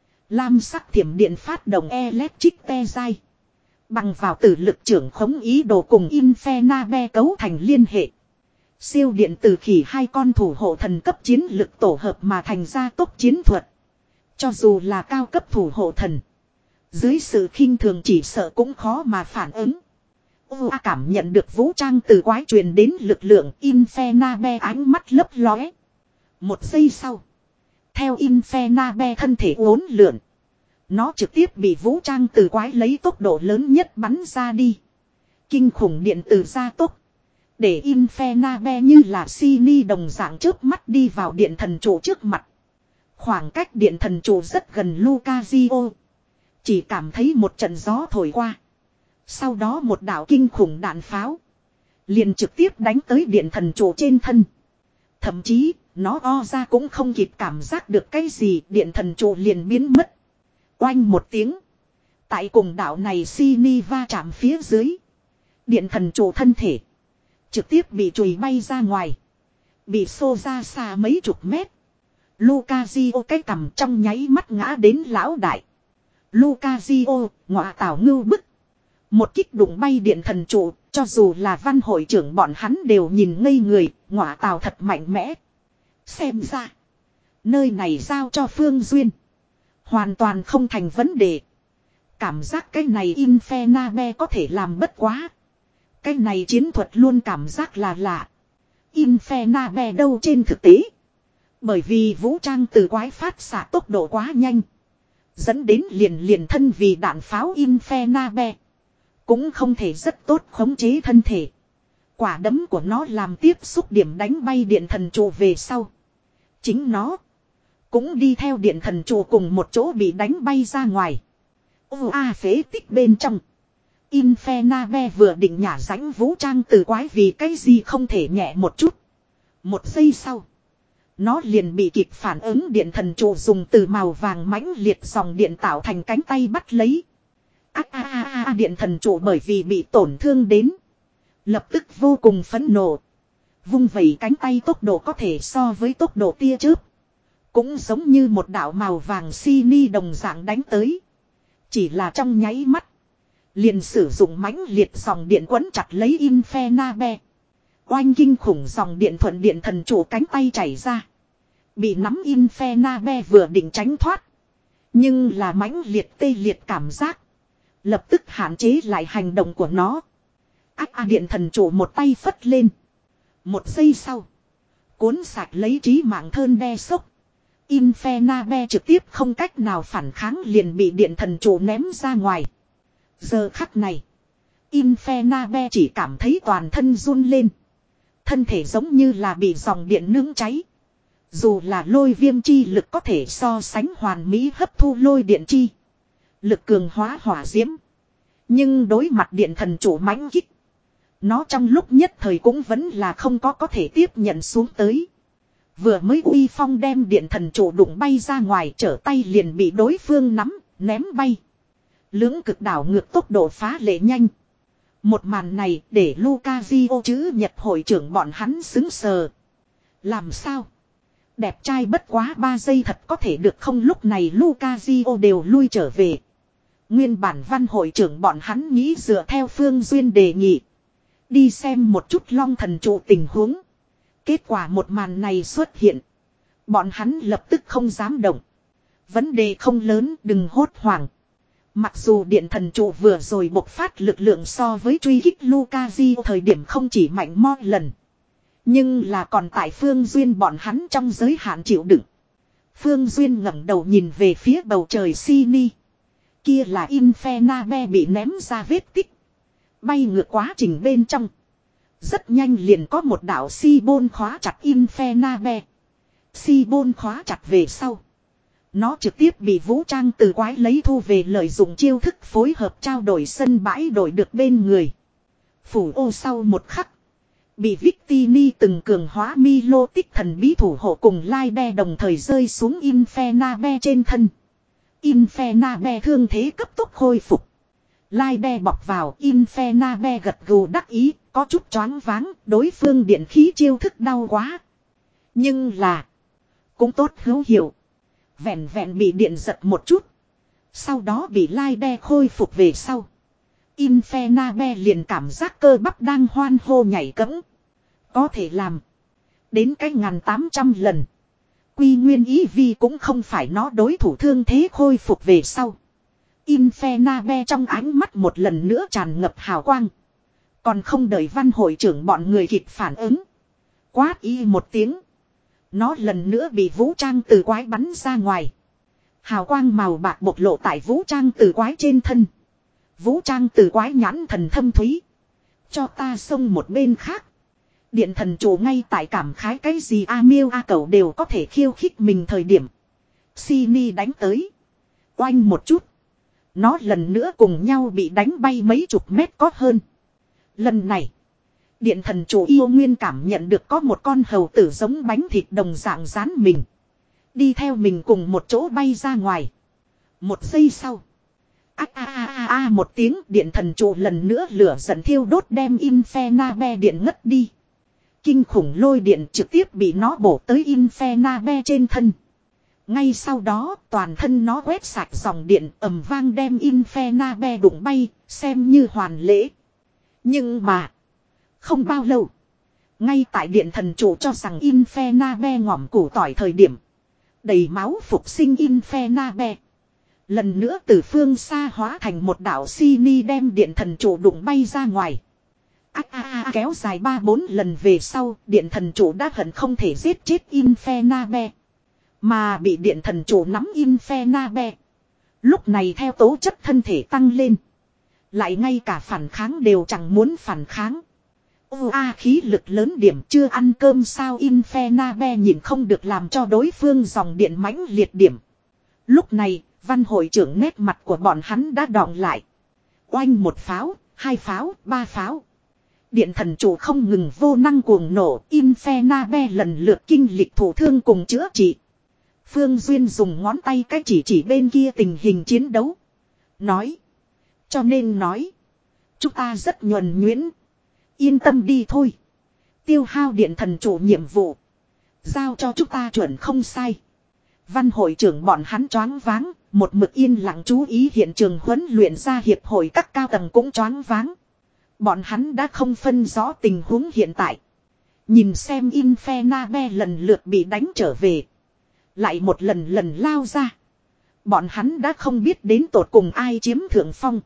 [SPEAKER 1] Lam sắc thiểm điện phát động electric te dai. Bằng vào tử lực trưởng khống ý đồ cùng Infernape cấu thành liên hệ. Siêu điện từ khỉ hai con thủ hộ thần cấp chiến lực tổ hợp mà thành ra tốc chiến thuật. Cho dù là cao cấp thủ hộ thần. Dưới sự khinh thường chỉ sợ cũng khó mà phản ứng. Ô cảm nhận được vũ trang từ quái truyền đến lực lượng Infernape ánh mắt lấp lóe. Một giây sau. Theo Infernape thân thể uốn lượn. Nó trực tiếp bị vũ trang từ quái lấy tốc độ lớn nhất bắn ra đi. Kinh khủng điện từ gia tốc. Để Infernape như là si ni đồng dạng chớp mắt đi vào điện thần trụ trước mặt. Khoảng cách điện thần trụ rất gần Lucario. Chỉ cảm thấy một trận gió thổi qua. Sau đó một đạo kinh khủng đạn pháo. Liền trực tiếp đánh tới điện thần trụ trên thân. Thậm chí, nó o ra cũng không kịp cảm giác được cái gì, điện thần trụ liền biến mất. Oanh một tiếng. Tại cùng đạo này si ni va chạm phía dưới. Điện thần trụ thân thể. Trực tiếp bị chùi bay ra ngoài. Bị xô ra xa mấy chục mét. Lucario cái cằm trong nháy mắt ngã đến lão đại. Lucario, ngọa tảo ngưu bức. Một kích đụng bay điện thần trụ, cho dù là văn hội trưởng bọn hắn đều nhìn ngây người, ngọa tảo thật mạnh mẽ. Xem ra, nơi này giao cho Phương Duyên. Hoàn toàn không thành vấn đề. Cảm giác cái này Infernape có thể làm bất quá. Cái này chiến thuật luôn cảm giác là lạ. Infernape đâu trên thực tế. Bởi vì vũ trang từ quái phát xạ tốc độ quá nhanh. Dẫn đến liền liền thân vì đạn pháo Infernape. Cũng không thể rất tốt khống chế thân thể. Quả đấm của nó làm tiếp xúc điểm đánh bay điện thần trụ về sau. Chính nó cũng đi theo điện thần trụ cùng một chỗ bị đánh bay ra ngoài. Ô a phế tích bên trong. Infernape vừa định nhả rãnh vũ trang từ quái vì cái gì không thể nhẹ một chút. Một giây sau. Nó liền bị kịp phản ứng điện thần trụ dùng từ màu vàng mãnh liệt dòng điện tạo thành cánh tay bắt lấy. A a a a điện thần trụ bởi vì bị tổn thương đến. Lập tức vô cùng phẫn nộ. Vung vẩy cánh tay tốc độ có thể so với tốc độ tia chớp. Cũng giống như một đạo màu vàng si ni đồng dạng đánh tới. Chỉ là trong nháy mắt. Liền sử dụng mãnh liệt dòng điện quấn chặt lấy Infernape. Oanh kinh khủng dòng điện thuận điện thần trụ cánh tay chảy ra. Bị nắm Infernape vừa định tránh thoát. Nhưng là mãnh liệt tê liệt cảm giác. Lập tức hạn chế lại hành động của nó. Ác a điện thần trụ một tay phất lên. Một giây sau. Cuốn sạch lấy trí mạng thơn đe sốc. Infernape trực tiếp không cách nào phản kháng liền bị điện thần trụ ném ra ngoài. Giờ khắc này. Infernape chỉ cảm thấy toàn thân run lên. Thân thể giống như là bị dòng điện nướng cháy. Dù là lôi viêm chi lực có thể so sánh hoàn mỹ hấp thu lôi điện chi. Lực cường hóa hỏa diễm. Nhưng đối mặt điện thần chủ mãnh kích. Nó trong lúc nhất thời cũng vẫn là không có có thể tiếp nhận xuống tới. Vừa mới uy phong đem điện thần chủ đụng bay ra ngoài trở tay liền bị đối phương nắm, ném bay. Lưỡng cực đảo ngược tốc độ phá lệ nhanh. Một màn này để Lucazio chữ Nhật hội trưởng bọn hắn xứng sờ. Làm sao? Đẹp trai bất quá ba giây thật có thể được không, lúc này Lucazio đều lui trở về. Nguyên bản văn hội trưởng bọn hắn nghĩ dựa theo Phương Duyên đề nghị. Đi xem một chút long thần trụ tình huống. Kết quả một màn này xuất hiện. Bọn hắn lập tức không dám động. Vấn đề không lớn, đừng hốt hoảng. Mặc dù điện thần trụ vừa rồi bộc phát lực lượng so với truy kích Lucazio thời điểm không chỉ mạnh mo lần. Nhưng là còn tại Phương Duyên bọn hắn trong giới hạn chịu đựng. Phương Duyên ngẩng đầu nhìn về phía bầu trời Sini. Kia là Infernabe bị ném ra vết tích. Bay ngược quá trình bên trong. Rất nhanh liền có một đạo Si-bôn khóa chặt Infernabe. Si-bôn khóa chặt về sau. Nó trực tiếp bị vũ trang từ quái lấy thu về, lợi dụng chiêu thức phối hợp trao đổi sân bãi đổi được bên người. Phủ ô sau một khắc. Bị Victini từng cường hóa Milo tích thần bí thủ hộ cùng Lai Đe đồng thời rơi xuống Infernabe trên thân. Infernabe thương thế cấp tốc khôi phục. Lai Đe bọc vào, Infernabe gật gù đắc ý, có chút choáng váng, đối phương điện khí chiêu thức đau quá. Nhưng là, cũng tốt hữu hiệu. Vẹn vẹn bị điện giật một chút. Sau đó bị Lai Đe khôi phục về sau. Infernabe liền cảm giác cơ bắp đang hoan hô nhảy cẫng. Có thể làm. Đến cái ngàn tám trăm lần. Quy nguyên ý vi cũng không phải nó đối thủ, thương thế khôi phục về sau. Infernabe trong ánh mắt một lần nữa tràn ngập hào quang. Còn không đợi văn hội trưởng bọn người kịp phản ứng. Quát y một tiếng. Nó lần nữa bị vũ trang từ quái bắn ra ngoài. Hào quang màu bạc bộc lộ tại vũ trang từ quái trên thân. Vũ trang từ quái nhãn thần thâm thúy. Cho ta xông một bên khác. Điện thần chủ ngay tại cảm khái cái gì A miêu A cẩu đều có thể khiêu khích mình thời điểm. Sini đánh tới. Oanh một chút. Nó lần nữa cùng nhau bị đánh bay mấy chục mét có hơn. Lần này. Điện thần chủ yêu nguyên cảm nhận được có một con hầu tử giống bánh thịt đồng dạng dán mình. Đi theo mình cùng một chỗ bay ra ngoài. Một giây sau. A a a a a một tiếng, điện thần trụ lần nữa lửa giận thiêu đốt đem Infernabe điện ngất đi. Kinh khủng lôi điện trực tiếp bị nó bổ tới Infernabe trên thân. Ngay sau đó toàn thân nó quét sạch dòng điện ầm vang đem Infernabe đụng bay, xem như hoàn lễ. Nhưng mà không bao lâu, ngay tại điện thần trụ cho rằng Infernabe ngỏm củ tỏi thời điểm, đầy máu phục sinh Infernabe lần nữa từ phương xa hóa thành một đạo Sini đem điện thần trụ đụng bay ra ngoài. A a a kéo dài ba bốn lần về sau, điện thần trụ đã hận không thể giết chết Infernabe. Mà bị điện thần trụ nắm Infernabe. Lúc này theo tố chất thân thể tăng lên. Lại ngay cả phản kháng đều chẳng muốn phản kháng. Ô a khí lực lớn điểm, chưa ăn cơm sao? Infernabe nhìn không được làm cho đối phương dòng điện mãnh liệt điểm. Lúc này, văn hội trưởng nét mặt của bọn hắn đã đọng lại. Oanh một pháo, hai pháo, ba pháo. Điện thần chủ không ngừng vô năng cuồng nổ, Infernabe lần lượt kinh lịch thổ thương cùng chữa trị. Phương Duyên dùng ngón tay cái chỉ chỉ bên kia tình hình chiến đấu. Nói. Cho nên nói. Chúng ta rất nhuần nhuyễn. Yên tâm đi thôi. Tiêu hao điện thần chủ nhiệm vụ. Giao cho chúng ta chuẩn không sai. Văn hội trưởng bọn hắn choáng váng. Một mực yên lặng chú ý hiện trường huấn luyện ra hiệp hội các cao tầng cũng choáng váng. Bọn hắn đã không phân rõ tình huống hiện tại. Nhìn xem Infernabe lần lượt bị đánh trở về. Lại một lần lần lao ra. Bọn hắn đã không biết đến tột cùng ai chiếm thượng phong.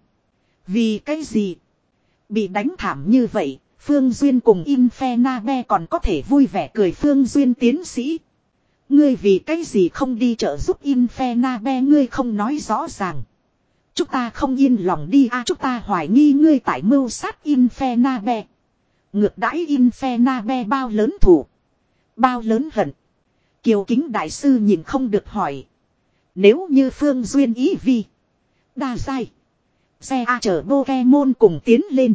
[SPEAKER 1] Vì cái gì? Bị đánh thảm như vậy, Phương Duyên cùng Infernabe còn có thể vui vẻ cười. Phương Duyên tiến sĩ. Ngươi vì cái gì không đi trợ giúp Infernabe, ngươi không nói rõ ràng. Chúng ta không yên lòng đi a à, chúng ta hoài nghi ngươi tại mưu sát Infernabe. Ngược đãi Infernabe bao lớn thủ. Bao lớn hận. Kiều Kính đại sư nhìn không được hỏi. Nếu như Phương Duyên ý vi. Đa sai. Xe A chở Pokemon cùng tiến lên.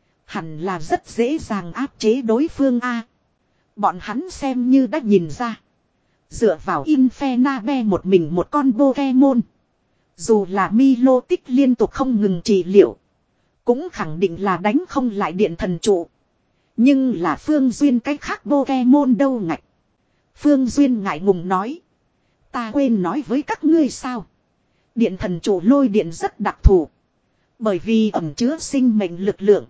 [SPEAKER 1] Hẳn là rất dễ dàng áp chế đối phương A. Bọn hắn xem như đã nhìn ra. Dựa vào Infernabe một mình một con Pokemon. Dù là Milo tích liên tục không ngừng trị liệu. Cũng khẳng định là đánh không lại điện thần trụ. Nhưng là Phương Duyên cái khác Pokemon đâu ngạch. Phương Duyên ngại ngùng nói. Ta quên nói với các ngươi sao. Điện thần trụ lôi điện rất đặc thù. Bởi vì ẩn chứa sinh mệnh lực lượng.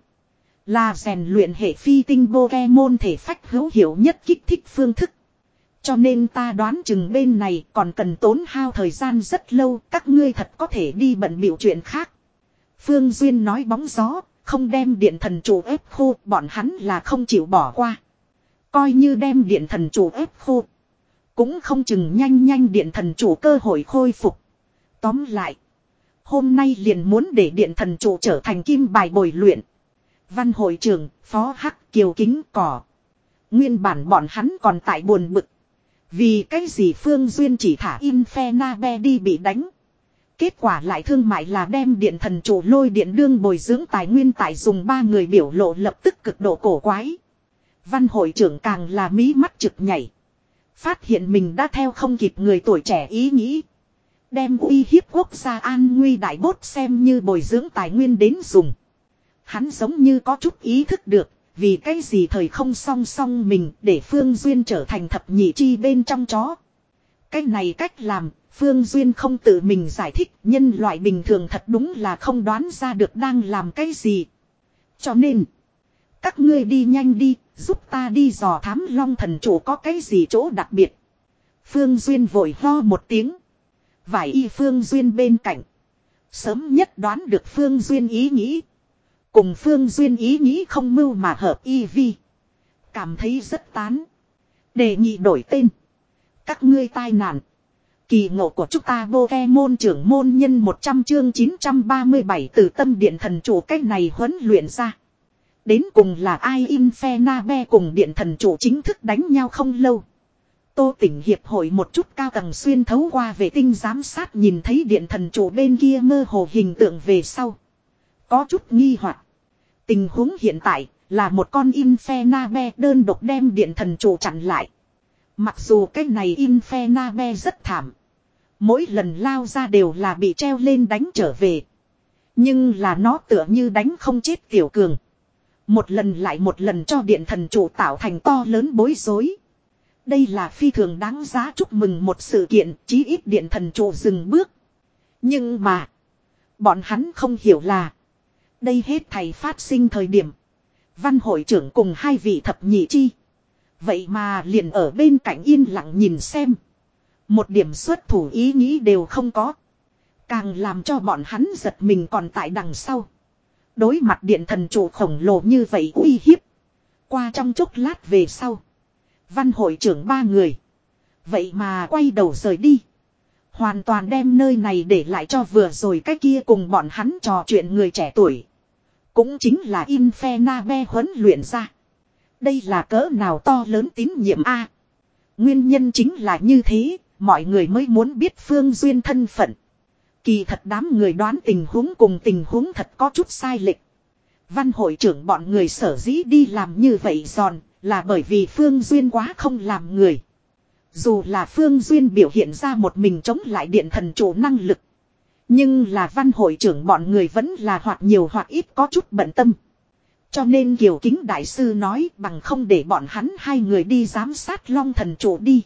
[SPEAKER 1] Là rèn luyện hệ phi tinh Pokemon thể phách hữu hiệu nhất kích thích phương thức. Cho nên ta đoán chừng bên này còn cần tốn hao thời gian rất lâu. Các ngươi thật có thể đi bận bịu chuyện khác. Phương Duyên nói bóng gió. Không đem điện thần trụ ép khô. Bọn hắn là không chịu bỏ qua. Coi như đem điện thần trụ ép khô. Cũng không chừng nhanh nhanh điện thần trụ cơ hội khôi phục. Tóm lại. Hôm nay liền muốn để điện thần trụ trở thành kim bài bồi luyện. Văn hội trưởng, phó hắc kiều kính cỏ. Nguyên bản bọn hắn còn tại buồn bực. Vì cái gì Phương Duyên chỉ thả Infernape đi bị đánh. Kết quả lại thương mại là đem điện thần trụ lôi điện đương bồi dưỡng tài nguyên tại dùng ba người biểu lộ lập tức cực độ cổ quái. Văn hội trưởng càng là mí mắt trực nhảy. Phát hiện mình đã theo không kịp người tuổi trẻ ý nghĩ. Đem uy hiếp quốc gia an nguy đại bốt xem như bồi dưỡng tài nguyên đến dùng. Hắn giống như có chút ý thức được. Vì cái gì thời không song song mình để Phương Duyên trở thành thập nhị chi bên trong chó. Cái này cách làm, Phương Duyên không tự mình giải thích. Nhân loại bình thường thật đúng là không đoán ra được đang làm cái gì. Cho nên, các ngươi đi nhanh đi, giúp ta đi dò thám long thần chủ có cái gì chỗ đặc biệt. Phương Duyên vội ho một tiếng. Vải y Phương Duyên bên cạnh. Sớm nhất đoán được Phương Duyên ý nghĩ. Cùng Phương Duyên ý nghĩ không mưu mà hợp y vi. Cảm thấy rất tán. Đề nghị đổi tên. Các ngươi tai nạn. Kỳ ngộ của chúng ta Pokemon trưởng môn nhân một trăm chương chín trăm ba mươi bảy từ tâm điện thần chủ cách này huấn luyện ra. Đến cùng là ai Infernape cùng điện thần chủ chính thức đánh nhau không lâu. Tô tỉnh hiệp hội một chút cao tầng xuyên thấu qua vệ tinh giám sát nhìn thấy điện thần chủ bên kia mơ hồ hình tượng về sau. Có chút nghi hoặc. Tình huống hiện tại là một con Infernape đơn độc đem điện thần chủ chặn lại. Mặc dù cái này Infernape rất thảm. Mỗi lần lao ra đều là bị treo lên đánh trở về. Nhưng là nó tựa như đánh không chết tiểu cường. Một lần lại một lần cho điện thần chủ tạo thành to lớn bối rối. Đây là phi thường đáng giá chúc mừng một sự kiện, chí ít điện thần chủ dừng bước. Nhưng mà, bọn hắn không hiểu là, đây hết thầy phát sinh thời điểm. Văn hội trưởng cùng hai vị thập nhị chi. Vậy mà liền ở bên cạnh yên lặng nhìn xem. Một điểm xuất thủ ý nghĩ đều không có. Càng làm cho bọn hắn giật mình còn tại đằng sau. Đối mặt điện thần chủ khổng lồ như vậy uy hiếp. Qua trong chốc lát về sau. Văn hội trưởng ba người. Vậy mà quay đầu rời đi. Hoàn toàn đem nơi này để lại cho vừa rồi cái kia cùng bọn hắn trò chuyện người trẻ tuổi. Cũng chính là Infernape huấn luyện ra. Đây là cỡ nào to lớn tín nhiệm a? Nguyên nhân chính là như thế, mọi người mới muốn biết Phương Duyên thân phận. Kỳ thật đám người đoán tình huống cùng tình huống thật có chút sai lệch. Văn hội trưởng bọn người sở dĩ đi làm như vậy giòn, là bởi vì Phương Duyên quá không làm người. Dù là Phương Duyên biểu hiện ra một mình chống lại điện thần chủ năng lực. Nhưng là văn hội trưởng bọn người vẫn là hoặc nhiều hoặc ít có chút bận tâm. Cho nên Kiều Kính Đại Sư nói bằng không để bọn hắn hai người đi giám sát long thần chủ đi.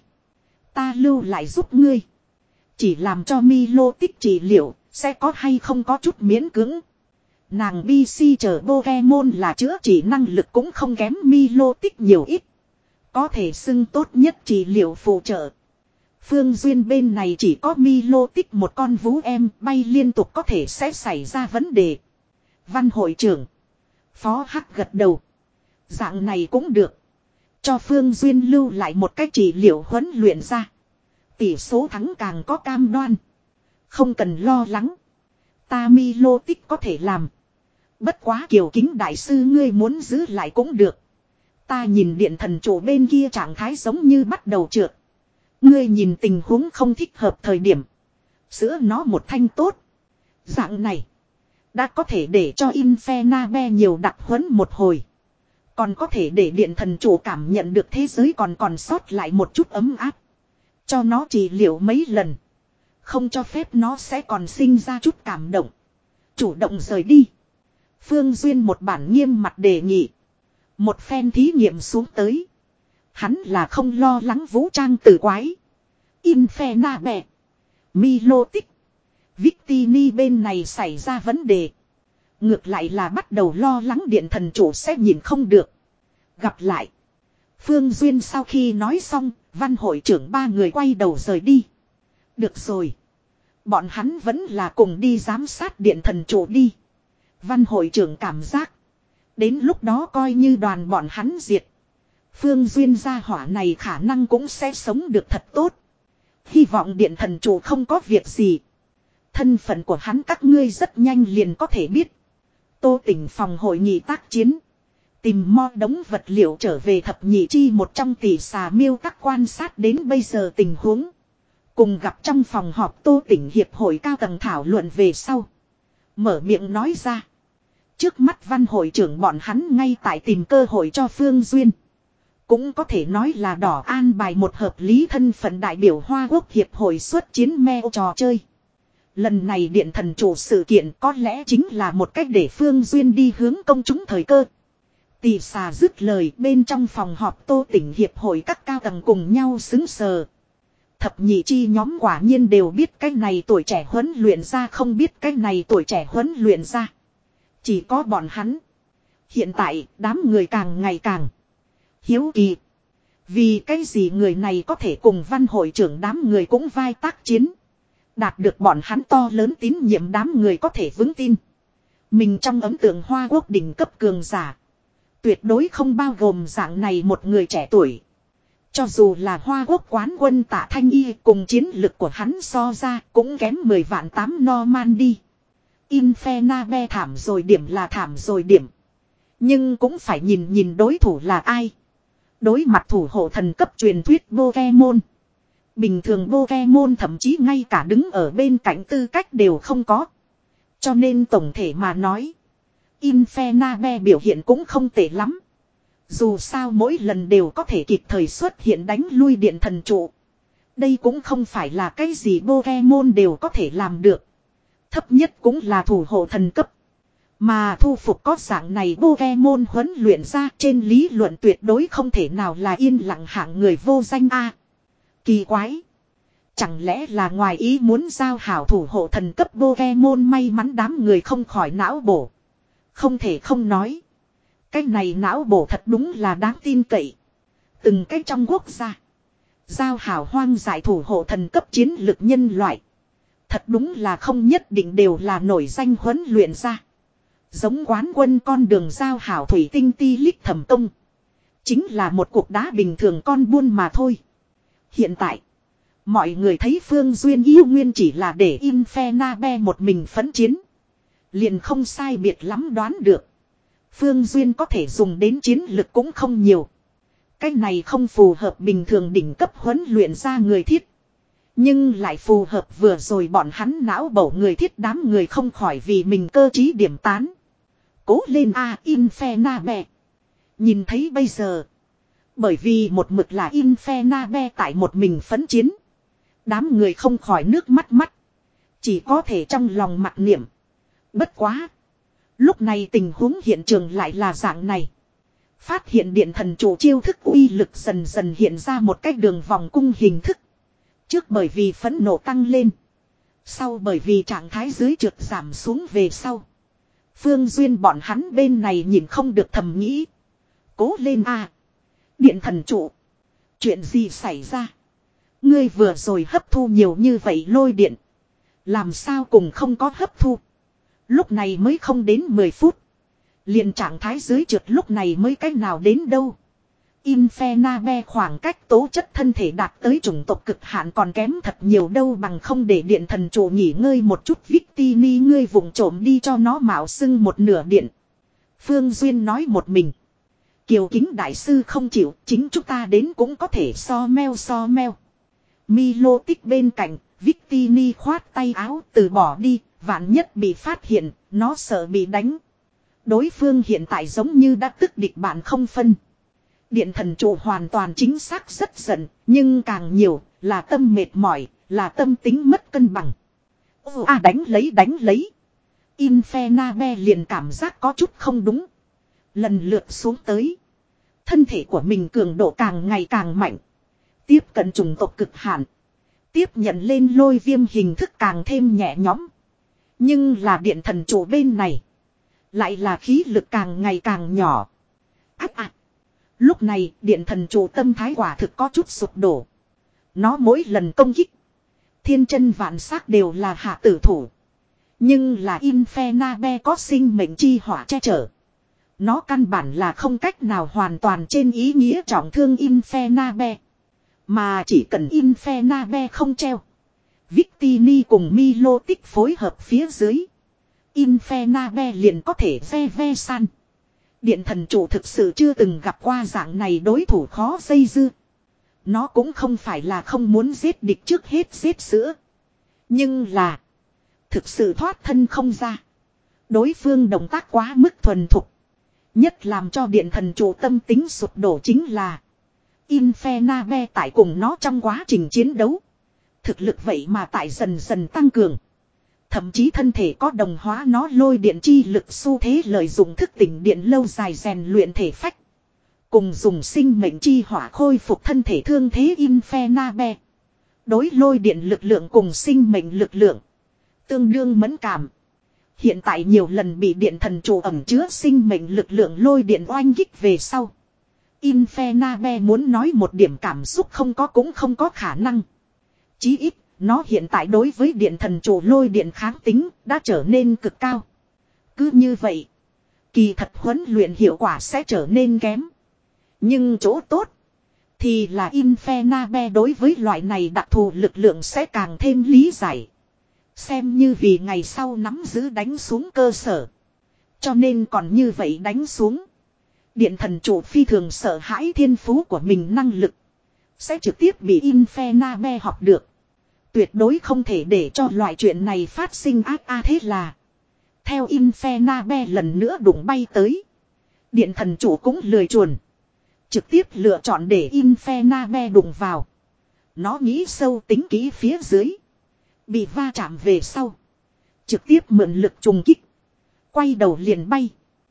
[SPEAKER 1] Ta lưu lại giúp ngươi. Chỉ làm cho Milo tích trị liệu, sẽ có hay không có chút miễn cưỡng. Nàng bê xê chờ Pokemon là chữa trị năng lực cũng không kém Milo tích nhiều ít. Có thể xưng tốt nhất trị liệu phụ trợ. Phương Duyên bên này chỉ có Milo tích một con vú em bay liên tục có thể sẽ xảy ra vấn đề. Văn hội trưởng. Phó Hắc gật đầu. Dạng này cũng được. Cho Phương Duyên lưu lại một cách trị liệu huấn luyện ra. Tỷ số thắng càng có cam đoan. Không cần lo lắng. Ta Milo tích có thể làm. Bất quá Kiều Kính Đại Sư ngươi muốn giữ lại cũng được. Ta nhìn điện thần chủ bên kia trạng thái giống như bắt đầu trượt. Ngươi nhìn tình huống không thích hợp thời điểm. Sữa nó một thanh tốt. Dạng này. Đã có thể để cho Infernape nhiều đặc huấn một hồi. Còn có thể để điện thần chủ cảm nhận được thế giới còn còn sót lại một chút ấm áp. Cho nó trị liệu mấy lần. Không cho phép nó sẽ còn sinh ra chút cảm động. Chủ động rời đi. Phương Duyên một bản nghiêm mặt đề nghị. Một phen thí nghiệm xuống tới. Hắn là không lo lắng vũ trang tử quái. Infernabẹ. Milotic. Victini bên này xảy ra vấn đề. Ngược lại là bắt đầu lo lắng điện thần chủ sẽ nhìn không được. Gặp lại. Phương Duyên sau khi nói xong, văn hội trưởng ba người quay đầu rời đi. Được rồi. Bọn hắn vẫn là cùng đi giám sát điện thần chủ đi. Văn hội trưởng cảm giác. Đến lúc đó coi như đoàn bọn hắn diệt. Phương Duyên gia hỏa này khả năng cũng sẽ sống được thật tốt. Hy vọng điện thần chủ không có việc gì. Thân phận của hắn các ngươi rất nhanh liền có thể biết. Tô Tỉnh phòng hội nghị tác chiến. Tìm mo đống vật liệu trở về thập nhị chi một trong tỷ xà miêu các quan sát đến bây giờ tình huống. Cùng gặp trong phòng họp Tô Tỉnh hiệp hội cao tầng thảo luận về sau. Mở miệng nói ra. Trước mắt văn hội trưởng bọn hắn ngay tại tìm cơ hội cho Phương Duyên. Cũng có thể nói là đỏ an bài một hợp lý thân phận đại biểu Hoa Quốc hiệp hội xuất chiến meo trò chơi. Lần này điện thần chủ sự kiện có lẽ chính là một cách để Phương Duyên đi hướng công chúng thời cơ. Tỷ xà dứt lời bên trong phòng họp Tô Tỉnh hiệp hội các cao tầng cùng nhau xứng sờ. Thập nhị chi nhóm quả nhiên đều biết cái này tuổi trẻ huấn luyện ra không biết cái này tuổi trẻ huấn luyện ra. Chỉ có bọn hắn. Hiện tại đám người càng ngày càng hiếu kỳ. Vì cái gì người này có thể cùng văn hội trưởng đám người cũng vai tác chiến. Đạt được bọn hắn to lớn tín nhiệm đám người có thể vững tin. Mình trong ấn tượng Hoa Quốc đỉnh cấp cường giả. Tuyệt đối không bao gồm dạng này một người trẻ tuổi. Cho dù là Hoa Quốc quán quân Tạ Thanh Y cùng chiến lực của hắn so ra cũng kém mười vạn tám Norman đi. Infernabẹ thảm rồi điểm là thảm rồi điểm. Nhưng cũng phải nhìn nhìn đối thủ là ai. Đối mặt thủ hộ thần cấp truyền thuyết Pokemon. Bình thường Pokemon thậm chí ngay cả đứng ở bên cạnh tư cách đều không có. Cho nên tổng thể mà nói. Infernabẹ biểu hiện cũng không tệ lắm. Dù sao mỗi lần đều có thể kịp thời xuất hiện đánh lui điện thần trụ. Đây cũng không phải là cái gì Pokemon đều có thể làm được. Thấp nhất cũng là thủ hộ thần cấp. Mà thu phục có dạng này Pokemon huấn luyện ra trên lý luận tuyệt đối không thể nào là yên lặng hạng người vô danh a. Kỳ quái. Chẳng lẽ là ngoài ý muốn giao hảo thủ hộ thần cấp Pokemon may mắn đám người không khỏi não bổ. Không thể không nói. Cái này não bổ thật đúng là đáng tin cậy. Từng cái trong quốc gia. Giao hảo hoang dại thủ hộ thần cấp chiến lực nhân loại. Thật đúng là không nhất định đều là nổi danh huấn luyện ra. Giống quán quân con đường giao hảo thủy tinh ti lích thẩm tông. Chính là một cuộc đá bình thường con buôn mà thôi. Hiện tại. Mọi người thấy Phương Duyên yêu nguyên chỉ là để Infernabẹ một mình phấn chiến. Liền không sai biệt lắm đoán được. Phương Duyên có thể dùng đến chiến lực cũng không nhiều. Cái này không phù hợp bình thường đỉnh cấp huấn luyện ra người thiết. Nhưng lại phù hợp vừa rồi bọn hắn não bổ người thiết đám người không khỏi vì mình cơ trí điểm tán. Cố lên a Infernabẹ. Nhìn thấy bây giờ. Bởi vì một mực là Infernabẹ tại một mình phấn chiến. Đám người không khỏi nước mắt mắt. Chỉ có thể trong lòng mặc niệm. Bất quá. Lúc này tình huống hiện trường lại là dạng này. Phát hiện điện thần chủ chiêu thức uy lực dần dần hiện ra một cách đường vòng cung hình thức. Trước bởi vì phẫn nộ tăng lên. Sau bởi vì trạng thái dưới trượt giảm xuống về sau. Phương Duyên bọn hắn bên này nhìn không được thầm nghĩ. Cố lên a điện thần chủ. Chuyện gì xảy ra? Ngươi vừa rồi hấp thu nhiều như vậy lôi điện. Làm sao cùng không có hấp thu? Lúc này mới không đến mười phút. Liền trạng thái dưới trượt lúc này mới cách nào đến đâu. Infernabẹ khoảng cách tố chất thân thể đạt tới chủng tộc cực hạn còn kém thật nhiều đâu bằng không để điện thần chủ nghỉ ngơi một chút Victini ngươi vùng trộm đi cho nó mạo xưng một nửa điện. Phương Duyên nói một mình. Kiều Kính đại sư không chịu chính chúng ta đến cũng có thể so meo so meo. Milotic bên cạnh Victini khoát tay áo từ bỏ đi. Vạn nhất bị phát hiện nó sợ bị đánh. Đối phương hiện tại giống như đã tức địch bạn không phân. Điện thần chủ hoàn toàn chính xác rất giận. Nhưng càng nhiều là tâm mệt mỏi. Là tâm tính mất cân bằng. Ô à đánh lấy đánh lấy. Infernabe liền cảm giác có chút không đúng. Lần lượt xuống tới. Thân thể của mình cường độ càng ngày càng mạnh. Tiếp cận chủng tộc cực hạn. Tiếp nhận lên lôi viêm hình thức càng thêm nhẹ nhõm. Nhưng là điện thần chủ bên này. Lại là khí lực càng ngày càng nhỏ. Ác ác. Lúc này điện thần chủ tâm thái quả thực có chút sụp đổ. Nó mỗi lần công kích. Thiên chân vạn sắc đều là hạ tử thủ. Nhưng là Infernabe có sinh mệnh chi hỏa che chở. Nó căn bản là không cách nào hoàn toàn trên ý nghĩa trọng thương Infernabe. Mà chỉ cần Infernabe không treo. Victini cùng Milo tích phối hợp phía dưới. Infernabe liền có thể ve ve san. Điện thần chủ thực sự chưa từng gặp qua dạng này đối thủ khó dây dưa. Nó cũng không phải là không muốn giết địch trước hết giết sữa. Nhưng là. Thực sự thoát thân không ra. Đối phương động tác quá mức thuần thục. Nhất làm cho điện thần chủ tâm tính sụp đổ chính là. Infernabe tại cùng nó trong quá trình chiến đấu. Thực lực vậy mà tại dần dần tăng cường. Thậm chí thân thể có đồng hóa nó lôi điện chi lực xu thế lợi dụng thức tỉnh điện lâu dài rèn luyện thể phách. Cùng dùng sinh mệnh chi hỏa khôi phục thân thể thương thế Infernabe. Đối lôi điện lực lượng cùng sinh mệnh lực lượng. Tương đương mẫn cảm. Hiện tại nhiều lần bị điện thần chủ ẩm chứa sinh mệnh lực lượng lôi điện oanh kích về sau. Infernabe muốn nói một điểm cảm xúc không có cũng không có khả năng. Chí ít, nó hiện tại đối với điện thần chủ lôi điện kháng tính đã trở nên cực cao. Cứ như vậy, kỳ thật huấn luyện hiệu quả sẽ trở nên kém. Nhưng chỗ tốt thì là Infernabe đối với loại này đặc thù lực lượng sẽ càng thêm lý giải. Xem như vì ngày sau nắm giữ đánh xuống cơ sở. Cho nên còn như vậy đánh xuống. Điện thần chủ phi thường sợ hãi thiên phú của mình năng lực. Sẽ trực tiếp bị Infernabe học được. Tuyệt đối không thể để cho loại chuyện này phát sinh ác a thế là. Theo Infernabe lần nữa đụng bay tới. Điện thần chủ cũng lười chuồn. Trực tiếp lựa chọn để Infernabe đụng vào. Nó nghĩ sâu tính kỹ phía dưới. Bị va chạm về sau. Trực tiếp mượn lực trùng kích. Quay đầu liền bay.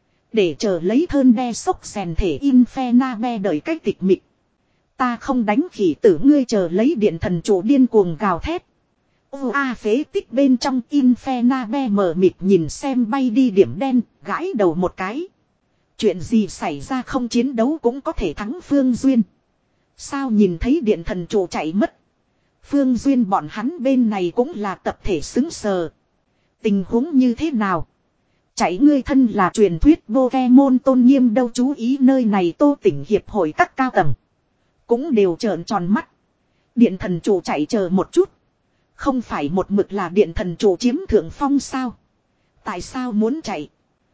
[SPEAKER 1] Để chờ lấy thơn đe sốc rèn thể Infernabe đợi cách tịch mịch. Ta không đánh khỉ tử ngươi chờ lấy điện thần chủ điên cuồng gào thét. Ô a phế tích bên trong Infernabe mờ mịt nhìn xem bay đi điểm đen, gãi đầu một cái. Chuyện gì xảy ra không chiến đấu cũng có thể thắng Phương Duyên. Sao nhìn thấy điện thần chủ chạy mất. Phương Duyên bọn hắn bên này cũng là tập thể xứng sờ. Tình huống như thế nào? Chạy ngươi thân là truyền thuyết Pokemon tôn nghiêm đâu chú ý nơi này Tô Tỉnh hiệp hội các cao tầng. Cũng đều trợn tròn mắt. Điện thần chủ chạy chờ một chút. Không phải một mực là điện thần chủ chiếm thượng phong sao? Tại sao muốn chạy?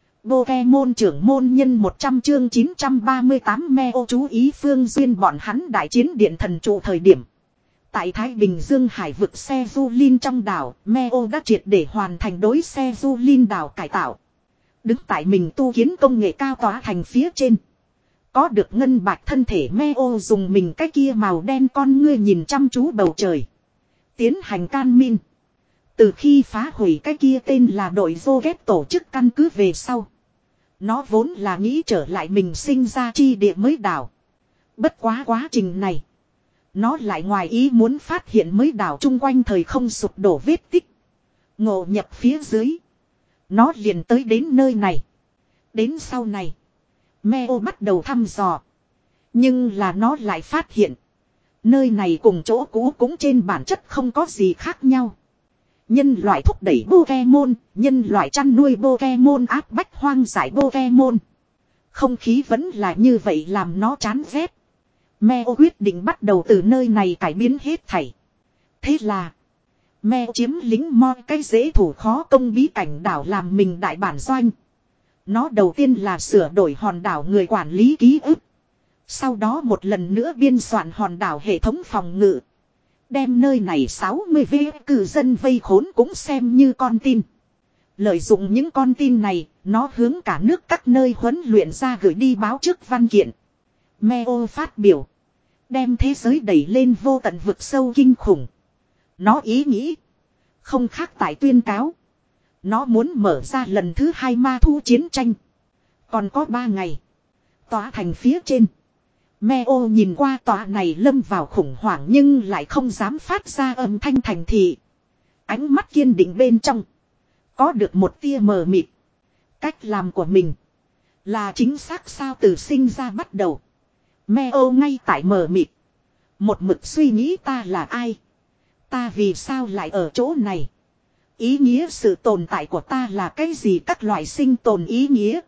[SPEAKER 1] Pokemon trưởng môn nhân một trăm chương chín trăm ba mươi tám Meo chú ý Phương Duyên bọn hắn đại chiến điện thần chủ thời điểm. Tại Thái Bình Dương hải vực xe Zulin trong đảo, Meo đã triệt để hoàn thành đối xe Zulin đảo cải tạo. Đứng tại mình tu kiến công nghệ cao tỏa thành phía trên. Có được ngân bạch thân thể Meo dùng mình cái kia màu đen con ngươi nhìn chăm chú bầu trời. Tiến hành can min. Từ khi phá hủy cái kia tên là đội Zoget tổ chức căn cứ về sau. Nó vốn là nghĩ trở lại mình sinh ra chi địa mới đảo. Bất quá quá trình này. Nó lại ngoài ý muốn phát hiện mới đảo chung quanh thời không sụp đổ vết tích. Ngộ nhập phía dưới. Nó liền tới đến nơi này. Đến sau này. Meo bắt đầu thăm dò. Nhưng là nó lại phát hiện. Nơi này cùng chỗ cũ cũng trên bản chất không có gì khác nhau. Nhân loại thúc đẩy Pokemon, nhân loại chăn nuôi Pokemon áp bách hoang dại Pokemon. Không khí vẫn là như vậy làm nó chán ghét. Meo quyết định bắt đầu từ nơi này cải biến hết thảy. Thế là Meo chiếm lính moi cái dễ thủ khó công bí cảnh đảo làm mình đại bản doanh. Nó đầu tiên là sửa đổi hòn đảo người quản lý ký ức. Sau đó một lần nữa biên soạn hòn đảo hệ thống phòng ngự. Đem nơi này sáu mươi vê cư dân vây khốn cũng xem như con tin. Lợi dụng những con tin này, nó hướng cả nước các nơi huấn luyện ra gửi đi báo trước văn kiện. Meo phát biểu. Đem thế giới đẩy lên vô tận vực sâu kinh khủng. Nó ý nghĩ. Không khác tại tuyên cáo. Nó muốn mở ra lần thứ hai ma thu chiến tranh. Còn có ba ngày. Tòa thành phía trên. Meo nhìn qua tòa này lâm vào khủng hoảng nhưng lại không dám phát ra âm thanh thành thị. Ánh mắt kiên định bên trong. Có được một tia mờ mịt. Cách làm của mình. Là chính xác sao từ sinh ra bắt đầu. Meo ngay tại mờ mịt. Một mực suy nghĩ ta là ai. Ta vì sao lại ở chỗ này. Ý nghĩa sự tồn tại của ta là cái gì các loại sinh tồn ý nghĩa.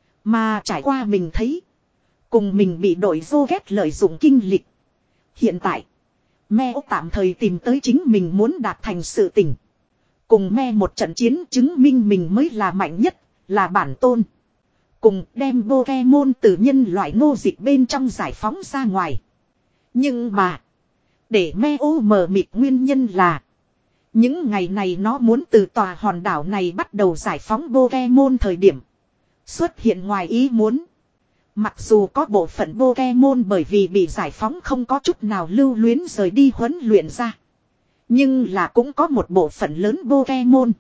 [SPEAKER 1] Mà trải qua mình thấy. Cùng mình bị đội vô ghét lợi dụng kinh lịch. Hiện tại. Meo tạm thời tìm tới chính mình muốn đạt thành sự tình. Cùng me một trận chiến chứng minh mình mới là mạnh nhất. Là bản tôn. Cùng đem Pokemon từ nhân loại nô dịch bên trong giải phóng ra ngoài. Nhưng mà. Để Meo mờ mịt nguyên nhân là. Những ngày này nó muốn từ tòa hòn đảo này bắt đầu giải phóng Pokemon thời điểm. Xuất hiện ngoài ý muốn. Mặc dù có bộ phận Pokemon bởi vì bị giải phóng không có chút nào lưu luyến rời đi huấn luyện ra. Nhưng là cũng có một bộ phận lớn Pokemon.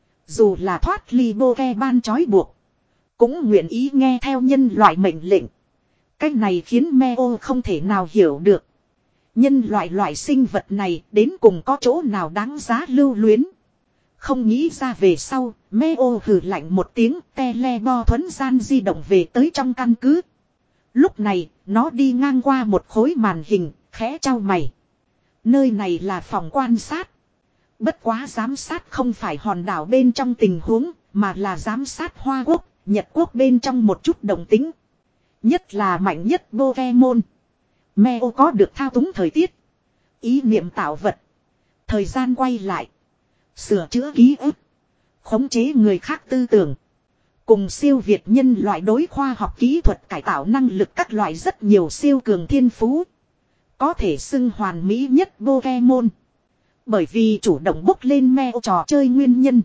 [SPEAKER 1] Dù là thoát ly Pokemon trói buộc. Cũng nguyện ý nghe theo nhân loại mệnh lệnh. Cách này khiến Meo không thể nào hiểu được. Nhân loại loại sinh vật này đến cùng có chỗ nào đáng giá lưu luyến. Không nghĩ ra về sau, Meo hừ lạnh một tiếng telebo thuấn gian di động về tới trong căn cứ. Lúc này, nó đi ngang qua một khối màn hình, khẽ trao mày. Nơi này là phòng quan sát. Bất quá giám sát không phải hòn đảo bên trong tình huống, mà là giám sát Hoa Quốc, Nhật Quốc bên trong một chút đồng tính. Nhất là mạnh nhất Pokemon. Meo có được thao túng thời tiết. Ý niệm tạo vật. Thời gian quay lại. Sửa chữa ký ức. Khống chế người khác tư tưởng. Cùng siêu việt nhân loại đối khoa học kỹ thuật cải tạo năng lực các loại rất nhiều siêu cường thiên phú. Có thể xưng hoàn mỹ nhất Pokemon. Bởi vì chủ động bốc lên Meo trò chơi nguyên nhân.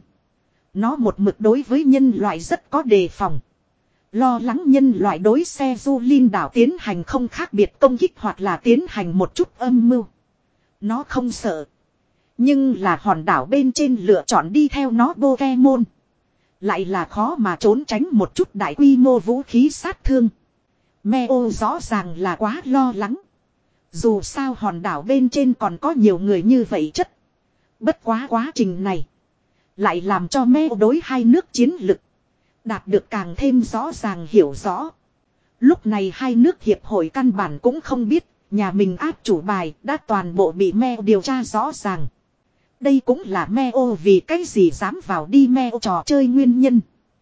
[SPEAKER 1] Nó một mực đối với nhân loại rất có đề phòng. Lo lắng nhân loại đối xe du linh đảo tiến hành không khác biệt công kích hoặc là tiến hành một chút âm mưu. Nó không sợ. Nhưng là hòn đảo bên trên lựa chọn đi theo nó Pokemon. Lại là khó mà trốn tránh một chút đại quy mô vũ khí sát thương. Meo rõ ràng là quá lo lắng. Dù sao hòn đảo bên trên còn có nhiều người như vậy chất. Bất quá quá trình này. Lại làm cho Meo đối hai nước chiến lực. Đạt được càng thêm rõ ràng hiểu rõ. Lúc này hai nước hiệp hội căn bản cũng không biết. Nhà mình áp chủ bài đã toàn bộ bị Meo điều tra rõ ràng. Đây cũng là Meo vì cái gì dám vào đi Meo trò chơi nguyên nhân.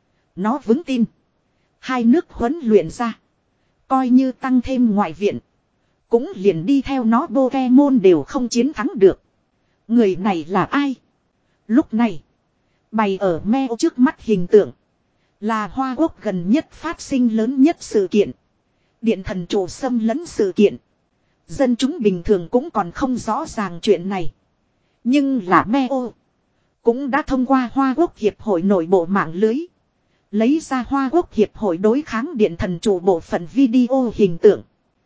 [SPEAKER 1] Nó vững tin. Hai nước huấn luyện ra. Coi như tăng thêm ngoại viện. Cũng liền đi theo nó Pokemon đều không chiến thắng được. Người này là ai? Lúc này. Bày ở Meo trước mắt hình tượng. Là Hoa Quốc gần nhất phát sinh lớn nhất sự kiện. Điện thần trụ xâm lấn sự kiện. Dân chúng bình thường cũng còn không rõ ràng chuyện này. Nhưng là Meo. Cũng đã thông qua Hoa Quốc Hiệp hội nội bộ mạng lưới. Lấy ra Hoa Quốc Hiệp hội đối kháng điện thần trụ bộ phận video hình tượng.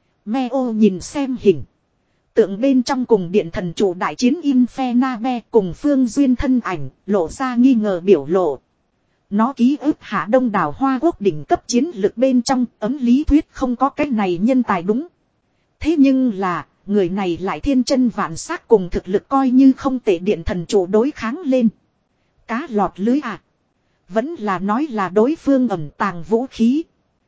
[SPEAKER 1] Meo nhìn xem hình. Tượng bên trong cùng điện thần trụ đại chiến Infernabe cùng Phương Duyên thân ảnh lộ ra nghi ngờ biểu lộ. Nó ký ức hạ đông đảo Hoa Quốc đỉnh cấp chiến lược bên trong ấm lý thuyết không có cái này nhân tài đúng. Thế nhưng là người này lại thiên chân vạn sắc cùng thực lực coi như không tệ điện thần trụ đối kháng lên. Cá lọt lưới à. Vẫn là nói là đối phương ẩn tàng vũ khí.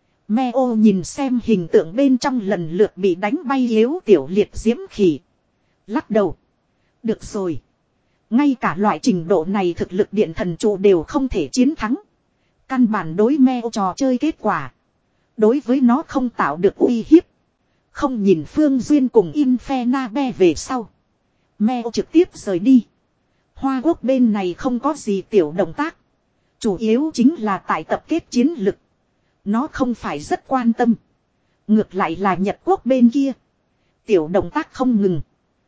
[SPEAKER 1] Meo nhìn xem hình tượng bên trong lần lượt bị đánh bay yếu tiểu liệt diễm khỉ. Lắc đầu. Được rồi. Ngay cả loại trình độ này thực lực điện thần trụ đều không thể chiến thắng. Căn bản đối Meo trò chơi kết quả. Đối với nó không tạo được uy hiếp. Không nhìn Phương Duyên cùng Infernabe về sau. Meo trực tiếp rời đi. Hoa Quốc bên này không có gì tiểu động tác. Chủ yếu chính là tại tập kết chiến lực. Nó không phải rất quan tâm. Ngược lại là Nhật Quốc bên kia. Tiểu động tác không ngừng.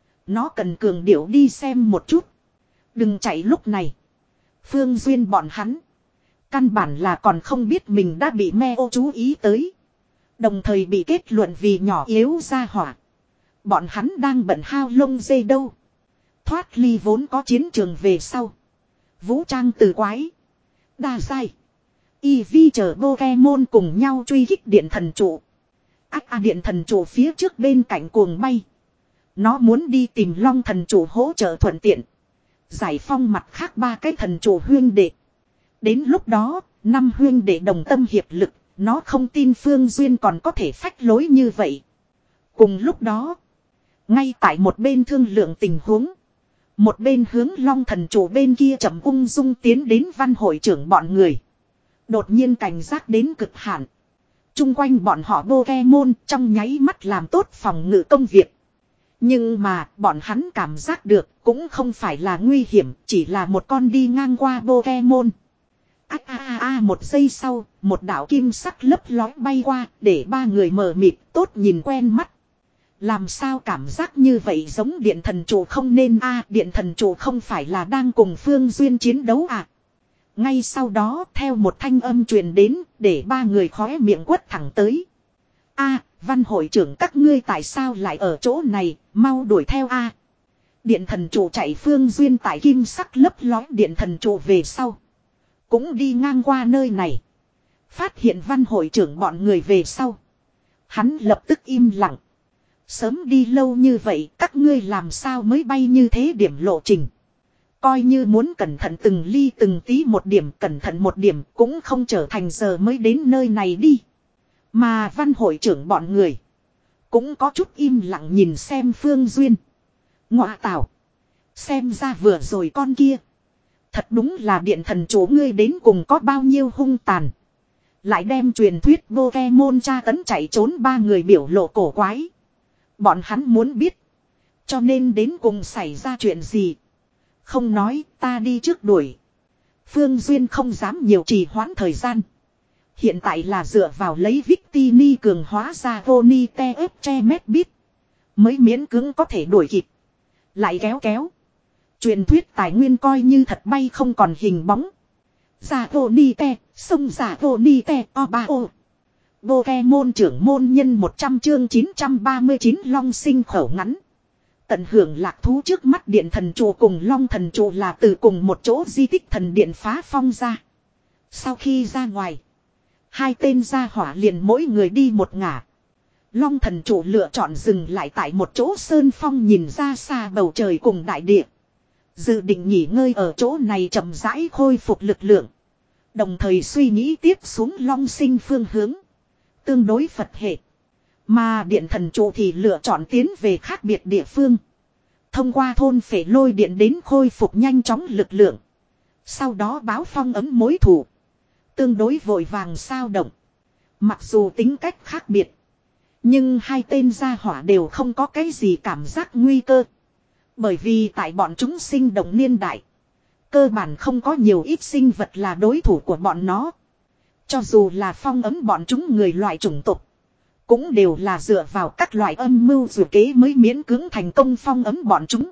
[SPEAKER 1] Nó cần cường điệu đi xem một chút. Đừng chạy lúc này. Phương Duyên bọn hắn. Căn bản là còn không biết mình đã bị Meo chú ý tới. Đồng thời bị kết luận vì nhỏ yếu ra hỏa. Bọn hắn đang bận hao lông dây đâu. Thoát ly vốn có chiến trường về sau. Vũ trang từ quái. Đa giai. Eevee chờ Pokemon cùng nhau truy kích điện thần trụ. Ác à, điện thần trụ phía trước bên cạnh cuồng bay. Nó muốn đi tìm long thần trụ hỗ trợ thuận tiện. Giải phong mặt khác ba cái thần trụ huyên đệ. Đến lúc đó, năm huyên đệ đồng tâm hiệp lực. Nó không tin Phương Duyên còn có thể phách lối như vậy. Cùng lúc đó, ngay tại một bên thương lượng tình huống. Một bên hướng long thần trụ bên kia chậm ung dung tiến đến văn hội trưởng bọn người. Đột nhiên cảnh giác đến cực hạn. Trung quanh bọn họ Pokemon trong nháy mắt làm tốt phòng ngự công việc. Nhưng mà bọn hắn cảm giác được cũng không phải là nguy hiểm, chỉ là một con đi ngang qua Pokemon. A a a a một giây sau, một đạo kim sắc lấp lói bay qua để ba người mờ mịt tốt nhìn quen mắt. Làm sao cảm giác như vậy giống điện thần trụ không nên a điện thần trụ không phải là đang cùng Phương Duyên chiến đấu à. Ngay sau đó theo một thanh âm truyền đến để ba người khóe miệng quất thẳng tới. A văn hội trưởng các ngươi tại sao lại ở chỗ này, mau đuổi theo a. Điện thần trụ chạy Phương Duyên tại kim sắc lấp lói điện thần trụ về sau. Cũng đi ngang qua nơi này. Phát hiện văn hội trưởng bọn người về sau. Hắn lập tức im lặng. Sớm đi lâu như vậy các ngươi làm sao mới bay như thế điểm lộ trình. Coi như muốn cẩn thận từng ly từng tí một điểm cẩn thận một điểm cũng không trở thành giờ mới đến nơi này đi. Mà văn hội trưởng bọn người. Cũng có chút im lặng nhìn xem Phương Duyên. Ngọa tảo. Xem ra vừa rồi con kia. Thật đúng là điện thần chủ ngươi đến cùng có bao nhiêu hung tàn. Lại đem truyền thuyết Pokemon tra tấn chạy trốn ba người biểu lộ cổ quái. Bọn hắn muốn biết. Cho nên đến cùng xảy ra chuyện gì. Không nói ta đi trước đuổi. Phương Duyên không dám nhiều trì hoãn thời gian. Hiện tại là dựa vào lấy Victini cường hóa ra Voni te ép che mét bít. Mới miễn cưỡng có thể đuổi kịp. Lại kéo kéo. Truyền thuyết tài nguyên coi như thật bay không còn hình bóng. Giả Voni te, sông giả Voni te o ba o. Pokemon trưởng môn nhân một trăm chương chín trăm ba mươi chín long sinh khẩu ngắn. Tận hưởng lạc thú trước mắt điện thần trụ cùng long thần trụ là từ cùng một chỗ di tích thần điện phá phong ra. Sau khi ra ngoài. Hai tên gia hỏa liền mỗi người đi một ngả. Long thần trụ lựa chọn dừng lại tại một chỗ sơn phong nhìn ra xa bầu trời cùng đại địa. Dự định nghỉ ngơi ở chỗ này chậm rãi khôi phục lực lượng. Đồng thời suy nghĩ tiếp xuống long sinh phương hướng. Tương đối Phật hệ. Mà điện thần trụ thì lựa chọn tiến về khác biệt địa phương. Thông qua thôn phệ lôi điện đến khôi phục nhanh chóng lực lượng. Sau đó báo phong ấm mối thủ. Tương đối vội vàng sao động. Mặc dù tính cách khác biệt. Nhưng hai tên gia hỏa đều không có cái gì cảm giác nguy cơ. Bởi vì tại bọn chúng sinh động niên đại. Cơ bản không có nhiều ít sinh vật là đối thủ của bọn nó. Cho dù là phong ấm bọn chúng người loại chủng tộc. Cũng đều là dựa vào các loại âm mưu dù kế mới miễn cưỡng thành công phong ấm bọn chúng.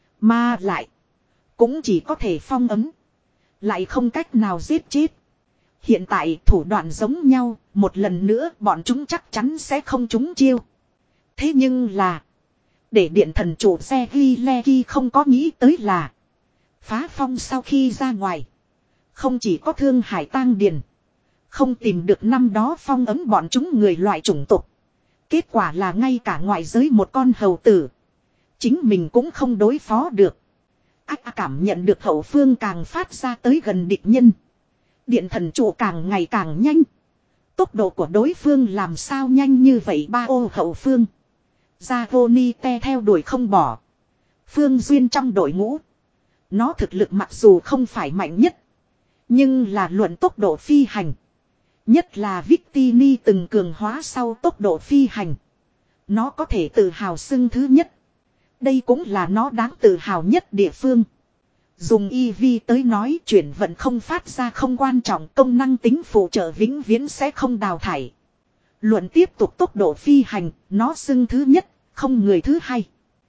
[SPEAKER 1] Mà lại. Cũng chỉ có thể phong ấm. Lại không cách nào giết chết. Hiện tại thủ đoạn giống nhau. Một lần nữa bọn chúng chắc chắn sẽ không trúng chiêu. Thế nhưng là. Để điện thần chủ xe ghi le ghi không có nghĩ tới là. Phá phong sau khi ra ngoài. Không chỉ có Thương Hải Tang Điền. Không tìm được năm đó phong ấm bọn chúng người loại chủng tộc. Kết quả là ngay cả ngoại giới một con hầu tử. Chính mình cũng không đối phó được. Ác cảm nhận được hậu phương càng phát ra tới gần địch nhân. Điện thần trụ càng ngày càng nhanh. Tốc độ của đối phương làm sao nhanh như vậy ba ô hậu phương. Zavoni te theo đuổi không bỏ. Phương Duyên trong đội ngũ. Nó thực lực mặc dù không phải mạnh nhất. Nhưng là luận tốc độ phi hành. Nhất là Victini từng cường hóa sau tốc độ phi hành. Nó có thể tự hào xưng thứ nhất. Đây cũng là nó đáng tự hào nhất địa phương. Dùng Eevee tới nói chuyển vận không phát ra không quan trọng, công năng tính phụ trợ vĩnh viễn sẽ không đào thải. Luận tiếp tục tốc độ phi hành, nó xưng thứ nhất, không người thứ hai.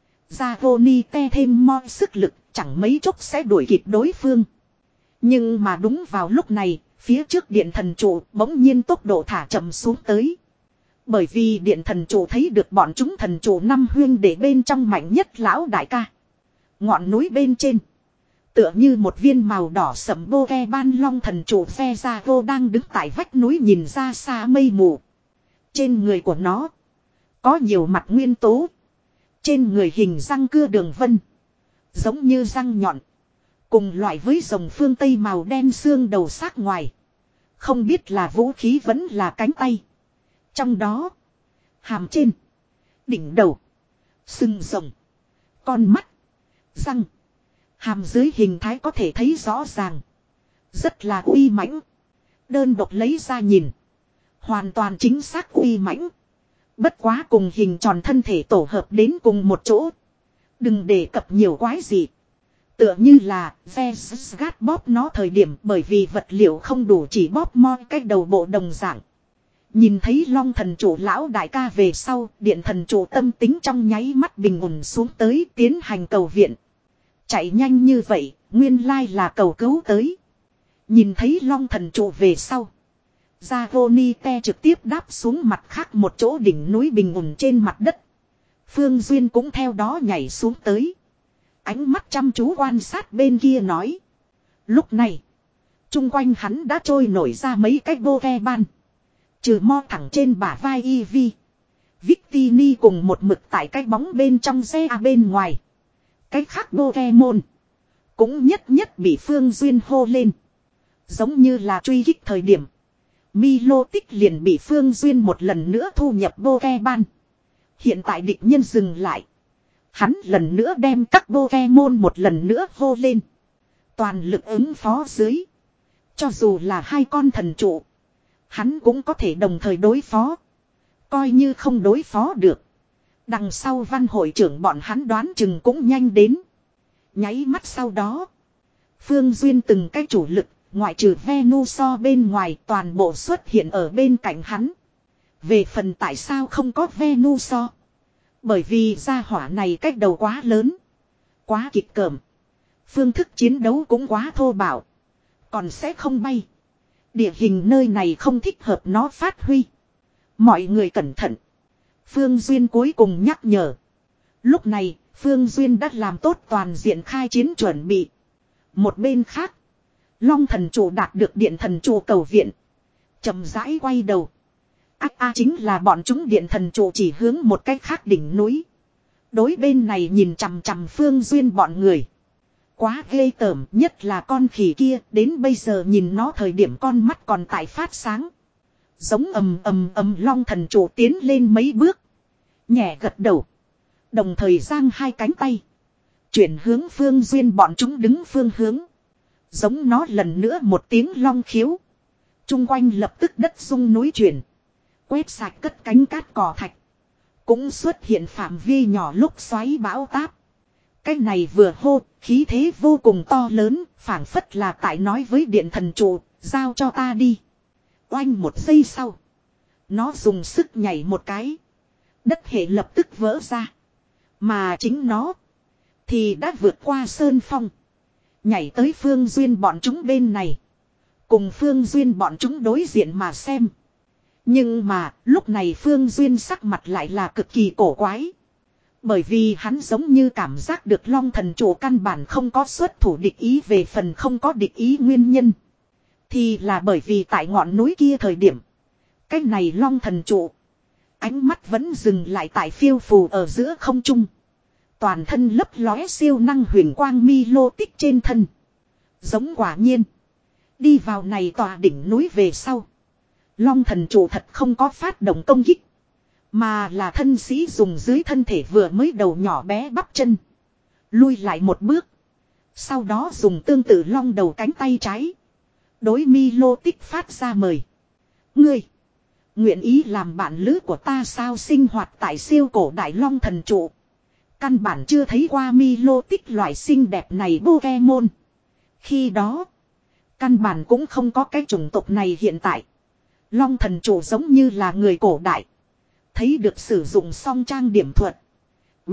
[SPEAKER 1] Zavoni te thêm mo sức lực, chẳng mấy chốc sẽ đuổi kịp đối phương. Nhưng mà đúng vào lúc này, phía trước điện thần trụ bỗng nhiên tốc độ thả chậm xuống tới. Bởi vì điện thần trụ thấy được bọn chúng thần trụ năm huyên để bên trong mạnh nhất lão đại ca. Ngọn núi bên trên. Tựa như một viên màu đỏ sẫm bô ve ban long thần trụ phe ra vô đang đứng tại vách núi nhìn ra xa mây mù. Trên người của nó. Có nhiều mặt nguyên tố. Trên người hình răng cưa đường vân. Giống như răng nhọn. Cùng loại với rồng phương Tây màu đen xương đầu xác ngoài. Không biết là vũ khí vẫn là cánh tay. Trong đó. Hàm trên. Đỉnh đầu. Sừng rồng. Con mắt. Răng. Hàm dưới hình thái có thể thấy rõ ràng. Rất là uy mãnh. Đơn độc lấy ra nhìn. Hoàn toàn chính xác uy mãnh. Bất quá cùng hình tròn thân thể tổ hợp đến cùng một chỗ. Đừng đề cập nhiều quái gì. Tựa như là Vesgat bóp nó thời điểm bởi vì vật liệu không đủ chỉ bóp moi cách đầu bộ đồng dạng. Nhìn thấy long thần chủ lão đại ca về sau, điện thần chủ tâm tính trong nháy mắt bình ổn xuống tới tiến hành cầu viện. Chạy nhanh như vậy, nguyên lai là cầu cứu tới. Nhìn thấy long thần trụ về sau. Zagonite trực tiếp đáp xuống mặt khác một chỗ đỉnh núi bình ổn trên mặt đất. Phương Duyên cũng theo đó nhảy xuống tới. Ánh mắt chăm chú quan sát bên kia nói. Lúc này, chung quanh hắn đã trôi nổi ra mấy cái bô ve ban. Trừ mo thẳng trên bả vai Ivy. Victini cùng một mực tại cái bóng bên trong xe à bên ngoài. Cái khác bô ve môn. Cũng nhất nhất bị Phương Duyên hô lên. Giống như là truy kích thời điểm. Milo tích liền bị Phương Duyên một lần nữa thu nhập bô ve ban. Hiện tại địch nhân dừng lại. Hắn lần nữa đem các bô ve môn một lần nữa hô lên. Toàn lực ứng phó dưới. Cho dù là hai con thần trụ. Hắn cũng có thể đồng thời đối phó. Coi như không đối phó được. Đằng sau văn hội trưởng bọn hắn đoán chừng cũng nhanh đến. Nháy mắt sau đó. Phương Duyên từng cái chủ lực. Ngoại trừ Venuso bên ngoài toàn bộ xuất hiện ở bên cạnh hắn. Về phần tại sao không có Venuso. Bởi vì gia hỏa này cách đầu quá lớn. Quá kịch cỡm. Phương thức chiến đấu cũng quá thô bạo. Còn sẽ không bay. Địa hình nơi này không thích hợp nó phát huy. Mọi người cẩn thận. Phương Duyên cuối cùng nhắc nhở. Lúc này Phương Duyên đã làm tốt toàn diện khai chiến chuẩn bị. Một bên khác. Long thần chủ đạt được điện thần chủ cầu viện. Chậm rãi quay đầu. Ác a chính là bọn chúng điện thần chủ chỉ hướng một cách khác đỉnh núi. Đối bên này nhìn chằm chằm Phương Duyên bọn người. Quá ghê tởm, nhất là con khỉ kia, đến bây giờ nhìn nó thời điểm con mắt còn tại phát sáng. Giống ầm ầm ầm long thần chủ tiến lên mấy bước. Nhẹ gật đầu. Đồng thời giang hai cánh tay. Chuyển hướng Phương Duyên bọn chúng đứng phương hướng. Giống nó lần nữa một tiếng long khiếu. Trung quanh lập tức đất rung núi chuyển. Quét sạch cất cánh cát cỏ thạch. Cũng xuất hiện phạm vi nhỏ lúc xoáy bão táp. Cái này vừa hô, khí thế vô cùng to lớn, phảng phất là tại nói với điện thần trụ, giao cho ta đi. Oanh một giây sau. Nó dùng sức nhảy một cái. Đất hệ lập tức vỡ ra. Mà chính nó thì đã vượt qua sơn phong. Nhảy tới Phương Duyên bọn chúng bên này. Cùng Phương Duyên bọn chúng đối diện mà xem. Nhưng mà lúc này Phương Duyên sắc mặt lại là cực kỳ cổ quái. Bởi vì hắn giống như cảm giác được long thần chủ căn bản không có xuất thủ địch ý về phần không có địch ý nguyên nhân. Thì là bởi vì tại ngọn núi kia thời điểm. Cái này long thần chủ. Ánh mắt vẫn dừng lại tại phiêu phù ở giữa không trung. Toàn thân lấp lóe siêu năng huyền quang mi lô tích trên thân. Giống quả nhiên. Đi vào này tòa đỉnh núi về sau. Long thần chủ thật không có phát động công kích. Mà là thân sĩ dùng dưới thân thể vừa mới đầu nhỏ bé bắp chân. Lui lại một bước. Sau đó dùng tương tự long đầu cánh tay trái. Đối mi lô tích phát ra mời. Ngươi. Nguyện ý làm bạn lữ của ta sao sinh hoạt tại siêu cổ đại long thần trụ. Căn bản chưa thấy qua mi lô tích loại xinh đẹp này Pokemon. Khi đó. Căn bản cũng không có cái chủng tộc này hiện tại. Long thần trụ giống như là người cổ đại. Thấy được sử dụng song trang điểm thuật. B.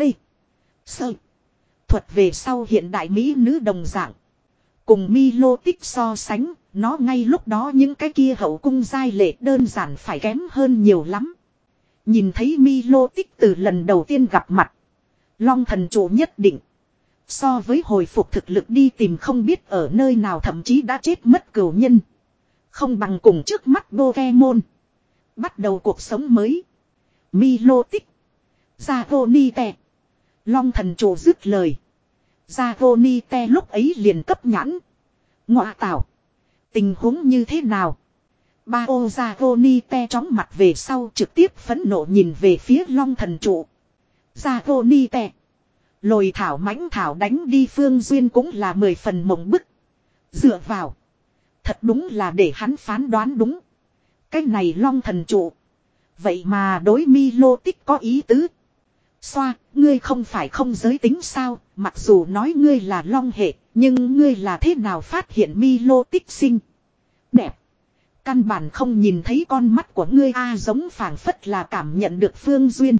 [SPEAKER 1] Sơ. Thuật về sau hiện đại mỹ nữ đồng dạng. Cùng mi lô tích so sánh. Nó ngay lúc đó những cái kia hậu cung giai lệ đơn giản phải kém hơn nhiều lắm. Nhìn thấy mi lô tích từ lần đầu tiên gặp mặt. Long thần chủ nhất định. So với hồi phục thực lực đi tìm không biết ở nơi nào thậm chí đã chết mất cửu nhân. Không bằng cùng trước mắt Pokemon. Bắt đầu cuộc sống mới. Milotic. Dragonite. Long thần trụ dứt lời. Dragonite lúc ấy liền cấp nhãn. Ngọa tảo. Tình huống như thế nào? Bao Dragonite chóng mặt về sau trực tiếp phẫn nộ nhìn về phía long thần trụ. Dragonite. Lồi thảo mãnh thảo đánh đi Phương Duyên cũng là mười phần mộng bức. Dựa vào. Thật đúng là để hắn phán đoán đúng. Cái này long thần trụ. Vậy mà đối Milotic có ý tứ. Xoa, ngươi không phải không giới tính sao, mặc dù nói ngươi là long hệ, nhưng ngươi là thế nào phát hiện Milotic xinh đẹp. Căn bản không nhìn thấy con mắt của ngươi a à, giống phảng phất là cảm nhận được Phương Duyên.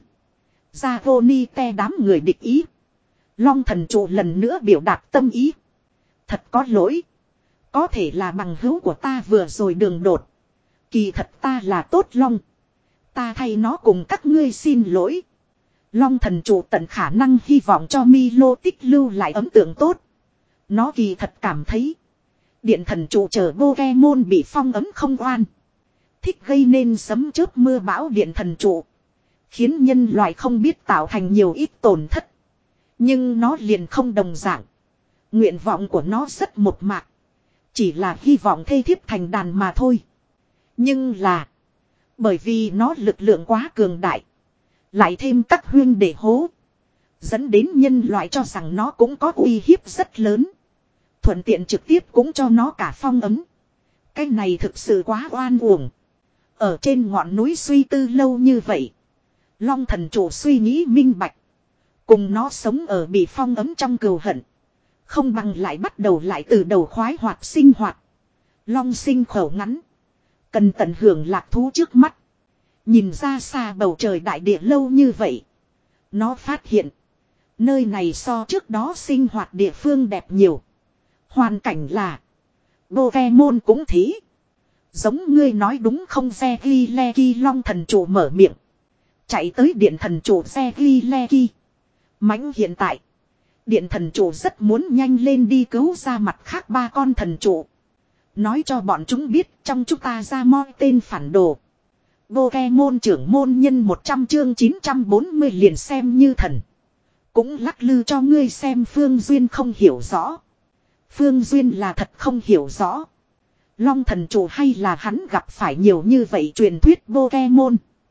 [SPEAKER 1] Dragonite đám người địch ý. Long thần trụ lần nữa biểu đạt tâm ý. Thật có lỗi. Có thể là bằng hữu của ta vừa rồi đường đột. Kỳ thật ta là tốt long. Ta thay nó cùng các ngươi xin lỗi. Long thần trụ tận khả năng hy vọng cho Milotic lưu lại ấn tượng tốt. Nó kỳ thật cảm thấy. Điện thần trụ chờ Pokemon bị phong ấn không oan. Thích gây nên sấm chớp mưa bão điện thần trụ. Khiến nhân loại không biết tạo thành nhiều ít tổn thất. Nhưng nó liền không đồng dạng. Nguyện vọng của nó rất một mạc. Chỉ là hy vọng thê thiếp thành đàn mà thôi. Nhưng là. Bởi vì nó lực lượng quá cường đại. Lại thêm các huyên để hố. Dẫn đến nhân loại cho rằng nó cũng có uy hiếp rất lớn. Thuận tiện trực tiếp cũng cho nó cả phong ấm. Cái này thực sự quá oan uổng. Ở trên ngọn núi suy tư lâu như vậy. Long thần chủ suy nghĩ minh bạch. Cùng nó sống ở bị phong ấm trong cừu hận. Không bằng lại bắt đầu lại từ đầu khoái hoạt sinh hoạt. Long sinh khẩu ngắn. Cần tận hưởng lạc thú trước mắt. Nhìn ra xa bầu trời đại địa lâu như vậy. Nó phát hiện. Nơi này so trước đó sinh hoạt địa phương đẹp nhiều. Hoàn cảnh là. Pokemon cũng thế. Giống ngươi nói đúng không Zegileki long thần chủ mở miệng. Chạy tới điện thần chủ Zegileki. Mãnh hiện tại. Điện thần chủ rất muốn nhanh lên đi cứu ra mặt khác ba con thần chủ. Nói cho bọn chúng biết trong chúng ta ra moi tên phản đồ. Pokemon trưởng môn nhân một trăm chương chín trăm bốn mươi liền xem như thần. Cũng lắc lư cho ngươi xem Phương Duyên không hiểu rõ. Phương Duyên là thật không hiểu rõ. Long thần chủ hay là hắn gặp phải nhiều như vậy truyền thuyết Pokemon.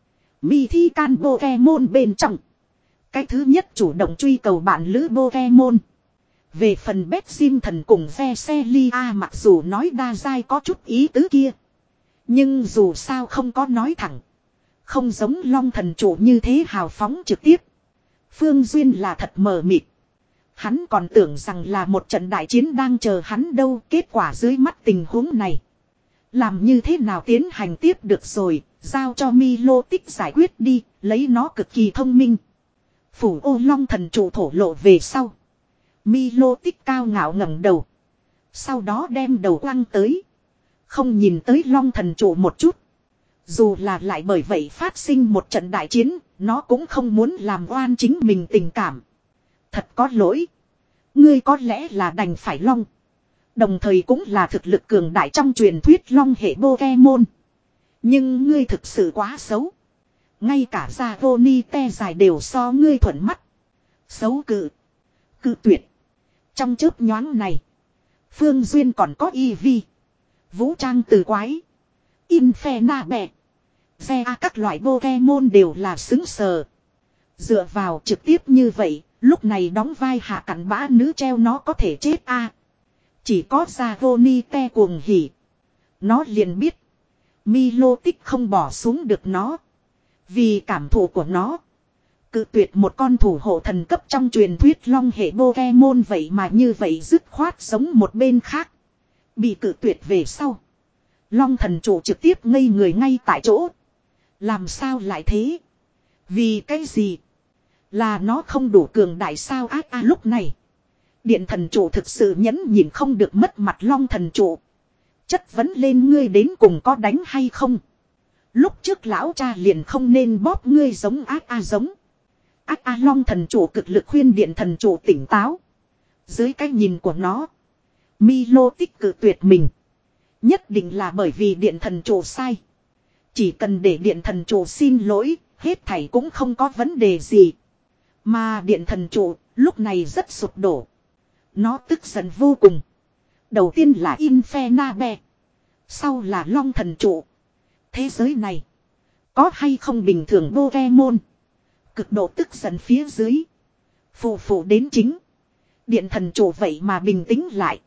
[SPEAKER 1] Mi thi can Pokemon bên trong. Cái thứ nhất chủ động truy cầu bạn lữ Pokemon. Về phần Bét Sim thần cùng Vesselia mặc dù nói đa dai có chút ý tứ kia. Nhưng dù sao không có nói thẳng. Không giống long thần chủ như thế hào phóng trực tiếp. Phương Duyên là thật mờ mịt. Hắn còn tưởng rằng là một trận đại chiến đang chờ hắn đâu. Kết quả dưới mắt tình huống này. Làm như thế nào tiến hành tiếp được rồi. Giao cho Milotic giải quyết đi. Lấy nó cực kỳ thông minh. Phủ ô long thần chủ thổ lộ về sau. Milotic cao ngạo ngẩng đầu. Sau đó đem đầu quăng tới. Không nhìn tới long thần chủ một chút. Dù là lại bởi vậy phát sinh một trận đại chiến. Nó cũng không muốn làm oan chính mình tình cảm. Thật có lỗi. Ngươi có lẽ là đành phải long. Đồng thời cũng là thực lực cường đại trong truyền thuyết long hệ Pokemon. Nhưng ngươi thực sự quá xấu. Ngay cả Dragonite dài đều so ngươi thuận mắt. Xấu cự. Cự tuyệt. Trong chớp nhoáng này. Phương Duyên còn có Eevee. Vũ trang từ quái. Inferna bè. Xe các loại Pokemon đều là xứng sờ. Dựa vào trực tiếp như vậy. Lúc này đóng vai hạ cặn bã nữ treo nó có thể chết a à. Chỉ có Dragonite cuồng hỉ. Nó liền biết. Milotic không bỏ xuống được nó. Vì cảm thụ của nó. Cự tuyệt một con thủ hộ thần cấp trong truyền thuyết long hệ Pokemon vậy mà như vậy dứt khoát giống một bên khác. Bị cự tuyệt về sau. Long thần chủ trực tiếp ngây người ngay tại chỗ. Làm sao lại thế? Vì cái gì? Là nó không đủ cường đại sao ác a lúc này. Điện thần chủ thực sự nhẫn nhịn không được mất mặt long thần chủ. Chất vấn lên ngươi đến cùng có đánh hay không? Lúc trước lão cha liền không nên bóp ngươi giống ác a giống. Ác a long thần chủ cực lực khuyên điện thần chủ tỉnh táo. Dưới cái nhìn của nó, Milo tích cự tuyệt mình. Nhất định là bởi vì điện thần chủ sai. Chỉ cần để điện thần chủ xin lỗi, hết thảy cũng không có vấn đề gì. Mà điện thần chủ lúc này rất sụp đổ. Nó tức giận vô cùng. Đầu tiên là Infernabe. Sau là Long thần trụ. Thế giới này có hay không bình thường Pokemon. Cực độ tức giận phía dưới. Phụ phụ đến chính. Điện thần trụ vậy mà bình tĩnh lại.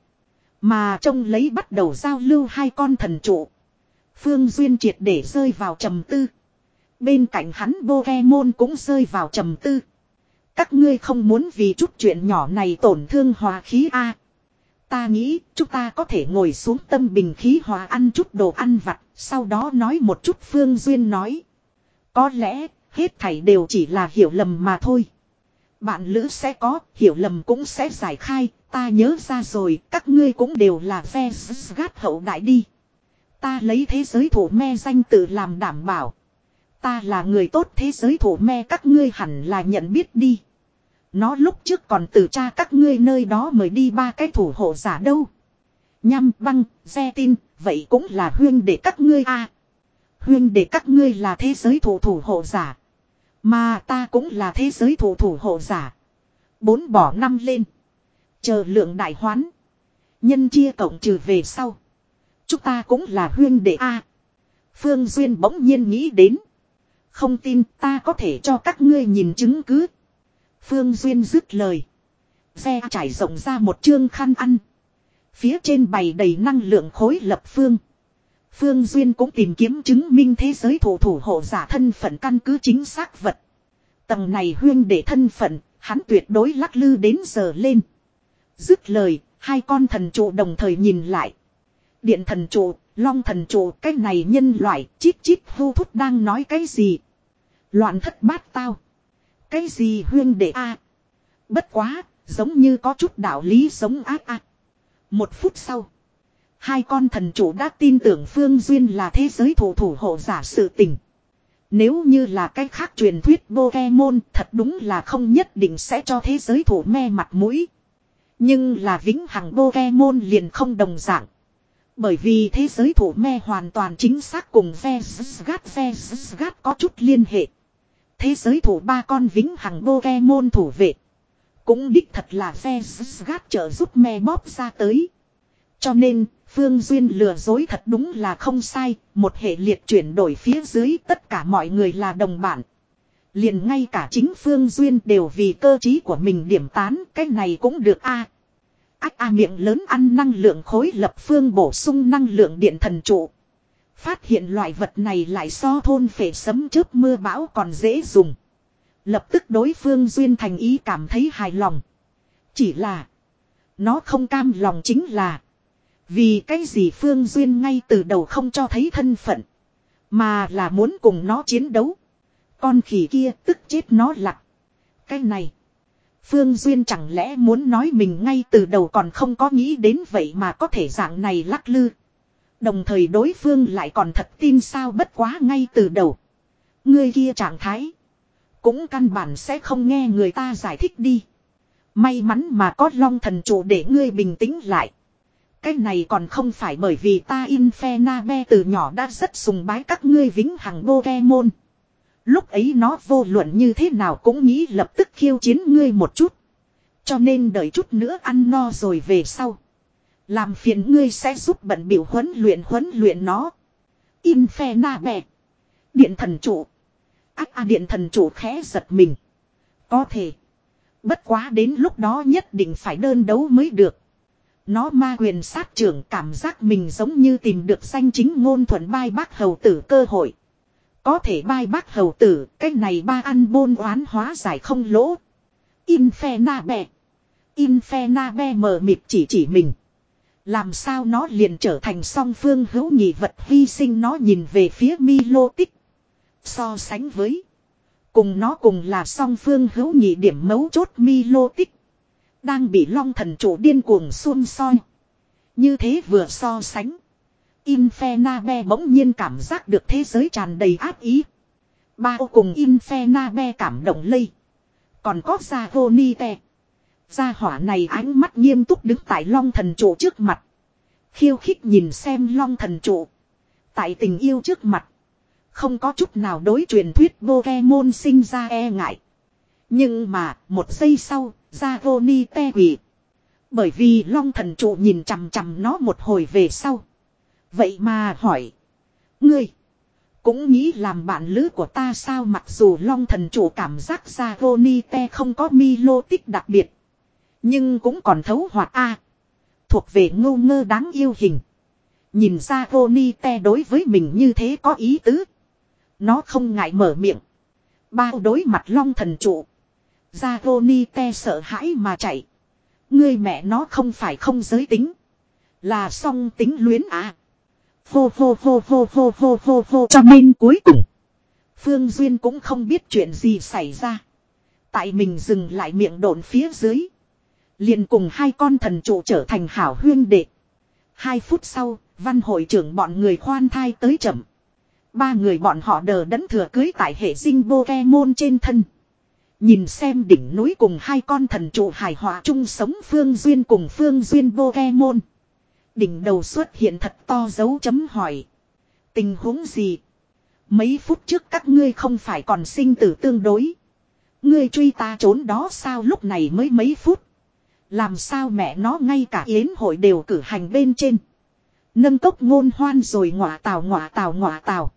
[SPEAKER 1] Mà trông lấy bắt đầu giao lưu hai con thần trụ. Phương Duyên triệt để rơi vào trầm tư. Bên cạnh hắn Pokemon cũng rơi vào trầm tư. Các ngươi không muốn vì chút chuyện nhỏ này tổn thương hòa khí a? Ta nghĩ chúng ta có thể ngồi xuống tâm bình khí hòa ăn chút đồ ăn vặt, sau đó nói một chút. Phương Duyên nói. Có lẽ hết thảy đều chỉ là hiểu lầm mà thôi. Bạn lữ sẽ có, hiểu lầm cũng sẽ giải khai. Ta nhớ ra rồi, các ngươi cũng đều là phe gát hậu đại đi. Ta lấy thế giới thủ me danh tự làm đảm bảo. Ta là người tốt thế giới thủ me, các ngươi hẳn là nhận biết đi. Nó lúc trước còn từ cha các ngươi nơi đó mời đi ba cái thủ hộ giả đâu. Nhăm băng, xe tin, vậy cũng là huyên để các ngươi a. À, huyên để các ngươi là thế giới thủ thủ hộ giả. Mà ta cũng là thế giới thủ thủ hộ giả. Bốn bỏ năm lên. Chờ lượng đại hoán. Nhân chia cộng trừ về sau. Chúng ta cũng là huyên đệ a. Phương Duyên bỗng nhiên nghĩ đến. Không tin ta có thể cho các ngươi nhìn chứng cứ. Phương Duyên dứt lời. Xe trải rộng ra một chương khăn ăn. Phía trên bày đầy năng lượng khối lập phương. Phương Duyên cũng tìm kiếm chứng minh thế giới thủ thủ hộ giả thân phận căn cứ chính xác vật. Tầng này huyên để thân phận, hắn tuyệt đối lắc lư đến giờ lên. Dứt lời, hai con thần trụ đồng thời nhìn lại. Điện thần trụ, Long thần trụ, cái này nhân loại, chít chít hu thút đang nói cái gì? Loạn thất bát tao. Cái gì huyên đệ a? Bất quá, giống như có chút đạo lý giống ác a. Một phút sau, hai con thần chủ đã tin tưởng Phương Duyên là thế giới thủ thủ hộ giả sự tình. Nếu như là cái khác truyền thuyết Pokemon, thật đúng là không nhất định sẽ cho thế giới thủ me mặt mũi. Nhưng là vĩnh hằng Pokemon liền không đồng dạng. Bởi vì thế giới thủ me hoàn toàn chính xác cùng Vesgat Vesgat có chút liên hệ. Thế giới thủ ba con vĩnh hằng Pokemon thủ vệ. Cũng đích thật là Vesgat trợ giúp me bóp ra tới. Cho nên, Phương Duyên lừa dối thật đúng là không sai. Một hệ liệt chuyển đổi phía dưới tất cả mọi người là đồng bản. Liền ngay cả chính Phương Duyên đều vì cơ trí của mình điểm tán. Cái này cũng được a. Ách a miệng lớn ăn năng lượng khối lập phương bổ sung năng lượng điện thần trụ. Phát hiện loại vật này lại so thôn phệ sấm chớp mưa bão còn dễ dùng. Lập tức đối phương Duyên thành ý cảm thấy hài lòng. Chỉ là nó không cam lòng chính là vì cái gì Phương Duyên ngay từ đầu không cho thấy thân phận. Mà là muốn cùng nó chiến đấu. Con khỉ kia tức chết nó lặng. Cái này Phương Duyên chẳng lẽ muốn nói mình ngay từ đầu còn không có nghĩ đến vậy mà có thể dạng này lắc lư. Đồng thời đối phương lại còn thật tin sao, bất quá ngay từ đầu. Người kia trạng thái cũng căn bản sẽ không nghe người ta giải thích đi. May mắn mà có Long thần trụ để ngươi bình tĩnh lại. Cái này còn không phải bởi vì ta Infernabe từ nhỏ đã rất sùng bái các ngươi vĩnh hằng Pokemon. Lúc ấy nó vô luận như thế nào cũng nghĩ lập tức khiêu chiến ngươi một chút. Cho nên đợi chút nữa ăn no rồi về sau. Làm phiền ngươi sẽ giúp bận biểu huấn luyện huấn luyện nó. Infernabe. Điện thần trụ. Ác a điện thần trụ khẽ giật mình. Có thể. Bất quá đến lúc đó nhất định phải đơn đấu mới được. Nó ma quyền sát trưởng cảm giác mình giống như tìm được danh chính ngôn thuận bai bác hầu tử cơ hội. Có thể bai bác hầu tử, cái này ba ăn bôn oán hóa giải không lỗ. Infernabe. Infernabe mờ mịt chỉ chỉ mình. Làm sao nó liền trở thành song phương hữu nhị vật, hy sinh nó nhìn về phía Milotic. So sánh với cùng nó cùng là song phương hữu nhị điểm mấu chốt Milotic đang bị Long thần trụ điên cuồng xung soi. Như thế vừa so sánh, Infernabe bỗng nhiên cảm giác được thế giới tràn đầy ác ý. Bao cùng Infernabe cảm động lây. Còn có Zagonite, Gia hỏa này ánh mắt nghiêm túc đứng tại Long thần trụ trước mặt. Khiêu khích nhìn xem Long thần trụ. Tại tình yêu trước mặt. Không có chút nào đối truyền thuyết Pokemon sinh ra e ngại. Nhưng mà một giây sau, Zagoni te quỷ. Bởi vì Long thần trụ nhìn chằm chằm nó một hồi về sau. Vậy mà hỏi. Ngươi. Cũng nghĩ làm bạn lữ của ta sao, mặc dù Long thần trụ cảm giác Zagoni te không có Milo tích đặc biệt. Nhưng cũng còn thấu hoạt a. Thuộc về ngô ngơ đáng yêu hình. Nhìn Zagoni te đối với mình như thế có ý tứ. Nó không ngại mở miệng. Bao đối mặt Long thần trụ. Zagoni te sợ hãi mà chạy. Ngươi mẹ nó không phải không giới tính. Là song tính luyến à. Hô hô hô hô hô hô hô hô. Cho nên cuối cùng. Phương Duyên cũng không biết chuyện gì xảy ra. Tại mình dừng lại miệng độn phía dưới. Liền cùng hai con thần trụ trở thành hảo huyên đệ. Hai phút sau, văn hội trưởng bọn người khoan thai tới chậm. Ba người bọn họ đờ đẫn thừa cưới tại hệ dinh Pokemon trên thân. Nhìn xem đỉnh núi cùng hai con thần trụ hài hòa chung sống Phương Duyên cùng Phương Duyên Pokemon. Đỉnh đầu xuất hiện thật to dấu chấm hỏi. Tình huống gì? Mấy phút trước các ngươi không phải còn sinh tử tương đối. Ngươi truy ta trốn đó sao, lúc này mới mấy phút. Làm sao mẹ nó ngay cả yến hội đều cử hành bên trên. Nâng cốc ngôn hoan rồi ngọa tào ngọa tào ngọa tào.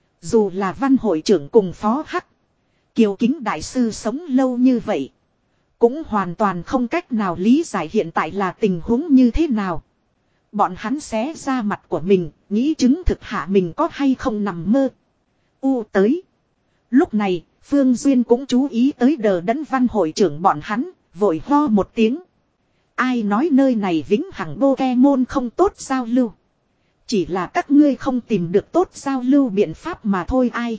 [SPEAKER 1] Dù là văn hội trưởng cùng phó hắc. Kiều Kính đại sư sống lâu như vậy. Cũng hoàn toàn không cách nào lý giải hiện tại là tình huống như thế nào. Bọn hắn xé ra mặt của mình, nghĩ chứng thực hạ mình có hay không nằm mơ. U tới. Lúc này, Phương Duyên cũng chú ý tới đờ đẫn văn hội trưởng bọn hắn, vội ho một tiếng. Ai nói nơi này vĩnh hằng Pokemon không tốt giao lưu. Chỉ là các ngươi không tìm được tốt giao lưu biện pháp mà thôi ai.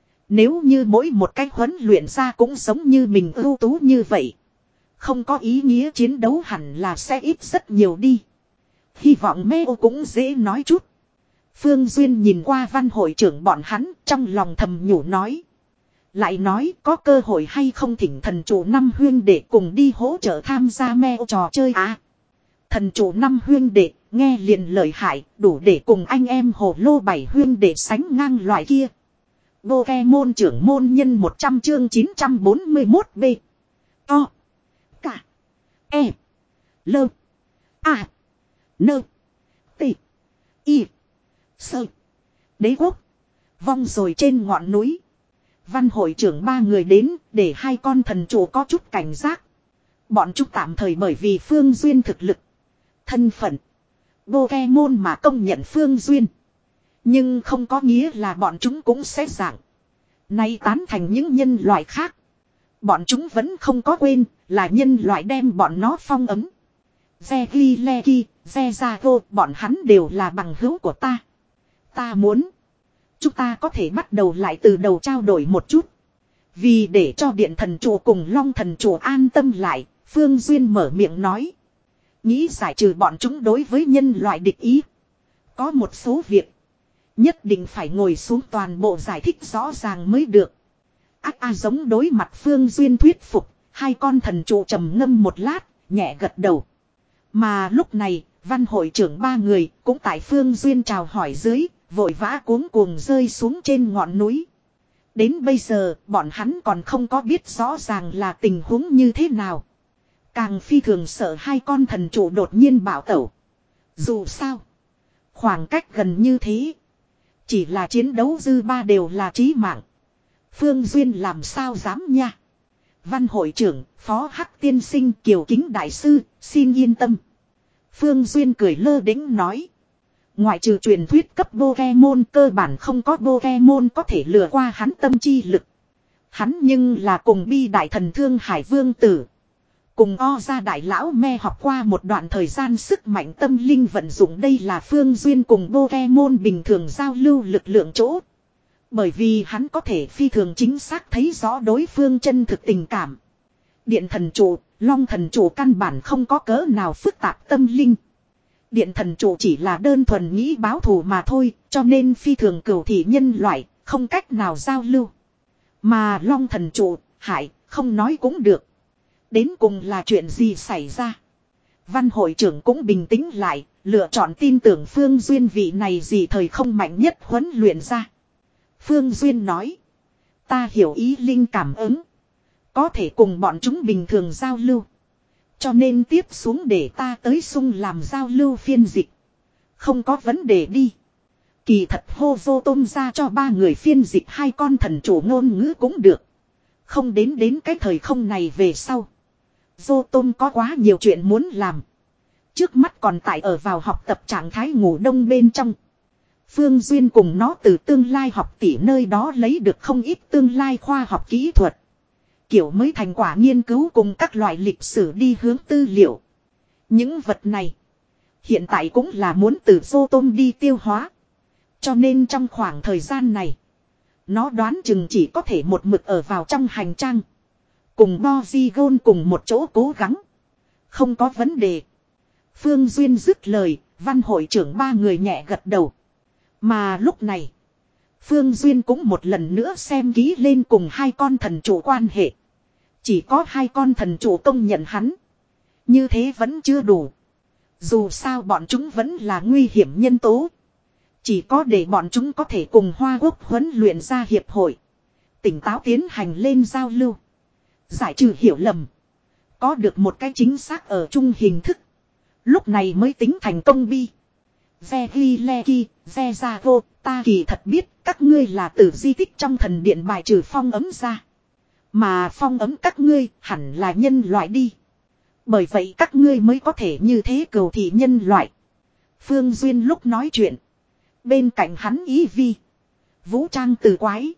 [SPEAKER 1] Nếu như mỗi một cách huấn luyện ra cũng giống như mình ưu tú như vậy. Không có ý nghĩa chiến đấu hẳn là sẽ ít rất nhiều đi. Hy vọng Meo cũng dễ nói chút. Phương Duyên nhìn qua văn hội trưởng bọn hắn trong lòng thầm nhủ nói. Lại nói có cơ hội hay không thỉnh thần chủ năm huyên để cùng đi hỗ trợ tham gia Meo trò chơi à. Thần chủ năm huyên đệ nghe liền lợi hại đủ để cùng anh em hồ lô bảy huyên để sánh ngang loại kia. Pokemon trưởng môn nhân một trăm chương chín trăm bốn mươi mốt B. O. Cả. E. Lơ. A. Nơ. T. Y. Sơ. Đế quốc. Vong rồi trên ngọn núi. Văn hội trưởng ba người đến để hai con thần chủ có chút cảnh giác. Bọn chúng tạm thời bởi vì Phương Duyên thực lực. Thân phận. Pokemon mà công nhận Phương Duyên. Nhưng không có nghĩa là bọn chúng cũng sẽ dạng. Nay tán thành những nhân loại khác. Bọn chúng vẫn không có quên là nhân loại đem bọn nó phong ấm. Zeki Leki, Zezago, bọn hắn đều là bằng hữu của ta. Ta muốn. Chúng ta có thể bắt đầu lại từ đầu trao đổi một chút. Vì để cho điện thần chủ cùng long thần chủ an tâm lại, Phương Duyên mở miệng nói. Nghĩ giải trừ bọn chúng đối với nhân loại địch ý. Có một số việc. Nhất định phải ngồi xuống toàn bộ giải thích rõ ràng mới được. Ác a giống đối mặt Phương Duyên thuyết phục. Hai con thần trụ trầm ngâm một lát, nhẹ gật đầu. Mà lúc này, văn hội trưởng ba người cũng tại Phương Duyên chào hỏi dưới, vội vã cuống cuồng rơi xuống trên ngọn núi. Đến bây giờ, bọn hắn còn không có biết rõ ràng là tình huống như thế nào. Càng phi thường sợ hai con thần trụ đột nhiên bạo tẩu. Dù sao, khoảng cách gần như thế. Chỉ là chiến đấu dư ba đều là chí mạng. Phương Duyên làm sao dám nha. Văn hội trưởng, phó hắc tiên sinh Kiều Kính đại sư, xin yên tâm. Phương Duyên cười lơ đĩnh nói. Ngoại trừ truyền thuyết cấp Pokemon cơ bản không có Pokemon có thể lừa qua hắn tâm chi lực. Hắn nhưng là cùng bi đại thần Thương Hải Vương Tử. Cùng o ra đại lão me học qua một đoạn thời gian sức mạnh tâm linh vận dụng, đây là Phương Duyên cùng Pokemon bình thường giao lưu lực lượng chỗ. Bởi vì hắn có thể phi thường chính xác thấy rõ đối phương chân thực tình cảm. Điện thần chủ, long thần chủ căn bản không có cỡ nào phức tạp tâm linh. Điện thần chủ chỉ là đơn thuần nghĩ báo thù mà thôi, cho nên phi thường cửu thị nhân loại, không cách nào giao lưu. Mà long thần chủ, hại, không nói cũng được. Đến cùng là chuyện gì xảy ra? Văn hội trưởng cũng bình tĩnh lại, lựa chọn tin tưởng Phương Duyên vị này gì thời không mạnh nhất huấn luyện ra. Phương Duyên nói. Ta hiểu ý linh cảm ứng. Có thể cùng bọn chúng bình thường giao lưu. Cho nên tiếp xuống để ta tới sung làm giao lưu phiên dịch. Không có vấn đề đi. Kỳ thật hô vô tôm ra cho ba người phiên dịch hai con thần chủ ngôn ngữ cũng được. Không đến đến cái thời không này về sau. Vô tôm có quá nhiều chuyện muốn làm. Trước mắt còn tại ở vào học tập trạng thái ngủ đông bên trong. Phương Duyên cùng nó từ tương lai học tỷ nơi đó lấy được không ít tương lai khoa học kỹ thuật. Kiểu mới thành quả nghiên cứu cùng các loại lịch sử đi hướng tư liệu. Những vật này hiện tại cũng là muốn từ vô tôm đi tiêu hóa. Cho nên trong khoảng thời gian này, nó đoán chừng chỉ có thể một mực ở vào trong hành trang. Cùng Bozygon cùng một chỗ cố gắng. Không có vấn đề. Phương Duyên dứt lời, văn hội trưởng ba người nhẹ gật đầu. Mà lúc này, Phương Duyên cũng một lần nữa xem kỹ lên cùng hai con thần chủ quan hệ. Chỉ có hai con thần chủ công nhận hắn. Như thế vẫn chưa đủ. Dù sao bọn chúng vẫn là nguy hiểm nhân tố. Chỉ có để bọn chúng có thể cùng Hoa Quốc huấn luyện ra hiệp hội. Tỉnh táo tiến hành lên giao lưu. Giải trừ hiểu lầm. Có được một cái chính xác ở chung hình thức. Lúc này mới tính thành công bi. Vegileki, Vezago, ta kỳ thật biết các ngươi là từ di tích trong thần điện bài trừ phong ấm ra. Mà phong ấm các ngươi hẳn là nhân loại đi. Bởi vậy các ngươi mới có thể như thế cầu thị nhân loại. Phương Duyên lúc nói chuyện. Bên cạnh hắn Ý Vi, Vũ Trang Từ Quái,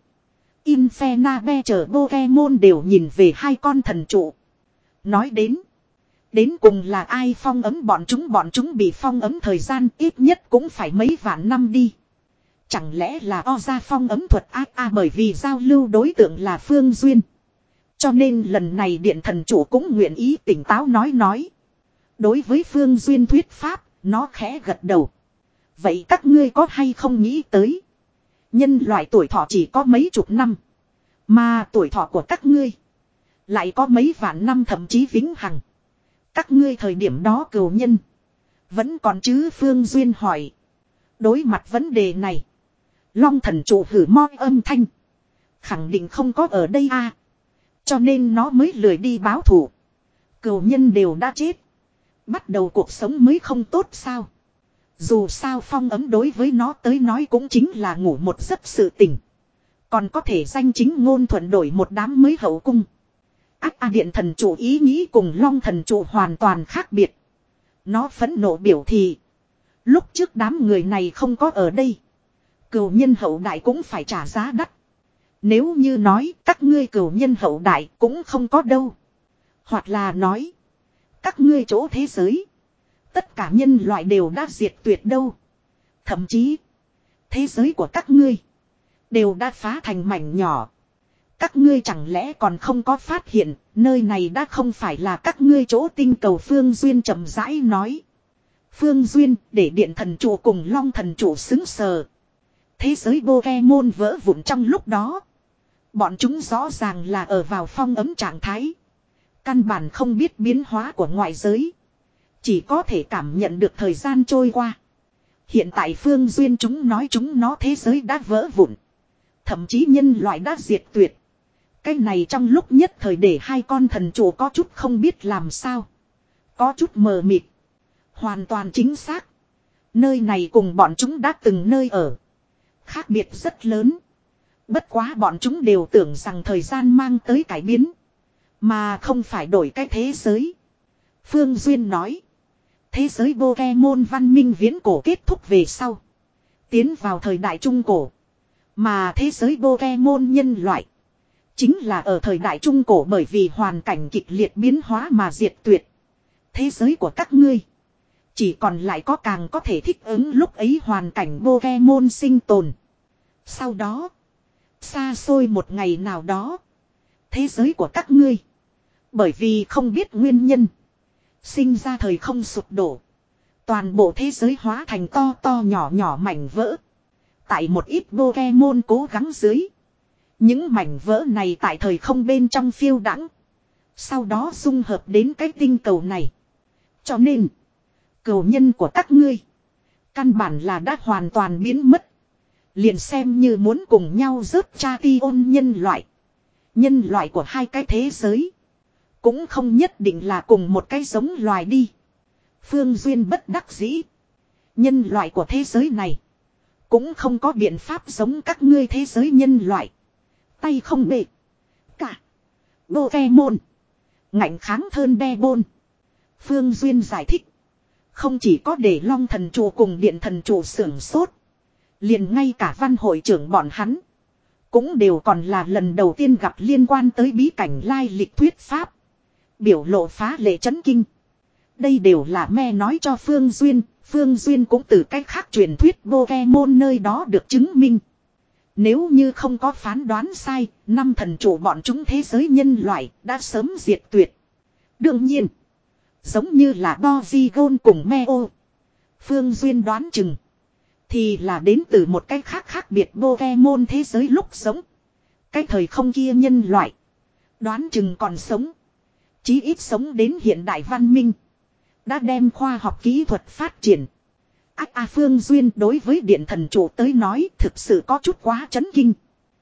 [SPEAKER 1] Infenabe chờ Pokemon đều nhìn về hai con thần trụ. Nói đến. Đến cùng là ai phong ấm bọn chúng bọn chúng bị phong ấm thời gian ít nhất cũng phải mấy vạn năm đi. Chẳng lẽ là Oza phong ấm thuật ác a bởi vì giao lưu đối tượng là Phương Duyên. Cho nên lần này điện thần chủ cũng nguyện ý tỉnh táo nói nói. Đối với Phương Duyên thuyết pháp, nó khẽ gật đầu. Vậy các ngươi có hay không nghĩ tới? Nhân loại tuổi thọ chỉ có mấy chục năm. Mà tuổi thọ của các ngươi lại có mấy vạn năm thậm chí vĩnh hằng. Các ngươi thời điểm đó cừu nhân vẫn còn chứ? Phương Duyên hỏi. Đối mặt vấn đề này, Long thần trụ hử moi âm thanh. Khẳng định không có ở đây a. Cho nên nó mới lười đi báo thù. Cừu nhân đều đã chết. Bắt đầu cuộc sống mới không tốt sao? Dù sao phong ấm đối với nó tới nói cũng chính là ngủ một giấc sự tình. Còn có thể danh chính ngôn thuận đổi một đám mới hậu cung. Ác a điện thần chủ ý nghĩ cùng Long thần chủ hoàn toàn khác biệt. Nó phẫn nộ biểu thị. Lúc trước đám người này không có ở đây, cừu nhân hậu đại cũng phải trả giá đắt. Nếu như nói các ngươi cừu nhân hậu đại cũng không có đâu. Hoặc là nói các ngươi chỗ thế giới tất cả nhân loại đều đã diệt tuyệt đâu. Thậm chí thế giới của các ngươi đều đã phá thành mảnh nhỏ. Các ngươi chẳng lẽ còn không có phát hiện nơi này đã không phải là các ngươi chỗ tinh cầu. Phương Duyên chậm rãi nói. Phương Duyên để điện thần chủ cùng Long thần chủ xứng sờ. Thế giới Pokemon vỡ vụn trong lúc đó, bọn chúng rõ ràng là ở vào phong ấm trạng thái. Căn bản không biết biến hóa của ngoại giới. Chỉ có thể cảm nhận được thời gian trôi qua. Hiện tại Phương Duyên chúng nói chúng nó thế giới đã vỡ vụn. Thậm chí nhân loại đã diệt tuyệt. Cái này trong lúc nhất thời để hai con thần chủ có chút không biết làm sao. Có chút mờ mịt. Hoàn toàn chính xác. Nơi này cùng bọn chúng đã từng nơi ở khác biệt rất lớn. Bất quá bọn chúng đều tưởng rằng thời gian mang tới cải biến, mà không phải đổi cái thế giới. Phương Duyên nói. Thế giới Pokemon văn minh viễn cổ kết thúc về sau, tiến vào thời đại trung cổ. Mà thế giới Pokemon nhân loại chính là ở thời đại trung cổ bởi vì hoàn cảnh kịch liệt biến hóa mà diệt tuyệt. Thế giới của các ngươi chỉ còn lại có càng có thể thích ứng lúc ấy hoàn cảnh Pokemon sinh tồn. Sau đó, xa xôi một ngày nào đó, thế giới của các ngươi bởi vì không biết nguyên nhân sinh ra thời không sụp đổ. Toàn bộ thế giới hóa thành to to nhỏ nhỏ mảnh vỡ. Tại một ít Pokemon cố gắng dưới, những mảnh vỡ này tại thời không bên trong phiêu đãng. Sau đó dung hợp đến cái tinh cầu này. Cho nên, cừu nhân của các ngươi, căn bản là đã hoàn toàn biến mất. Liền xem như muốn cùng nhau rớt cha ti ôn nhân loại. Nhân loại của hai cái thế giới. Cũng không nhất định là cùng một cái giống loài đi. Phương Duyên bất đắc dĩ. Nhân loại của thế giới này. Cũng không có biện pháp giống các ngươi thế giới nhân loại. Tay không bệ. Cả. Bô ve môn. Ngạnh kháng thơn đe bôn. Phương Duyên giải thích. Không chỉ có để Long thần chủ cùng Điện thần chủ sưởng sốt. Liền ngay cả văn hội trưởng bọn hắn. Cũng đều còn là lần đầu tiên gặp liên quan tới bí cảnh lai lịch thuyết pháp. Biểu lộ phá lệ chấn kinh. Đây đều là me nói cho Phương Duyên. Phương Duyên cũng từ cách khác truyền thuyết Pokemon nơi đó được chứng minh. Nếu như không có phán đoán sai, năm thần chủ bọn chúng thế giới nhân loại đã sớm diệt tuyệt. Đương nhiên, giống như là Dozigon cùng Meo. Phương Duyên đoán chừng. Thì là đến từ một cách khác khác biệt Pokemon thế giới lúc sống. Cái thời không kia nhân loại. Đoán chừng còn sống. Chí ít sống đến hiện đại văn minh. Đã đem khoa học kỹ thuật phát triển. Ác A Phương Duyên đối với Điện thần chủ tới nói thực sự có chút quá chấn kinh.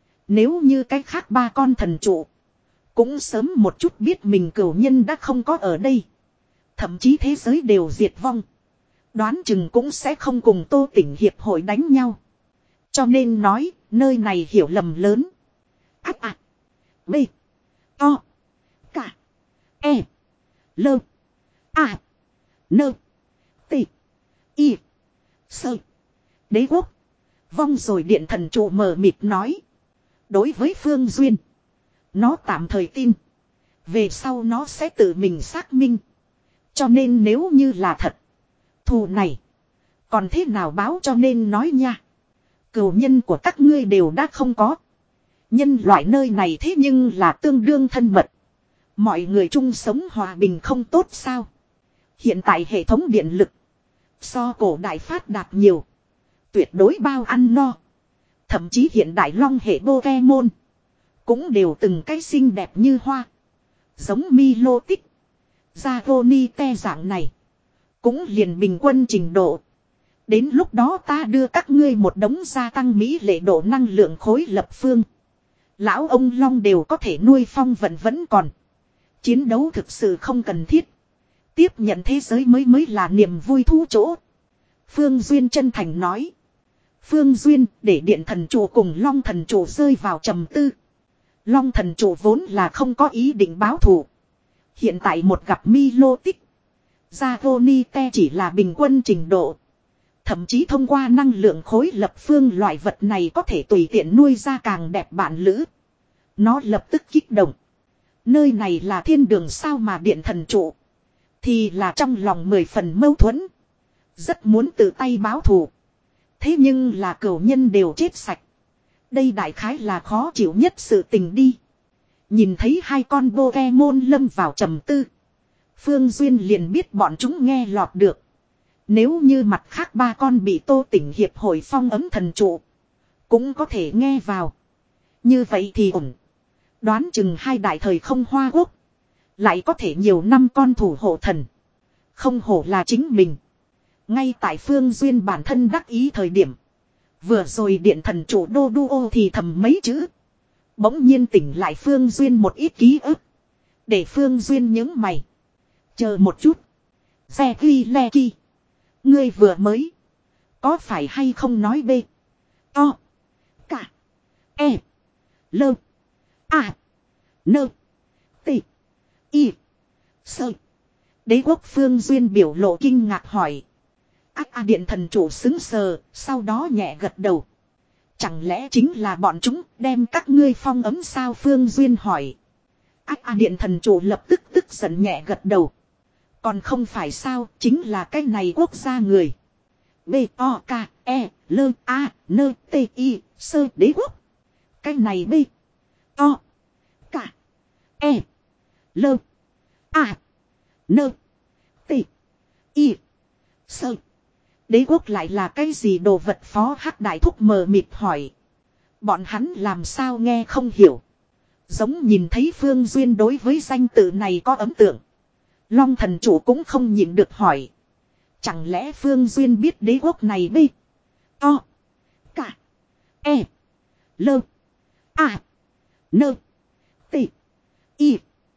[SPEAKER 1] Nếu như cách khác ba con thần chủ. Cũng sớm một chút biết mình cửu nhân đã không có ở đây. Thậm chí thế giới đều diệt vong. Đoán chừng cũng sẽ không cùng Tô Tỉnh hiệp hội đánh nhau. Cho nên nói, nơi này hiểu lầm lớn. Ác ạ. B. O. Cả. E. Lơ. A. Nơ. T. Y. Sơ. Đế quốc. Vong rồi Điện thần trụ mờ mịt nói. Đối với Phương Duyên. Nó tạm thời tin. Về sau nó sẽ tự mình xác minh. Cho nên nếu như là thật. Thù này. Còn thế nào báo cho nên nói nha. Cừu nhân của các ngươi đều đã không có. Nhân loại nơi này thế nhưng là tương đương thân mật. Mọi người chung sống hòa bình không tốt sao. Hiện tại hệ thống điện lực. So cổ đại phát đạt nhiều. Tuyệt đối bao ăn no. Thậm chí hiện đại long hệ Pokemon. Cũng đều từng cái xinh đẹp như hoa. Giống Milotic. Zagonite dạng này. Cũng liền bình quân trình độ. Đến lúc đó ta đưa các ngươi một đống gia tăng mỹ lệ độ năng lượng khối lập phương. Lão ông Long đều có thể nuôi phong vận vẫn còn. Chiến đấu thực sự không cần thiết. Tiếp nhận thế giới mới mới là niềm vui thú chỗ. Phương Duyên chân thành nói. Phương Duyên để Điện thần chủ cùng Long thần chủ rơi vào trầm tư. Long thần chủ vốn là không có ý định báo thù. Hiện tại một gặp Milotic. Zagonite chỉ là bình quân trình độ. Thậm chí thông qua năng lượng khối lập phương loại vật này có thể tùy tiện nuôi ra càng đẹp bạn lữ. Nó lập tức kích động. Nơi này là thiên đường sao mà Điện thần trụ. Thì là trong lòng mười phần mâu thuẫn. Rất muốn tự tay báo thù. Thế nhưng là cửu nhân đều chết sạch. Đây đại khái là khó chịu nhất sự tình đi. Nhìn thấy hai con Pokemon lâm vào trầm tư. Phương Duyên liền biết bọn chúng nghe lọt được. Nếu như mặt khác ba con bị Tô Tỉnh hiệp hội phong ấm thần trụ. Cũng có thể nghe vào. Như vậy thì ổn. Đoán chừng hai đại thời không hoa quốc. Lại có thể nhiều năm con thủ hộ thần. Không hổ là chính mình. Ngay tại Phương Duyên bản thân đắc ý thời điểm. Vừa rồi Điện thần chủ đô đu ô thì thầm mấy chữ. Bỗng nhiên tỉnh lại Phương Duyên một ít ký ức. Để Phương Duyên nhớ mày. Chờ một chút. Xe ghi le ki. Ngươi vừa mới. Có phải hay không nói bê. O. Cả. E. Lơ. A. Nơ. T. Y. Sơ. Đế quốc Phương Duyên biểu lộ kinh ngạc hỏi. Ác A Điện thần chủ xứng sờ. Sau đó nhẹ gật đầu. Chẳng lẽ chính là bọn chúng đem các ngươi phong ấm sao Phương Duyên hỏi. Ác A Điện thần chủ lập tức tức giận nhẹ gật đầu. Còn không phải sao chính là cái này quốc gia người. B O K E L A N T I Sơ đế quốc. Cái này B O K E L A N T I Sơ. Đế quốc lại là cái gì đồ vật phó hắc đại thúc mờ mịt hỏi. Bọn hắn làm sao nghe không hiểu. Giống nhìn thấy Phương Duyên đối với danh tự này có ấn tượng. Long thần chủ cũng không nhịn được hỏi. Chẳng lẽ Phương Duyên biết đế quốc này bi? To. Cả. E. Lơ. A. Nơ. Tị. Y.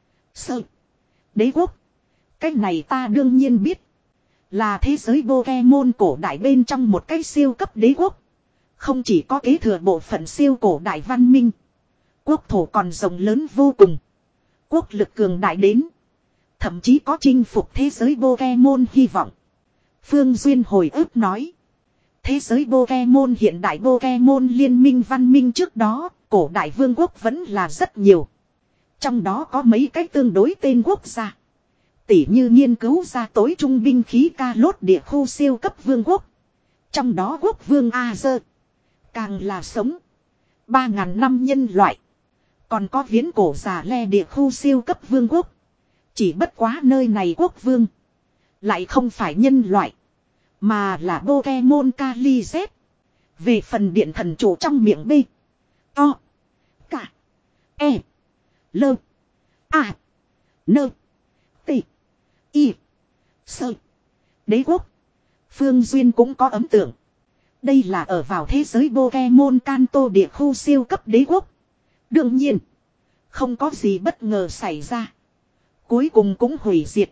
[SPEAKER 1] Sơ. Đế quốc. Cái này ta đương nhiên biết. Là thế giới Pokemon cổ đại bên trong một cái siêu cấp đế quốc. Không chỉ có kế thừa bộ phận siêu cổ đại văn minh. Quốc thổ còn rộng lớn vô cùng. Quốc lực cường đại đến. Thậm chí có chinh phục thế giới Pokemon hy vọng. Phương Duyên hồi ức nói. Thế giới Pokemon hiện đại Pokemon liên minh văn minh trước đó, cổ đại vương quốc vẫn là rất nhiều. Trong đó có mấy cái tương đối tên quốc gia. Tỉ như nghiên cứu ra tối trung binh khí ca lốt địa khu siêu cấp vương quốc. Trong đó quốc vương A-dơ. Càng là sống. Ba ngàn năm nhân loại. Còn có viễn cổ già le địa khu siêu cấp vương quốc. Chỉ bất quá nơi này quốc vương. Lại không phải nhân loại. Mà là Pokemon Kali Z. Về phần điện thần chủ trong miệng B. To. Cả. E. Lơ. A. Nơ. Tị. Y. Sơ. Đế quốc. Phương Duyên cũng có ấn tượng. Đây là ở vào thế giới Pokemon Kanto địa khu siêu cấp đế quốc. Đương nhiên. Không có gì bất ngờ xảy ra. Cuối cùng cũng hủy diệt.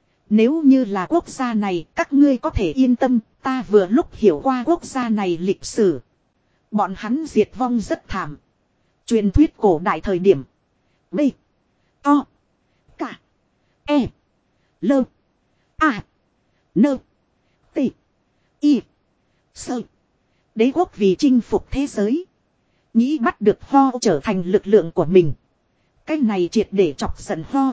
[SPEAKER 1] Nếu như là quốc gia này, các ngươi có thể yên tâm, ta vừa lúc hiểu qua quốc gia này lịch sử. Bọn hắn diệt vong rất thảm. Truyền thuyết cổ đại thời điểm. B. To. Cả. E. Lơ. A. Nơ. Tị. Y. Sơ. Đế quốc vì chinh phục thế giới. Nghĩ bắt được Ho trở thành lực lượng của mình. Cái này triệt để chọc giận Ho.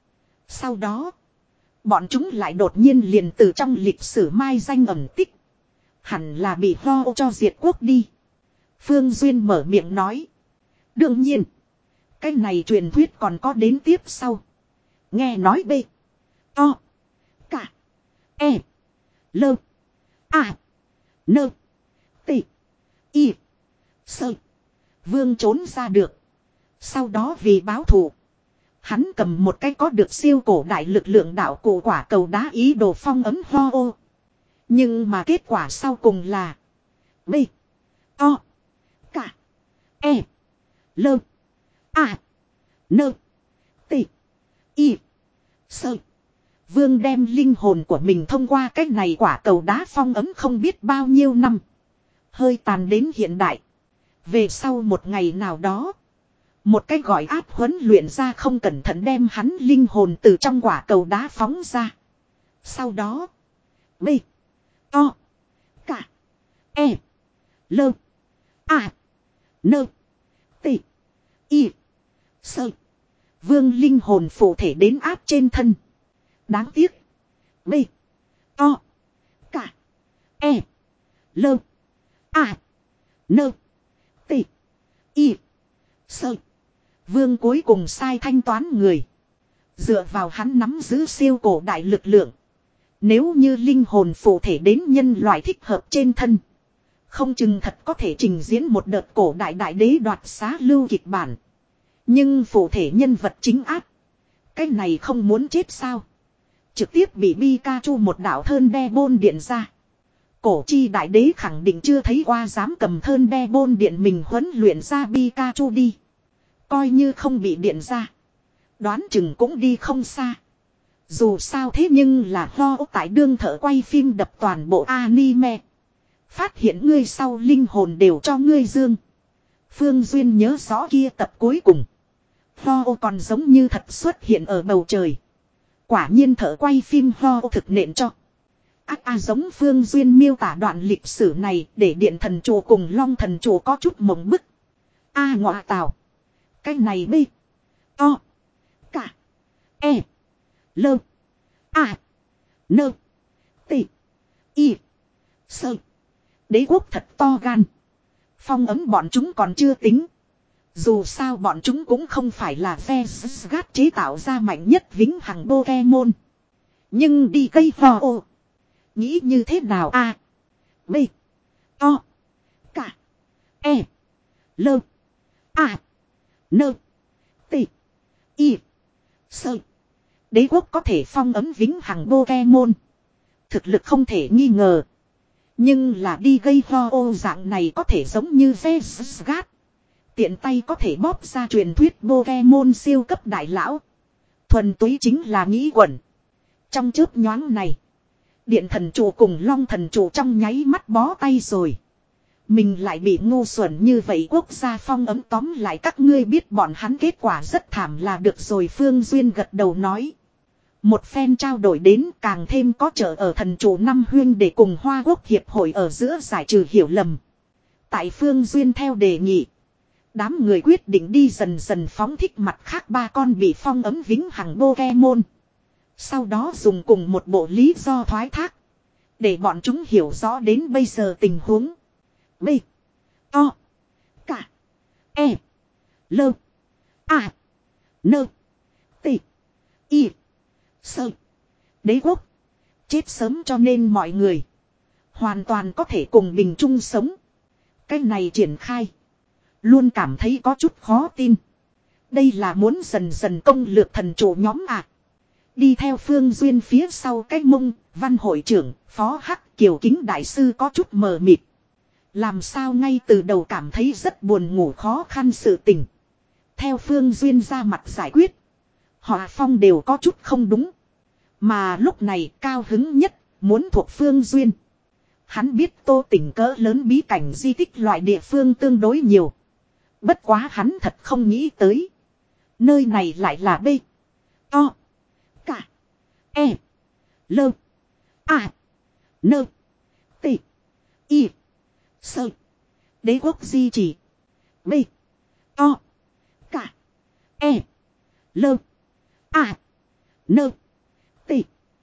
[SPEAKER 1] Sau đó. Bọn chúng lại đột nhiên liền từ trong lịch sử mai danh ẩn tích. Hẳn là bị Ho cho diệt quốc đi. Phương Duyên mở miệng nói. Đương nhiên. Cái này truyền thuyết còn có đến tiếp sau. Nghe nói B. To. Cả. E. Lơ. A. Nơ. Tị. Y. Sơ. Vương trốn ra được. Sau đó vì báo thù. Hắn cầm một cái có được siêu cổ đại lực lượng đạo cổ quả cầu đá ý đồ phong ấm Ho ô. Nhưng mà kết quả sau cùng là. B. To. Cả. E. Lơ. A. Nơ. Tị. Y. Sơ. Vương đem linh hồn của mình thông qua cái này quả cầu đá phong ấm không biết bao nhiêu năm. Hơi tàn đến hiện đại. Về sau một ngày nào đó. Một cái gọi áp huấn luyện ra không cẩn thận đem hắn linh hồn từ trong quả cầu đá phóng ra. Sau đó. B. To. Cả. E. Lơ. A. Nơ. Tị. Y. Sơ. Vương linh hồn phụ thể đến áp trên thân. Đáng tiếc. B. To. Cả. E. Lơ. A. Nơ. Tị. Y. Sơ. Vương cuối cùng sai thanh toán người. Dựa vào hắn nắm giữ siêu cổ đại lực lượng. Nếu như linh hồn phụ thể đến nhân loại thích hợp trên thân. Không chừng thật có thể trình diễn một đợt cổ đại đại đế đoạt xá lưu kịch bản. Nhưng phụ thể nhân vật chính áp. Cái này không muốn chết sao. Trực tiếp bị Pikachu một đạo thơn đe bôn điện ra. Cổ chi đại đế khẳng định chưa thấy qua dám cầm thơn đe bôn điện mình huấn luyện ra Pikachu đi. Coi như không bị điện ra. Đoán chừng cũng đi không xa. Dù sao thế nhưng là Ho tại đương thợ quay phim đập toàn bộ anime. Phát hiện ngươi sau linh hồn đều cho ngươi dương. Phương Duyên nhớ rõ kia tập cuối cùng. Ho còn giống như thật xuất hiện ở bầu trời. Quả nhiên thợ quay phim Ho thực nện cho. Ác a giống Phương Duyên miêu tả đoạn lịch sử này để điện thần chùa cùng long thần chùa có chút mộng bức. A à, ngọa tào. Cái này B. To. Cả. E. Lơ. A. Nơ. Tị. Y. Sơ. Đế quốc thật to gan. Phong ấm bọn chúng còn chưa tính. Dù sao bọn chúng cũng không phải là Vesgat chế tạo ra mạnh nhất vĩnh hằng Pokemon. Nhưng đi cây Ho ô. Nghĩ như thế nào a? À, B. To. Cả. E. Lơ. A. Nơ. Y. Sơ. Đế quốc có thể phong ấm vĩnh hằng Pokemon. Thực lực không thể nghi ngờ. Nhưng là đi gây ho ô dạng này có thể giống như Vegas. Tiện tay có thể bóp ra truyền thuyết Pokemon siêu cấp đại lão. Thuần túy chính là nghĩ quẩn. Trong chớp nhoáng này. Điện thần trụ cùng long thần trụ trong nháy mắt bó tay rồi. Mình lại bị ngu xuẩn như vậy quốc gia phong ấm tóm lại các ngươi biết bọn hắn kết quả rất thảm là được rồi. Phương Duyên gật đầu nói. Một phen trao đổi đến càng thêm có trợ ở thần trụ năm huyên để cùng Hoa Quốc Hiệp hội ở giữa giải trừ hiểu lầm. Tại Phương Duyên theo đề nghị. Đám người quyết định đi dần dần phóng thích mặt khác ba con bị phong ấm vĩnh hằng Pokemon. Sau đó dùng cùng một bộ lý do thoái thác. Để bọn chúng hiểu rõ đến bây giờ tình huống. B. To. Cả. E. Lơ. A. Nơ. T. Y. Sơ. Đế quốc. Chết sớm cho nên mọi người. Hoàn toàn có thể cùng bình chung sống. Cái này triển khai. Luôn cảm thấy có chút khó tin. Đây là muốn dần dần công lược thần chủ nhóm à. Đi theo Phương Duyên phía sau cái mông, văn hội trưởng, phó hắc kiều kính đại sư có chút mờ mịt. Làm sao ngay từ đầu cảm thấy rất buồn ngủ khó khăn sự tình. Theo Phương Duyên ra mặt giải quyết. Họ phong đều có chút không đúng. Mà lúc này cao hứng nhất, muốn thuộc Phương Duyên. Hắn biết Tô Tỉnh cỡ lớn bí cảnh di tích loại địa phương tương đối nhiều. Bất quá hắn thật không nghĩ tới. Nơi này lại là B. To. Cả. E. Lơ. A. Nơ. T. Y. Sơ. Đế quốc di chỉ. B. To. Cả. E. Lơ. A. Nơ. T.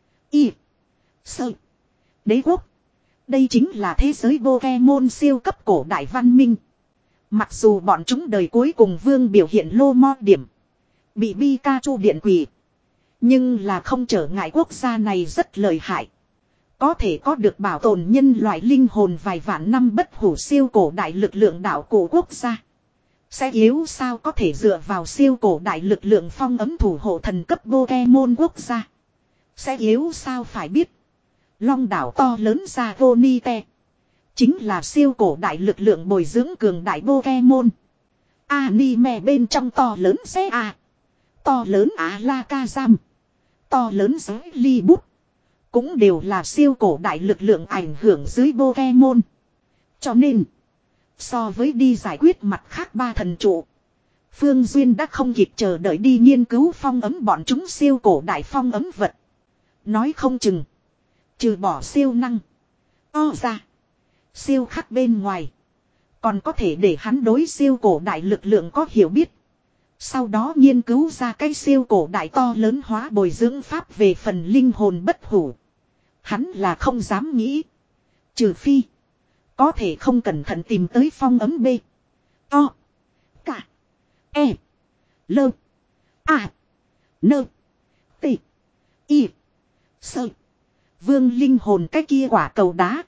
[SPEAKER 1] Y. Sơ. Đế quốc. Đây chính là thế giới Pokemon siêu cấp cổ đại văn minh. Mặc dù bọn chúng đời cuối cùng vương biểu hiện lô mo điểm. Bị Pikachu điện quỷ. Nhưng là không trở ngại quốc gia này rất lợi hại. Có thể có được bảo tồn nhân loại linh hồn vài vạn năm bất hủ siêu cổ đại lực lượng đạo cổ quốc gia. Sẽ yếu sao có thể dựa vào siêu cổ đại lực lượng phong ấm thủ hộ thần cấp Pokemon quốc gia. Sẽ yếu sao phải biết. Long đảo to lớn ra Vonite. Chính là siêu cổ đại lực lượng bồi dưỡng cường đại Pokemon. Anime bên trong to lớn xe A. To lớn Alakazam. To lớn giới ly bút. Cũng đều là siêu cổ đại lực lượng ảnh hưởng dưới Pokemon. Cho nên. So với đi giải quyết mặt khác ba thần trụ. Phương Duyên đã không kịp chờ đợi đi nghiên cứu phong ấm bọn chúng siêu cổ đại phong ấm vật. Nói không chừng. Trừ bỏ siêu năng. O ra. Siêu khắc bên ngoài. Còn có thể để hắn đối siêu cổ đại lực lượng có hiểu biết. Sau đó nghiên cứu ra cái siêu cổ đại to lớn hóa bồi dưỡng pháp về phần linh hồn bất hủ. Hắn là không dám nghĩ. Trừ phi. Có thể không cẩn thận tìm tới phong ấm B. To. Cả. E. Lơ. A. Nơ. T. Y. Sơ. Vương linh hồn cái kia quả cầu đá.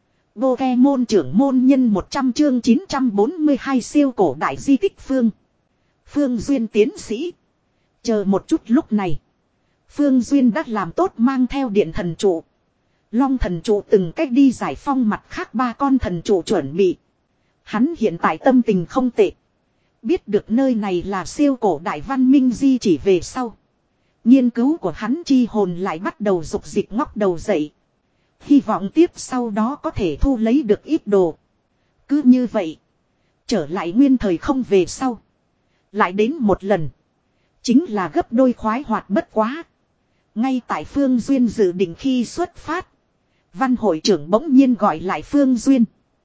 [SPEAKER 1] Pokemon trưởng môn nhân một trăm chương chín trăm bốn mươi hai siêu cổ đại di tích Phương. Phương Duyên tiến sĩ. Chờ một chút lúc này. Phương Duyên đã làm tốt mang theo điện thần trụ. Long thần trụ từng cách đi giải phong mặt khác ba con thần trụ chuẩn bị. Hắn hiện tại tâm tình không tệ. Biết được nơi này là siêu cổ đại văn minh di chỉ về sau. Nghiên cứu của hắn chi hồn lại bắt đầu dục dịch ngóc đầu dậy. Hy vọng tiếp sau đó có thể thu lấy được ít đồ. Cứ như vậy. Trở lại nguyên thời không về sau. Lại đến một lần. Chính là gấp đôi khoái hoạt bất quá. Ngay tại Phương Duyên dự định khi xuất phát. Văn hội trưởng bỗng nhiên gọi lại Phương Duyên.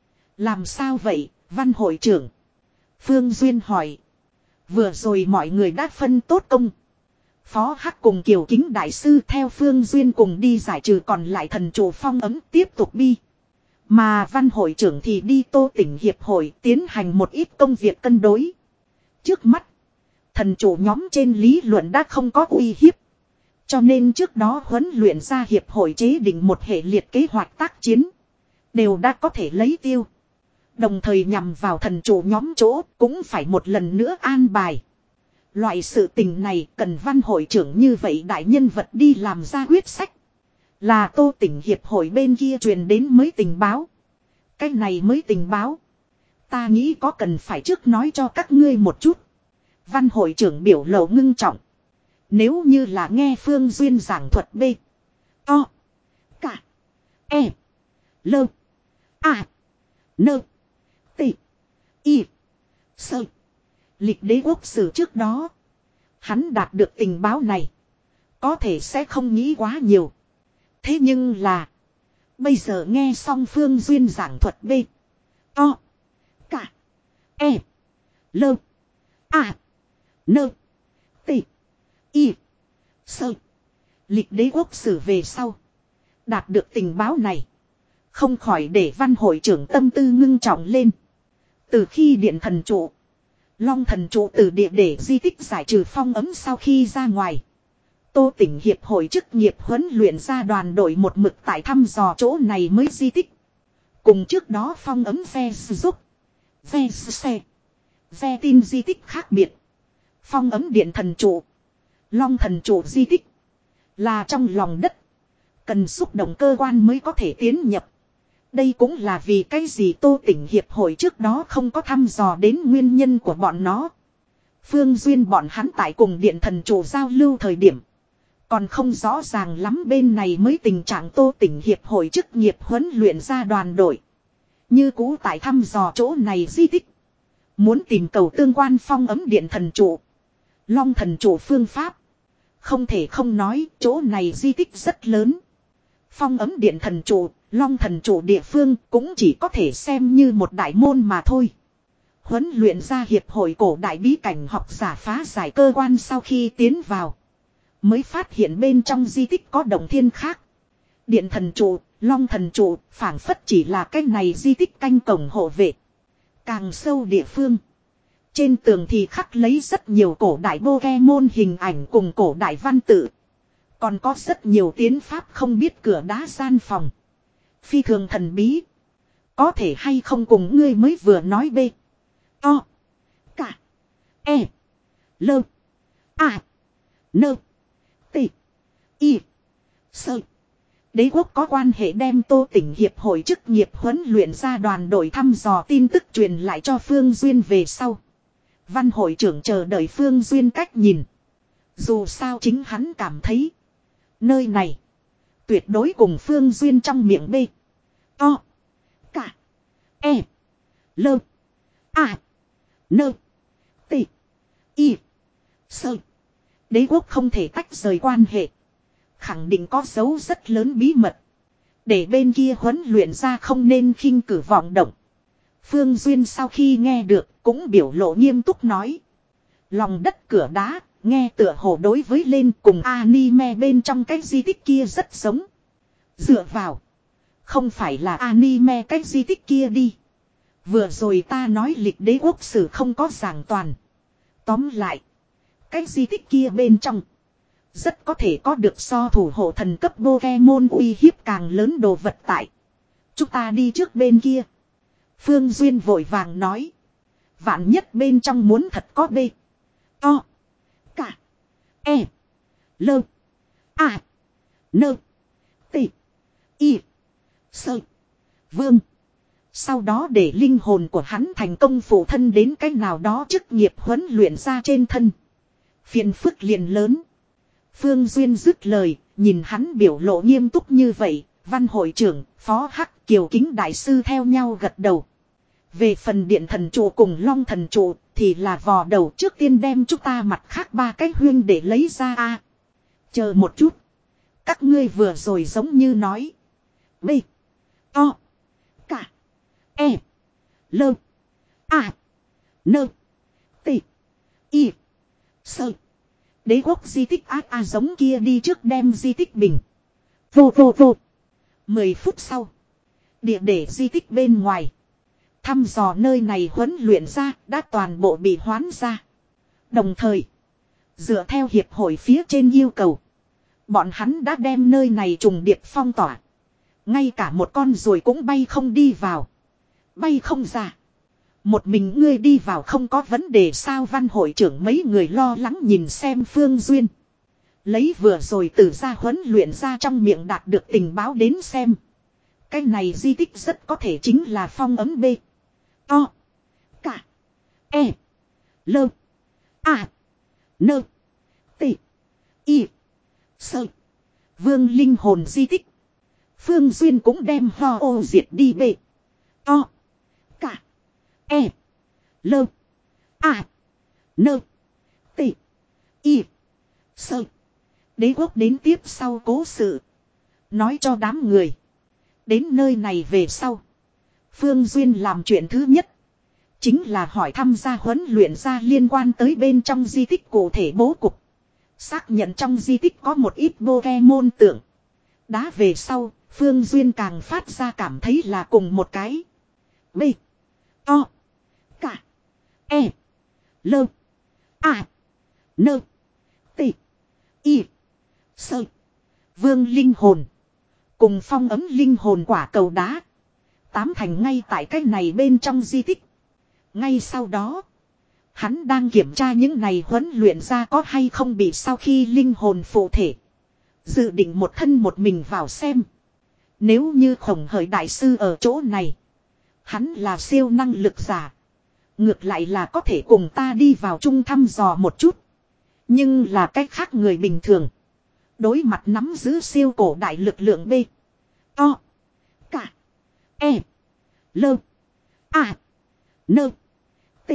[SPEAKER 1] Làm sao vậy, Văn hội trưởng? Phương Duyên hỏi. Vừa rồi mọi người đã phân tốt công. Phó Hắc cùng Kiều Kính Đại Sư theo Phương Duyên cùng đi giải trừ còn lại thần trụ phong ấm tiếp tục bi. Mà Văn hội trưởng thì đi Tô Tỉnh Hiệp hội tiến hành một ít công việc cân đối. Trước mắt, thần trụ nhóm trên lý luận đã không có uy hiếp. Cho nên trước đó huấn luyện ra hiệp hội chế định một hệ liệt kế hoạch tác chiến. Đều đã có thể lấy tiêu. Đồng thời nhằm vào thần trụ nhóm chỗ cũng phải một lần nữa an bài. Loại sự tình này cần văn hội trưởng như vậy đại nhân vật đi làm ra quyết sách. Là Tô Tỉnh hiệp hội bên kia truyền đến mới tình báo. Cái này mới tình báo. Ta nghĩ có cần phải trước nói cho các ngươi một chút. Văn hội trưởng biểu lộ ngưng trọng. Nếu như là nghe Phương Duyên giảng thuật B. To. Cả. E. Lơ. A. Nơ. T. Y. Sơ. Lịch đế quốc sử trước đó. Hắn đạt được tình báo này. Có thể sẽ không nghĩ quá nhiều. Thế nhưng là. Bây giờ nghe xong Phương Duyên giảng thuật B. To. Cả. E. Lơ. A. Nơ. T. Y. Sơ. Lịch đế quốc sử về sau. Đạt được tình báo này. Không khỏi để văn hội trưởng tâm tư ngưng trọng lên. Từ khi điện thần trụ. Long thần trụ từ địa để di tích giải trừ phong ấm sau khi ra ngoài. Tô Tỉnh hiệp hội chức nghiệp huấn luyện ra đoàn đội một mực tại thăm dò chỗ này mới di tích. Cùng trước đó phong ấm ve giúp. Ve xe. Ve tin di tích khác biệt. Phong ấm điện thần trụ. Long thần trụ di tích. Là trong lòng đất. Cần xúc động cơ quan mới có thể tiến nhập. Đây cũng là vì cái gì Tô Tỉnh hiệp hội trước đó không có thăm dò đến nguyên nhân của bọn nó. Phương Duyên bọn hắn tại cùng điện thần trụ giao lưu thời điểm. Còn không rõ ràng lắm bên này mới tình trạng Tô Tỉnh hiệp hội chức nghiệp huấn luyện ra đoàn đội. Như cũ tại thăm dò chỗ này di tích. Muốn tìm cầu tương quan phong ấm điện thần trụ. Long thần trụ phương pháp. Không thể không nói chỗ này di tích rất lớn. Phong ấm điện thần trụ, long thần trụ địa phương cũng chỉ có thể xem như một đại môn mà thôi. Huấn luyện ra hiệp hội cổ đại bí cảnh học giả phá giải cơ quan sau khi tiến vào. Mới phát hiện bên trong di tích có động thiên khác. Điện thần trụ, long thần trụ, phảng phất chỉ là cái này di tích canh cổng hộ vệ. Càng sâu địa phương. Trên tường thì khắc lấy rất nhiều cổ đại Pokemon hình ảnh cùng cổ đại văn tự. Còn có rất nhiều tiến pháp không biết cửa đá gian phòng. Phi thường thần bí. Có thể hay không cùng ngươi mới vừa nói B. To. Cả. E. Lơ. A. Nơ. T. Y. Sơ. Đế quốc có quan hệ đem Tô Tỉnh hiệp hội chức nghiệp huấn luyện ra đoàn đội thăm dò tin tức truyền lại cho Phương Duyên về sau. Văn hội trưởng chờ đợi Phương Duyên cách nhìn. Dù sao chính hắn cảm thấy. Nơi này. Tuyệt đối cùng Phương Duyên trong miệng B. To. Cả. E. Lơ. A. Nơ. T. Y. Sơ. Đế quốc không thể tách rời quan hệ. Khẳng định có dấu rất lớn bí mật. Để bên kia huấn luyện ra không nên khinh cử vọng động. Phương Duyên sau khi nghe được cũng biểu lộ nghiêm túc nói. Lòng đất cửa đá, nghe tựa hồ đối với lên cùng anime bên trong cái di tích kia rất giống. Dựa vào. Không phải là anime cái di tích kia đi. Vừa rồi ta nói lịch đế quốc sử không có giảng toàn. Tóm lại. Cái di tích kia bên trong. Rất có thể có được so thủ hộ thần cấp Pokemon uy hiếp càng lớn đồ vật tại. Chúng ta đi trước bên kia. Phương Duyên vội vàng nói. Vạn nhất bên trong muốn thật có B. To. Cả. E. Lơ. A. Nơ. T. Y. Sơ. Vương. Sau đó để linh hồn của hắn thành công phụ thân đến cách nào đó chức nghiệp huấn luyện ra trên thân. Phiền phức liền lớn. Phương Duyên dứt lời, nhìn hắn biểu lộ nghiêm túc như vậy, văn hội trưởng, phó hắc kiều kính đại sư theo nhau gật đầu. Về phần điện thần trụ cùng long thần trụ, thì là vò đầu trước tiên đem chúng ta mặt khác ba cái huyên để lấy ra a. Chờ một chút. Các ngươi vừa rồi giống như nói. B. To. Cả. E. Lơ. A. Nơ. T. Y. Sơ. Đế quốc di tích ác a giống kia đi trước đem di tích bình. Vô vô vô. Mười phút sau. Địa để di tích bên ngoài. Thăm dò nơi này huấn luyện ra đã toàn bộ bị hoán ra. Đồng thời. Dựa theo hiệp hội phía trên yêu cầu. Bọn hắn đã đem nơi này trùng điệp phong tỏa. Ngay cả một con ruồi cũng bay không đi vào. Bay không ra. Một mình ngươi đi vào không có vấn đề sao? Văn hội trưởng mấy người lo lắng nhìn xem Phương Duyên. Lấy vừa rồi từ ra huấn luyện ra trong miệng đạt được tình báo đến xem. Cái này di tích rất có thể chính là phong ấm B. O. Cả. E. Lơ. A. Nơ. T. Y. Sơ. Vương linh hồn di tích. Phương Duyên cũng đem ho ô diệt đi B. O. Cả. E. Lơ. A. Nơ. T. Y. Sơ. Đế quốc đến tiếp sau cố sự. Nói cho đám người. Đến nơi này về sau. Phương Duyên làm chuyện thứ nhất. Chính là hỏi thăm gia huấn luyện ra liên quan tới bên trong di tích cụ thể bố cục. Xác nhận trong di tích có một ít Pokemon tượng. Đá về sau, Phương Duyên càng phát ra cảm thấy là cùng một cái. B. O. Cả. E. Lơ. A. Nơ. T. Y. Sơ. Vương linh hồn. Cùng phong ấm linh hồn quả cầu đá. Tám thành ngay tại cái này bên trong di tích. Ngay sau đó. Hắn đang kiểm tra những này huấn luyện ra có hay không bị sau khi linh hồn phụ thể. Dự định một thân một mình vào xem. Nếu như Khổng Hởi đại sư ở chỗ này. Hắn là siêu năng lực giả. Ngược lại là có thể cùng ta đi vào chung thăm dò một chút. Nhưng là cách khác người bình thường. Đối mặt nắm giữ siêu cổ đại lực lượng B. O. Cả. E. Lơ. A. Nơ. T.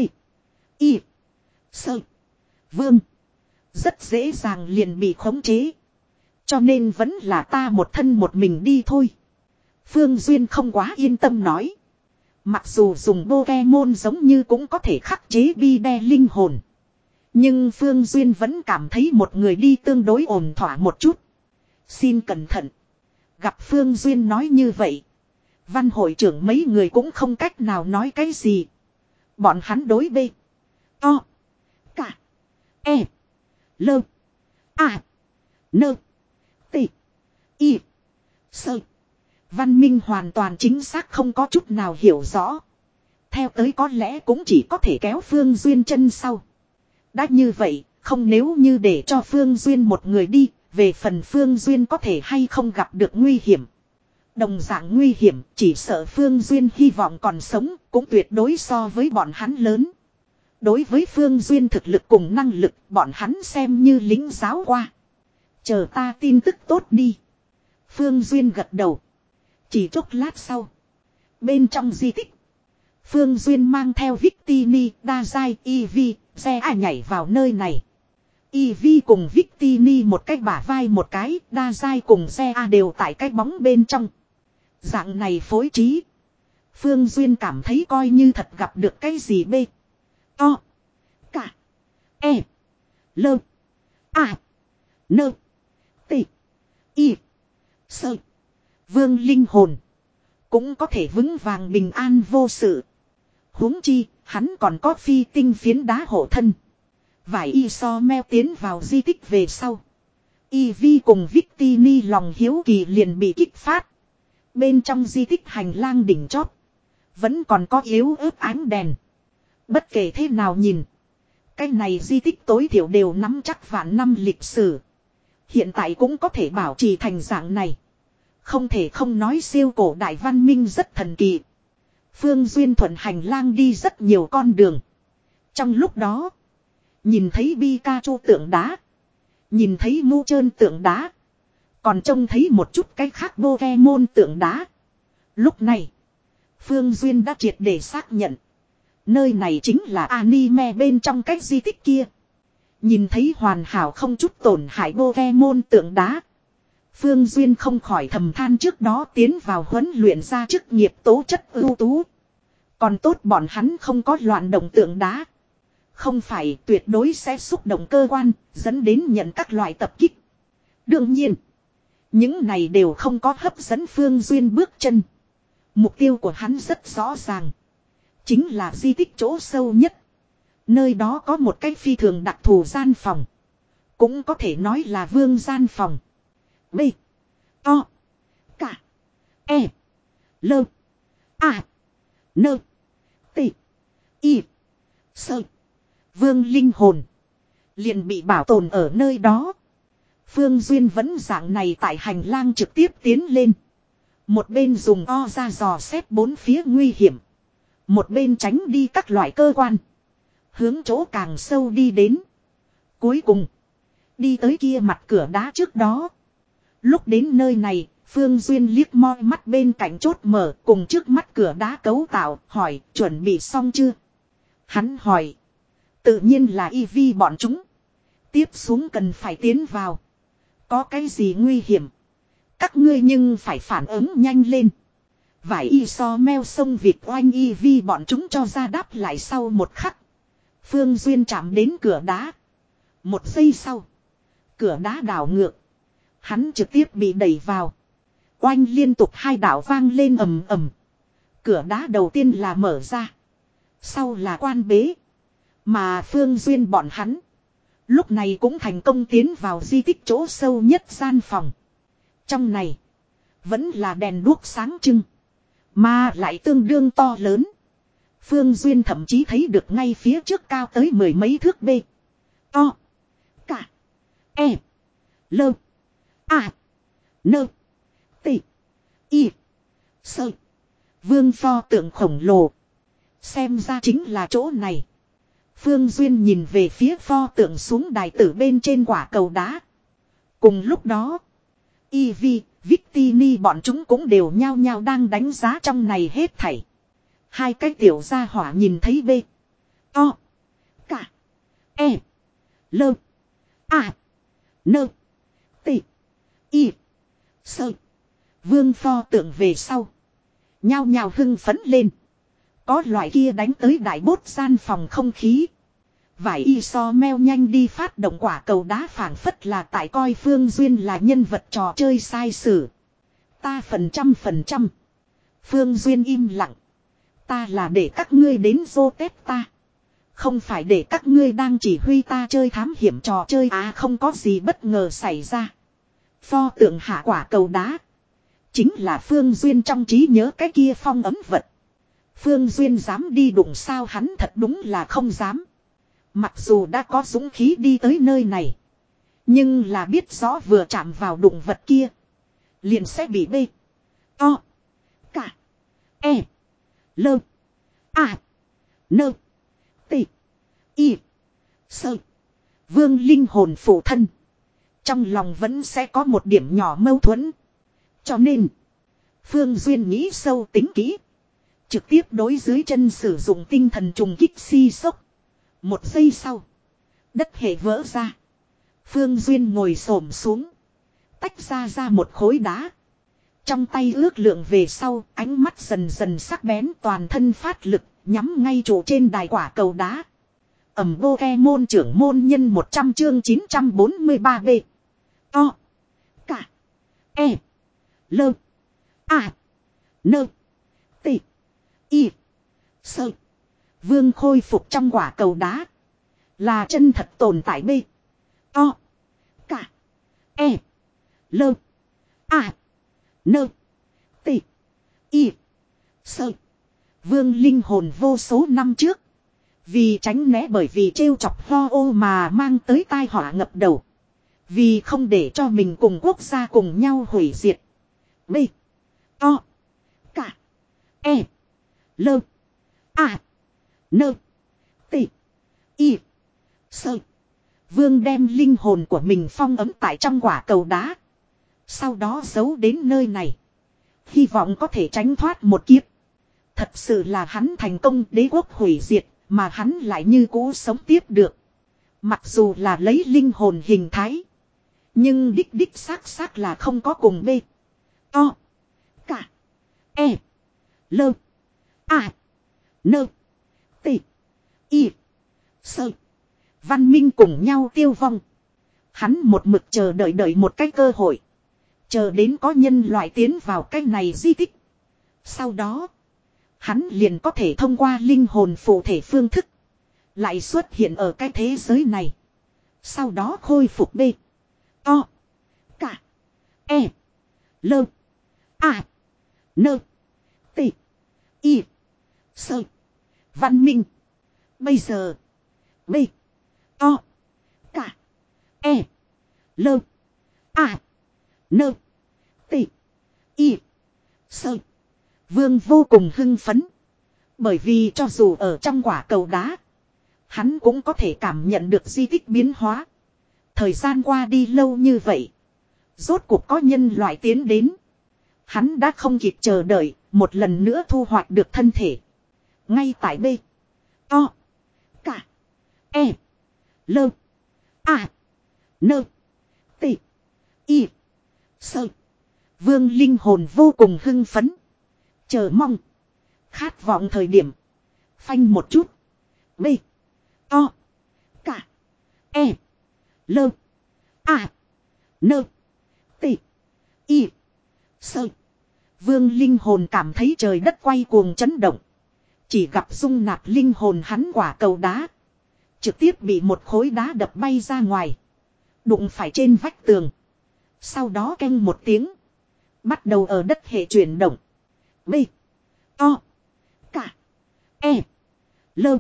[SPEAKER 1] Y. Sơ. Vương. Rất dễ dàng liền bị khống chế. Cho nên vẫn là ta một thân một mình đi thôi. Phương Duyên không quá yên tâm nói. Mặc dù dùng Pokemon giống như cũng có thể khắc chế bi đe linh hồn. Nhưng Phương Duyên vẫn cảm thấy một người đi tương đối ổn thỏa một chút. Xin cẩn thận. Gặp Phương Duyên nói như vậy. Văn hội trưởng mấy người cũng không cách nào nói cái gì. Bọn hắn đối B. O. Cả. E. Lơ. A. Nơ. T. Y. Sơ. Văn minh hoàn toàn chính xác không có chút nào hiểu rõ. Theo tới có lẽ cũng chỉ có thể kéo Phương Duyên chân sau. Đã như vậy, không nếu như để cho Phương Duyên một người đi, về phần Phương Duyên có thể hay không gặp được nguy hiểm. Đồng dạng nguy hiểm, chỉ sợ Phương Duyên hy vọng còn sống, cũng tuyệt đối so với bọn hắn lớn. Đối với Phương Duyên thực lực cùng năng lực, bọn hắn xem như lính giáo qua. Chờ ta tin tức tốt đi. Phương Duyên gật đầu. Chỉ chốc lát sau. Bên trong di tích. Phương Duyên mang theo Victini, Dazai, Eevee, Zea nhảy vào nơi này. Eevee cùng Victini một cái bả vai một cái, Dazai cùng Zea đều tại cái bóng bên trong. Dạng này phối trí. Phương Duyên cảm thấy coi như thật gặp được cái gì B. O. Cả. E. Lơ. A. Nơ. T. Y. Sơ. Vương linh hồn. Cũng có thể vững vàng bình an vô sự. Huống chi, hắn còn có phi tinh phiến đá hộ thân. Vải y so meo tiến vào di tích về sau. Eevee cùng Victini lòng hiếu kỳ liền bị kích phát. Bên trong di tích hành lang đỉnh chót. Vẫn còn có yếu ớt ánh đèn. Bất kể thế nào nhìn. Cái này di tích tối thiểu đều nắm chắc vạn năm lịch sử. Hiện tại cũng có thể bảo trì thành dạng này. Không thể không nói siêu cổ đại văn minh rất thần kỳ. Phương Duyên thuận hành lang đi rất nhiều con đường. Trong lúc đó. Nhìn thấy Pikachu tượng đá. Nhìn thấy Mu Trơn tượng đá. Còn trông thấy một chút cái khác Pokemon tượng đá. Lúc này. Phương Duyên đã triệt để xác nhận. Nơi này chính là anime bên trong cái di tích kia. Nhìn thấy hoàn hảo không chút tổn hại Pokemon tượng đá. Phương Duyên không khỏi thầm than trước đó tiến vào huấn luyện ra chức nghiệp tố chất ưu tú. Còn tốt bọn hắn không có loạn động tượng đá. Không phải tuyệt đối sẽ xúc động cơ quan, dẫn đến nhận các loại tập kích. Đương nhiên, những này đều không có hấp dẫn Phương Duyên bước chân. Mục tiêu của hắn rất rõ ràng. Chính là di tích chỗ sâu nhất. Nơi đó có một cái phi thường đặc thù gian phòng. Cũng có thể nói là vương gian phòng. B. O. Cả. E. Lơ. A. Nơ. T. Y. Sơ. Vương linh hồn. Liền bị bảo tồn ở nơi đó. Phương Duyên vẫn dạng này tại hành lang trực tiếp tiến lên. Một bên dùng o ra dò xét bốn phía nguy hiểm. Một bên tránh đi các loại cơ quan. Hướng chỗ càng sâu đi đến. Cuối cùng. Đi tới kia mặt cửa đá trước đó. Lúc đến nơi này, Phương Duyên liếc moi mắt bên cạnh chốt mở cùng trước mắt cửa đá cấu tạo, hỏi chuẩn bị xong chưa? Hắn hỏi. Tự nhiên là y vi bọn chúng. Tiếp xuống cần phải tiến vào. Có cái gì nguy hiểm? Các ngươi nhưng phải phản ứng nhanh lên. Vải y so meo sông Việt oanh y vi bọn chúng cho ra đáp lại sau một khắc. Phương Duyên chạm đến cửa đá. Một giây sau. Cửa đá đảo ngược. Hắn trực tiếp bị đẩy vào. Oanh liên tục hai đảo vang lên ầm ầm. Cửa đá đầu tiên là mở ra. Sau là quan bế. Mà Phương Duyên bọn hắn. Lúc này cũng thành công tiến vào di tích chỗ sâu nhất gian phòng. Trong này. Vẫn là đèn đuốc sáng trưng. Mà lại tương đương to lớn. Phương Duyên thậm chí thấy được ngay phía trước cao tới mười mấy thước bê. To. Cả. E. Lơ. A. Nơ. Tị. Y. Sơ. Vương pho tượng khổng lồ. Xem ra chính là chỗ này. Phương Duyên nhìn về phía pho tượng xuống đài tử bên trên quả cầu đá. Cùng lúc đó. Ivy, Victini bọn chúng cũng đều nhao nhao đang đánh giá trong này hết thảy. Hai cái tiểu gia hỏa nhìn thấy bê. To. Cả. E. Lơ. A. Nơ. Tị. Y. Sơ. Vương pho tượng về sau. Nhao nhao hưng phấn lên. Có loại kia đánh tới đại bốt gian phòng không khí. Vải y so meo nhanh đi phát động quả cầu đá phảng phất là tại coi Phương Duyên là nhân vật trò chơi sai sử. Ta phần trăm phần trăm. Phương Duyên im lặng. Ta là để các ngươi đến vô tết ta. Không phải để các ngươi đang chỉ huy ta chơi thám hiểm trò chơi à không có gì bất ngờ xảy ra. Pho tượng hạ quả cầu đá. Chính là Phương Duyên trong trí nhớ cái kia phong ấm vật. Phương Duyên dám đi đụng sao hắn thật đúng là không dám. Mặc dù đã có dũng khí đi tới nơi này. Nhưng là biết rõ vừa chạm vào đụng vật kia. Liền sẽ bị bê. To. Cả. E. Lơ. A. Nơ. Tị. Y. Sơ. Vương linh hồn phụ thân. Trong lòng vẫn sẽ có một điểm nhỏ mâu thuẫn. Cho nên. Phương Duyên nghĩ sâu tính kỹ. Trực tiếp đối dưới chân sử dụng tinh thần trùng kích si sốc. Một giây sau. Đất hệ vỡ ra. Phương Duyên ngồi xổm xuống. Tách ra ra một khối đá. Trong tay ước lượng về sau. Ánh mắt dần dần sắc bén toàn thân phát lực. Nhắm ngay chỗ trên đài quả cầu đá. Ẩm bô ke môn trưởng môn nhân một trăm chương chín trăm bốn mươi ba B. To. Cả. E. Lơ. A. Nơ. Tị. Y. Sơ. Vương khôi phục trong quả cầu đá. Là chân thật tồn tại bê. To. Cả. E. Lơ. A. Nơ. Tị. Y. Sơ. Vương linh hồn vô số năm trước. Vì tránh né bởi vì trêu chọc ho ô mà mang tới tai họa ngập đầu. Vì không để cho mình cùng quốc gia cùng nhau hủy diệt. B. To. Cả. E. Lơ. A. Nơ. Tị. Y. Sơ. Vương đem linh hồn của mình phong ấm tại trong quả cầu đá. Sau đó giấu đến nơi này. Hy vọng có thể tránh thoát một kiếp. Thật sự là hắn thành công đế quốc hủy diệt. Mà hắn lại như cũ sống tiếp được. Mặc dù là lấy linh hồn hình thái. Nhưng đích đích xác xác là không có cùng B. To. Cả. E. Lơ. A. Nơ. Tị. Y. Sơ. Văn minh cùng nhau tiêu vong. Hắn một mực chờ đợi đợi một cái cơ hội. Chờ đến có nhân loại tiến vào cái này di tích. Sau đó. Hắn liền có thể thông qua linh hồn phụ thể phương thức. Lại xuất hiện ở cái thế giới này. Sau đó khôi phục B. To. Cả. E. Lơ. A. Nơ. Tị. Y. Sơ. Văn minh. Bây giờ. B. To. Cả. E. Lơ. A. Nơ. T. Y. Sơ. Vương vô cùng hưng phấn. Bởi vì cho dù ở trong quả cầu đá, hắn cũng có thể cảm nhận được di tích biến hóa. Thời gian qua đi lâu như vậy, rốt cuộc có nhân loại tiến đến. Hắn đã không kịp chờ đợi, một lần nữa thu hoạch được thân thể. Ngay tại B. To. Cả. E. Lơ. A. Nơ. T. Y. Sơ. Vương linh hồn vô cùng hưng phấn. Chờ mong. Khát vọng thời điểm. Phanh một chút. B. To. Cả. E. Lơ. A. Nơ. T. Y. Sơ. Vương linh hồn cảm thấy trời đất quay cuồng chấn động. Chỉ gặp dung nạp linh hồn hắn quả cầu đá. Trực tiếp bị một khối đá đập bay ra ngoài. Đụng phải trên vách tường. Sau đó keng một tiếng. Bắt đầu ở đất hệ chuyển động. B. To. Cả. E. Lơ.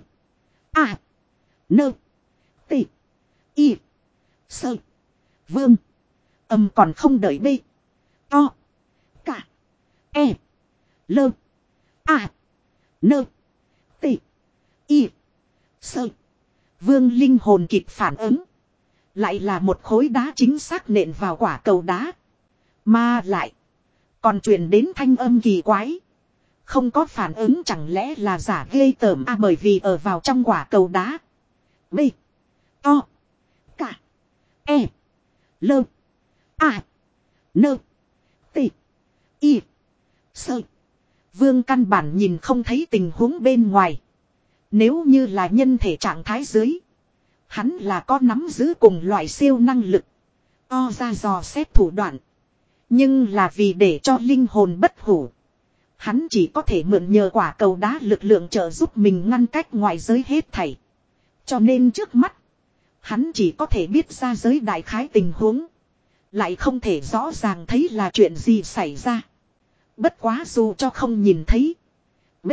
[SPEAKER 1] A. Nơ. T. Y. Sơ. Vương. Âm còn không đợi B. To. Cả. E. Lơ. A. Nơ. T. Y. Sơ. Vương linh hồn kịp phản ứng. Lại là một khối đá chính xác nện vào quả cầu đá. Mà lại. Còn truyền đến thanh âm kỳ quái. Không có phản ứng chẳng lẽ là giả ghê tởm à, bởi vì ở vào trong quả cầu đá. B. To. Cả. E. Lơ. A. Nơ. T. Y. Sơ. Vương căn bản nhìn không thấy tình huống bên ngoài. Nếu như là nhân thể trạng thái dưới. Hắn là có nắm giữ cùng loại siêu năng lực. O ra dò xét thủ đoạn. Nhưng là vì để cho linh hồn bất hủ. Hắn chỉ có thể mượn nhờ quả cầu đá lực lượng trợ giúp mình ngăn cách ngoài giới hết thảy. Cho nên trước mắt. Hắn chỉ có thể biết ra giới đại khái tình huống. Lại không thể rõ ràng thấy là chuyện gì xảy ra. Bất quá dù cho không nhìn thấy. B.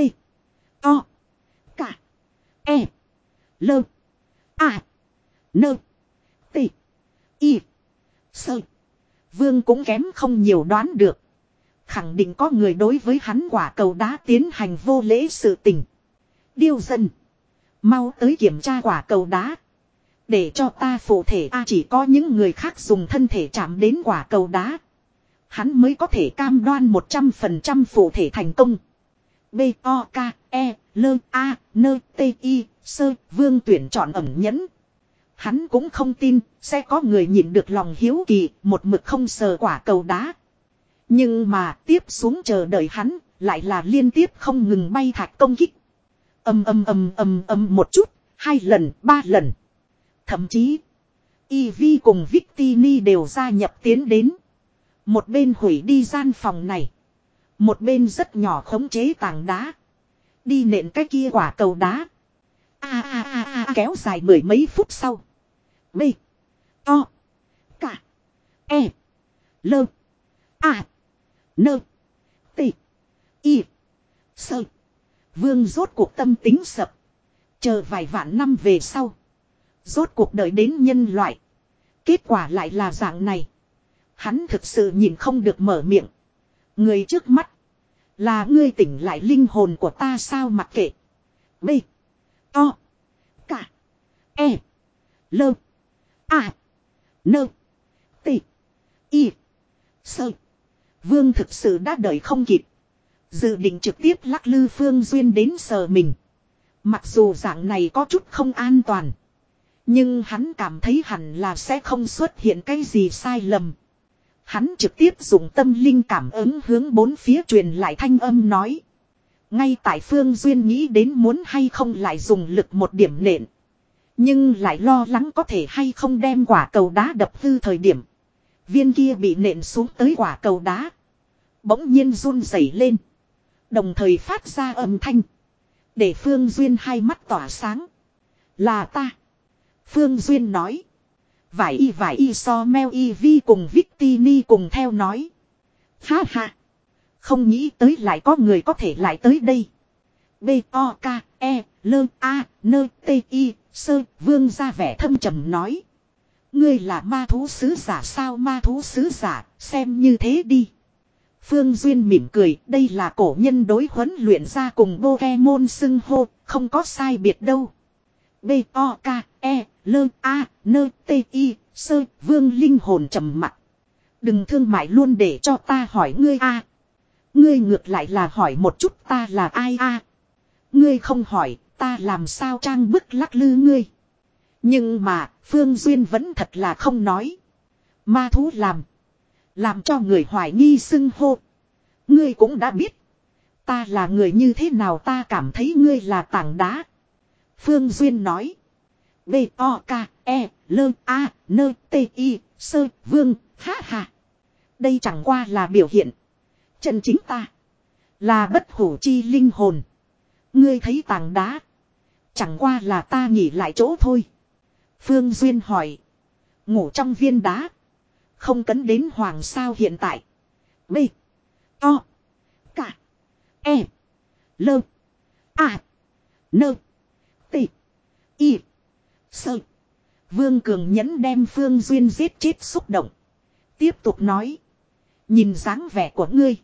[SPEAKER 1] To. Cả. E. Lơ. A. Nơ. T. Y. Sơ. Vương cũng kém không nhiều đoán được. Khẳng định có người đối với hắn quả cầu đá tiến hành vô lễ sự tình. Điêu dân. Mau tới kiểm tra quả cầu đá. Để cho ta phụ thể A, chỉ có những người khác dùng thân thể chạm đến quả cầu đá. Hắn mới có thể cam đoan một trăm phần trăm phụ thể thành công. B. O. K. E. L. A. N. T. I. Sơ. Vương tuyển chọn ẩn nhẫn. Hắn cũng không tin sẽ có người nhịn được lòng hiếu kỳ một mực không sờ quả cầu đá. Nhưng mà tiếp xuống chờ đợi hắn lại là liên tiếp không ngừng bay thạch công kích. Âm âm âm âm âm một chút, hai lần, ba lần. Thậm chí, Ivy cùng Victini đều gia nhập tiến đến. Một bên hủy đi gian phòng này. Một bên rất nhỏ khống chế tảng đá. Đi nện cái kia quả cầu đá. A a a a kéo dài mười mấy phút sau. B. To. Cả. E. Lơ. A. Nơ. T. Y. Sơ. Vương rốt cuộc tâm tính sập. Chờ vài vạn năm về sau. Rốt cuộc đợi đến nhân loại. Kết quả lại là dạng này. Hắn thực sự nhìn không được mở miệng. Người trước mắt. Là ngươi tỉnh lại linh hồn của ta sao mặc kệ. B. To. Cả. E. Lơ. A. Nơ. T. Y. Sơ. Vương thực sự đã đợi không kịp. Dự định trực tiếp lắc lư Phương Duyên đến sờ mình. Mặc dù dạng này có chút không an toàn. Nhưng hắn cảm thấy hẳn là sẽ không xuất hiện cái gì sai lầm. Hắn trực tiếp dùng tâm linh cảm ứng hướng bốn phía truyền lại thanh âm nói. Ngay tại Phương Duyên nghĩ đến muốn hay không lại dùng lực một điểm nện. Nhưng lại lo lắng có thể hay không đem quả cầu đá đập hư thời điểm. Viên kia bị nện xuống tới quả cầu đá. Bỗng nhiên run rẩy lên. Đồng thời phát ra âm thanh. Để Phương Duyên hai mắt tỏa sáng. Là ta. Phương Duyên nói. Vải y vải y so meo y vi cùng Victini cùng theo nói. Ha ha. Không nghĩ tới lại có người có thể lại tới đây. B O K E L A N T I Sơ vương ra vẻ thâm trầm nói. Ngươi là ma thú sứ giả sao? Ma thú sứ giả, xem như thế đi. Phương Duyên mỉm cười, đây là cổ nhân đối huấn luyện ra cùng Pokemon xưng hô, không có sai biệt đâu. B O K E L A N T I Sơ vương linh hồn trầm mặc. Đừng thương mại luôn để cho ta hỏi ngươi a. Ngươi ngược lại là hỏi một chút ta là ai a. Ngươi không hỏi, ta làm sao trang bức lắc lư ngươi. Nhưng mà, Phương Duyên vẫn thật là không nói. Ma thú làm. Làm cho người hoài nghi xưng hô. Ngươi cũng đã biết. Ta là người như thế nào, ta cảm thấy ngươi là tảng đá. Phương Duyên nói. B O K E L A N T I Sơ vương, ha ha. Đây chẳng qua là biểu hiện. Chân chính ta. Là bất hủ chi linh hồn. Ngươi thấy tảng đá. Chẳng qua là ta nghỉ lại chỗ thôi. Phương Duyên hỏi. Ngủ trong viên đá. Không cấn đến hoàng sao hiện tại. B. O. K. E. L. A. N. T. I. Sơ. Vương Cường Nhẫn đem Phương Duyên giết chết xúc động. Tiếp tục nói. Nhìn dáng vẻ của ngươi.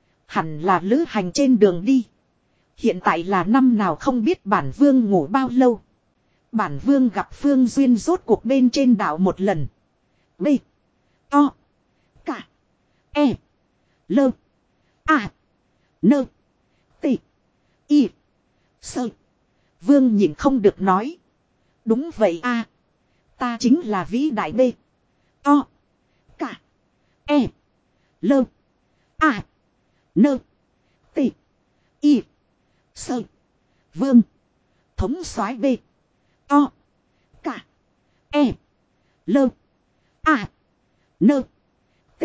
[SPEAKER 1] Hẳn là lữ hành trên đường đi. Hiện tại là năm nào không biết bản vương ngủ bao lâu. Bản vương gặp Phương Duyên rốt cuộc bên trên đảo một lần. B. O. K. E. L. A. N. T. I. Sơ. Vương nhìn không được nói. Đúng vậy a. Ta chính là vĩ đại B. O. K. E. L. A. N. T. I. Sơ. Vương. Thống soái B. O. K. E. L. A. N. T.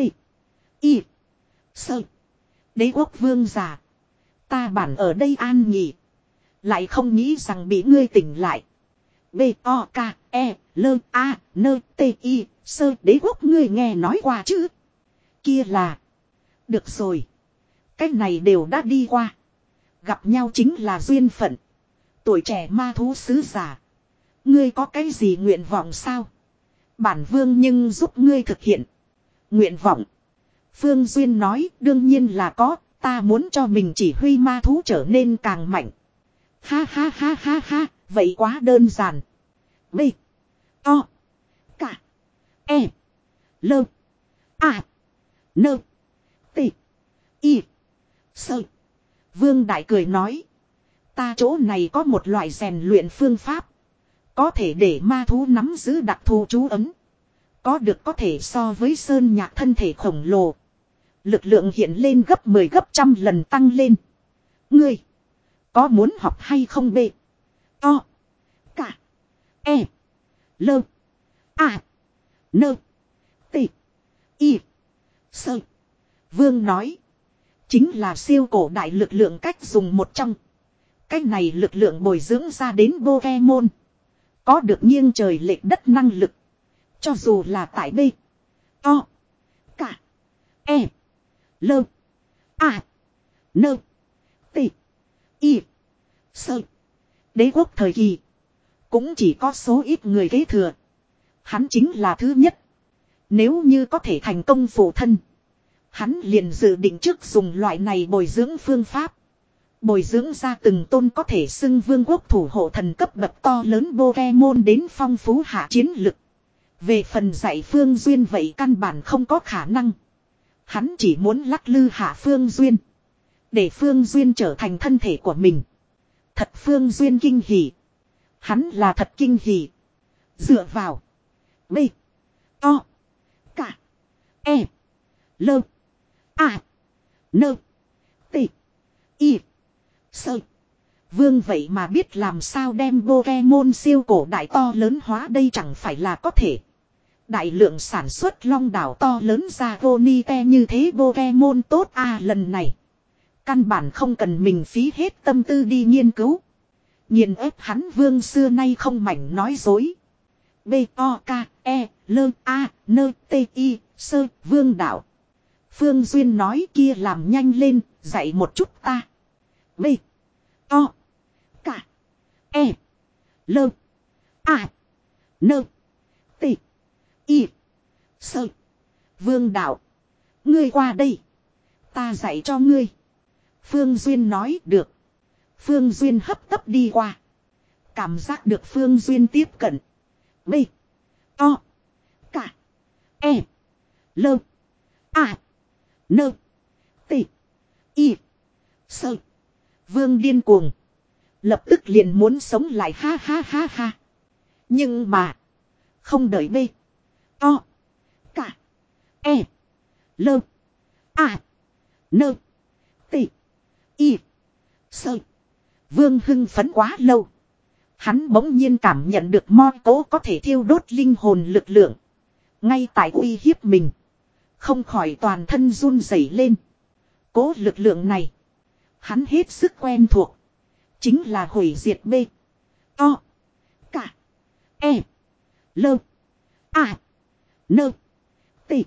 [SPEAKER 1] I. Sơ. Đế quốc vương giả. Ta bản ở đây an nghỉ. Lại không nghĩ rằng bị ngươi tỉnh lại. B. O. K. E. L. A. N. T. I. Sơ. Đế quốc ngươi nghe nói qua chứ? Kia là. Được rồi. Cái này đều đã đi qua. Gặp nhau chính là duyên phận. Tuổi trẻ ma thú sứ giả. Ngươi có cái gì nguyện vọng sao? Bản vương nhưng giúp ngươi thực hiện. Nguyện vọng. Phương Duyên nói đương nhiên là có. Ta muốn cho mình chỉ huy ma thú trở nên càng mạnh. Ha ha ha ha ha. Vậy quá đơn giản. B. O. K. E. L. A. N. T. I. Sơ. Vương Đại cười nói. Ta chỗ này có một loại rèn luyện phương pháp. Có thể để ma thú nắm giữ đặc thù chú ấn. Có được có thể so với sơn nhạc thân thể khổng lồ. Lực lượng hiện lên gấp mười gấp trăm lần tăng lên. Ngươi. Có muốn học hay không B. O. K. E. L. A. N. T. I. Sơ. Vương nói. Chính là siêu cổ đại lực lượng cách dùng một trong. Cách này lực lượng bồi dưỡng ra đến Pokemon. Có được nghiêng trời lệch đất năng lực. Cho dù là tại B. O. K. E. L. A. N. T. I. Sơ. Đế quốc thời kỳ. Cũng chỉ có số ít người kế thừa. Hắn chính là thứ nhất. Nếu như có thể thành công phụ thân. Hắn liền dự định trước dùng loại này bồi dưỡng phương pháp. Bồi dưỡng ra từng tôn có thể xưng vương quốc thủ hộ thần cấp bậc to lớn Pokemon đến phong phú hạ chiến lực. Về phần dạy Phương Duyên vậy căn bản không có khả năng. Hắn chỉ muốn lắc lư hạ Phương Duyên. Để Phương Duyên trở thành thân thể của mình. Thật Phương Duyên kinh hỉ. Hắn là thật kinh hỉ. Dựa vào. B. O. K. E. L. A. N. T. I. Sơ. Vương vậy mà biết làm sao đem Pokemon siêu cổ đại to lớn hóa, đây chẳng phải là có thể. Đại lượng sản xuất long đảo to lớn ra Vonite như thế Pokemon tốt a lần này. Căn bản không cần mình phí hết tâm tư đi nghiên cứu. Nghiền ép hắn vương xưa nay không mảnh nói dối. B. O. K. E. L. A. N. T. I. Sơ. Vương đảo. Phương Duyên nói kia làm nhanh lên, dạy một chút ta. B. O. Lơ. À. Nơ. Tị. Y. Sơ. Vương đạo. Ngươi qua đây. Ta dạy cho ngươi. Phương Duyên nói được. Phương Duyên hấp tấp đi qua. Cảm giác được Phương Duyên tiếp cận. B. To. Cả. E. Lơ. À. Nơ. Tị. Y. Sơ. Vương điên cuồng. Lập tức liền muốn sống lại ha ha ha ha. Nhưng mà. Không đợi B. To. Cả. E. Lơ. À. Nơ. Tị. Y. Sơ. Vương hưng phấn quá lâu. Hắn bỗng nhiên cảm nhận được mo cố có thể thiêu đốt linh hồn lực lượng. Ngay tại uy hiếp mình. Không khỏi toàn thân run rẩy lên. Cố lực lượng này. Hắn hết sức quen thuộc. Chính là hủy diệt B. To. Cả. E. Lơ. À. Nơ. Tị.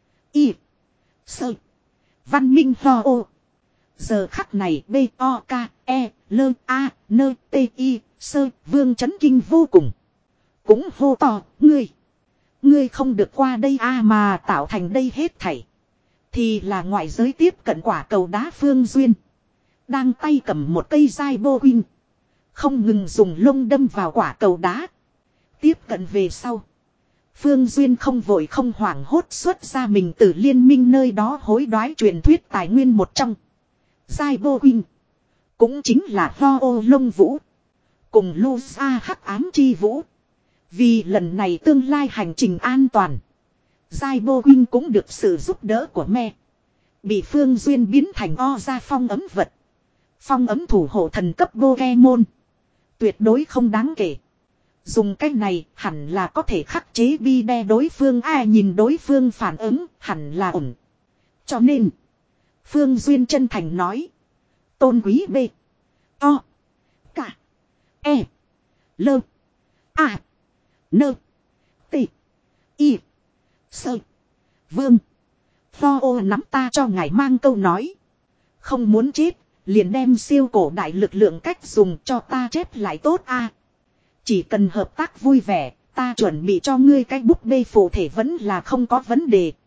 [SPEAKER 1] Y. Sơ. Văn minh ho ô. Giờ khắc này B O K E Lơ A Nơ T I Sơ Vương chấn kinh vô cùng. Cũng hô to ngươi. Ngươi không được qua đây a mà tạo thành đây hết thảy. Thì là ngoại giới tiếp cận quả cầu đá Phương Duyên. Đang tay cầm một cây dai bô huynh. Không ngừng dùng lông đâm vào quả cầu đá. Tiếp cận về sau. Phương Duyên không vội không hoảng hốt xuất ra mình từ liên minh nơi đó hối đoái truyền thuyết tài nguyên một trong. Giai Bô Huynh. Cũng chính là Ho ô Lông Vũ. Cùng Lu Sa Hắc Ám Chi Vũ. Vì lần này tương lai hành trình an toàn. Giai Bô Huynh cũng được sự giúp đỡ của me. Bị Phương Duyên biến thành o ra phong ấm vật. Phong ấm thủ hộ thần cấp Pokemon. Tuyệt đối không đáng kể. Dùng cách này hẳn là có thể khắc chế bi đe đối phương ai nhìn đối phương phản ứng hẳn là ổn. Cho nên. Phương Duyên chân thành nói. Tôn quý B. To. Cả. E. Lơ. À. Nơ. Tị. Y. Sơ. Vương. Tho ô nắm ta cho ngài mang câu nói. Không muốn chết. Liền đem siêu cổ đại lực lượng cách dùng cho ta chép lại tốt a. Chỉ cần hợp tác vui vẻ. Ta chuẩn bị cho ngươi cái búp bê phụ thể vẫn là không có vấn đề.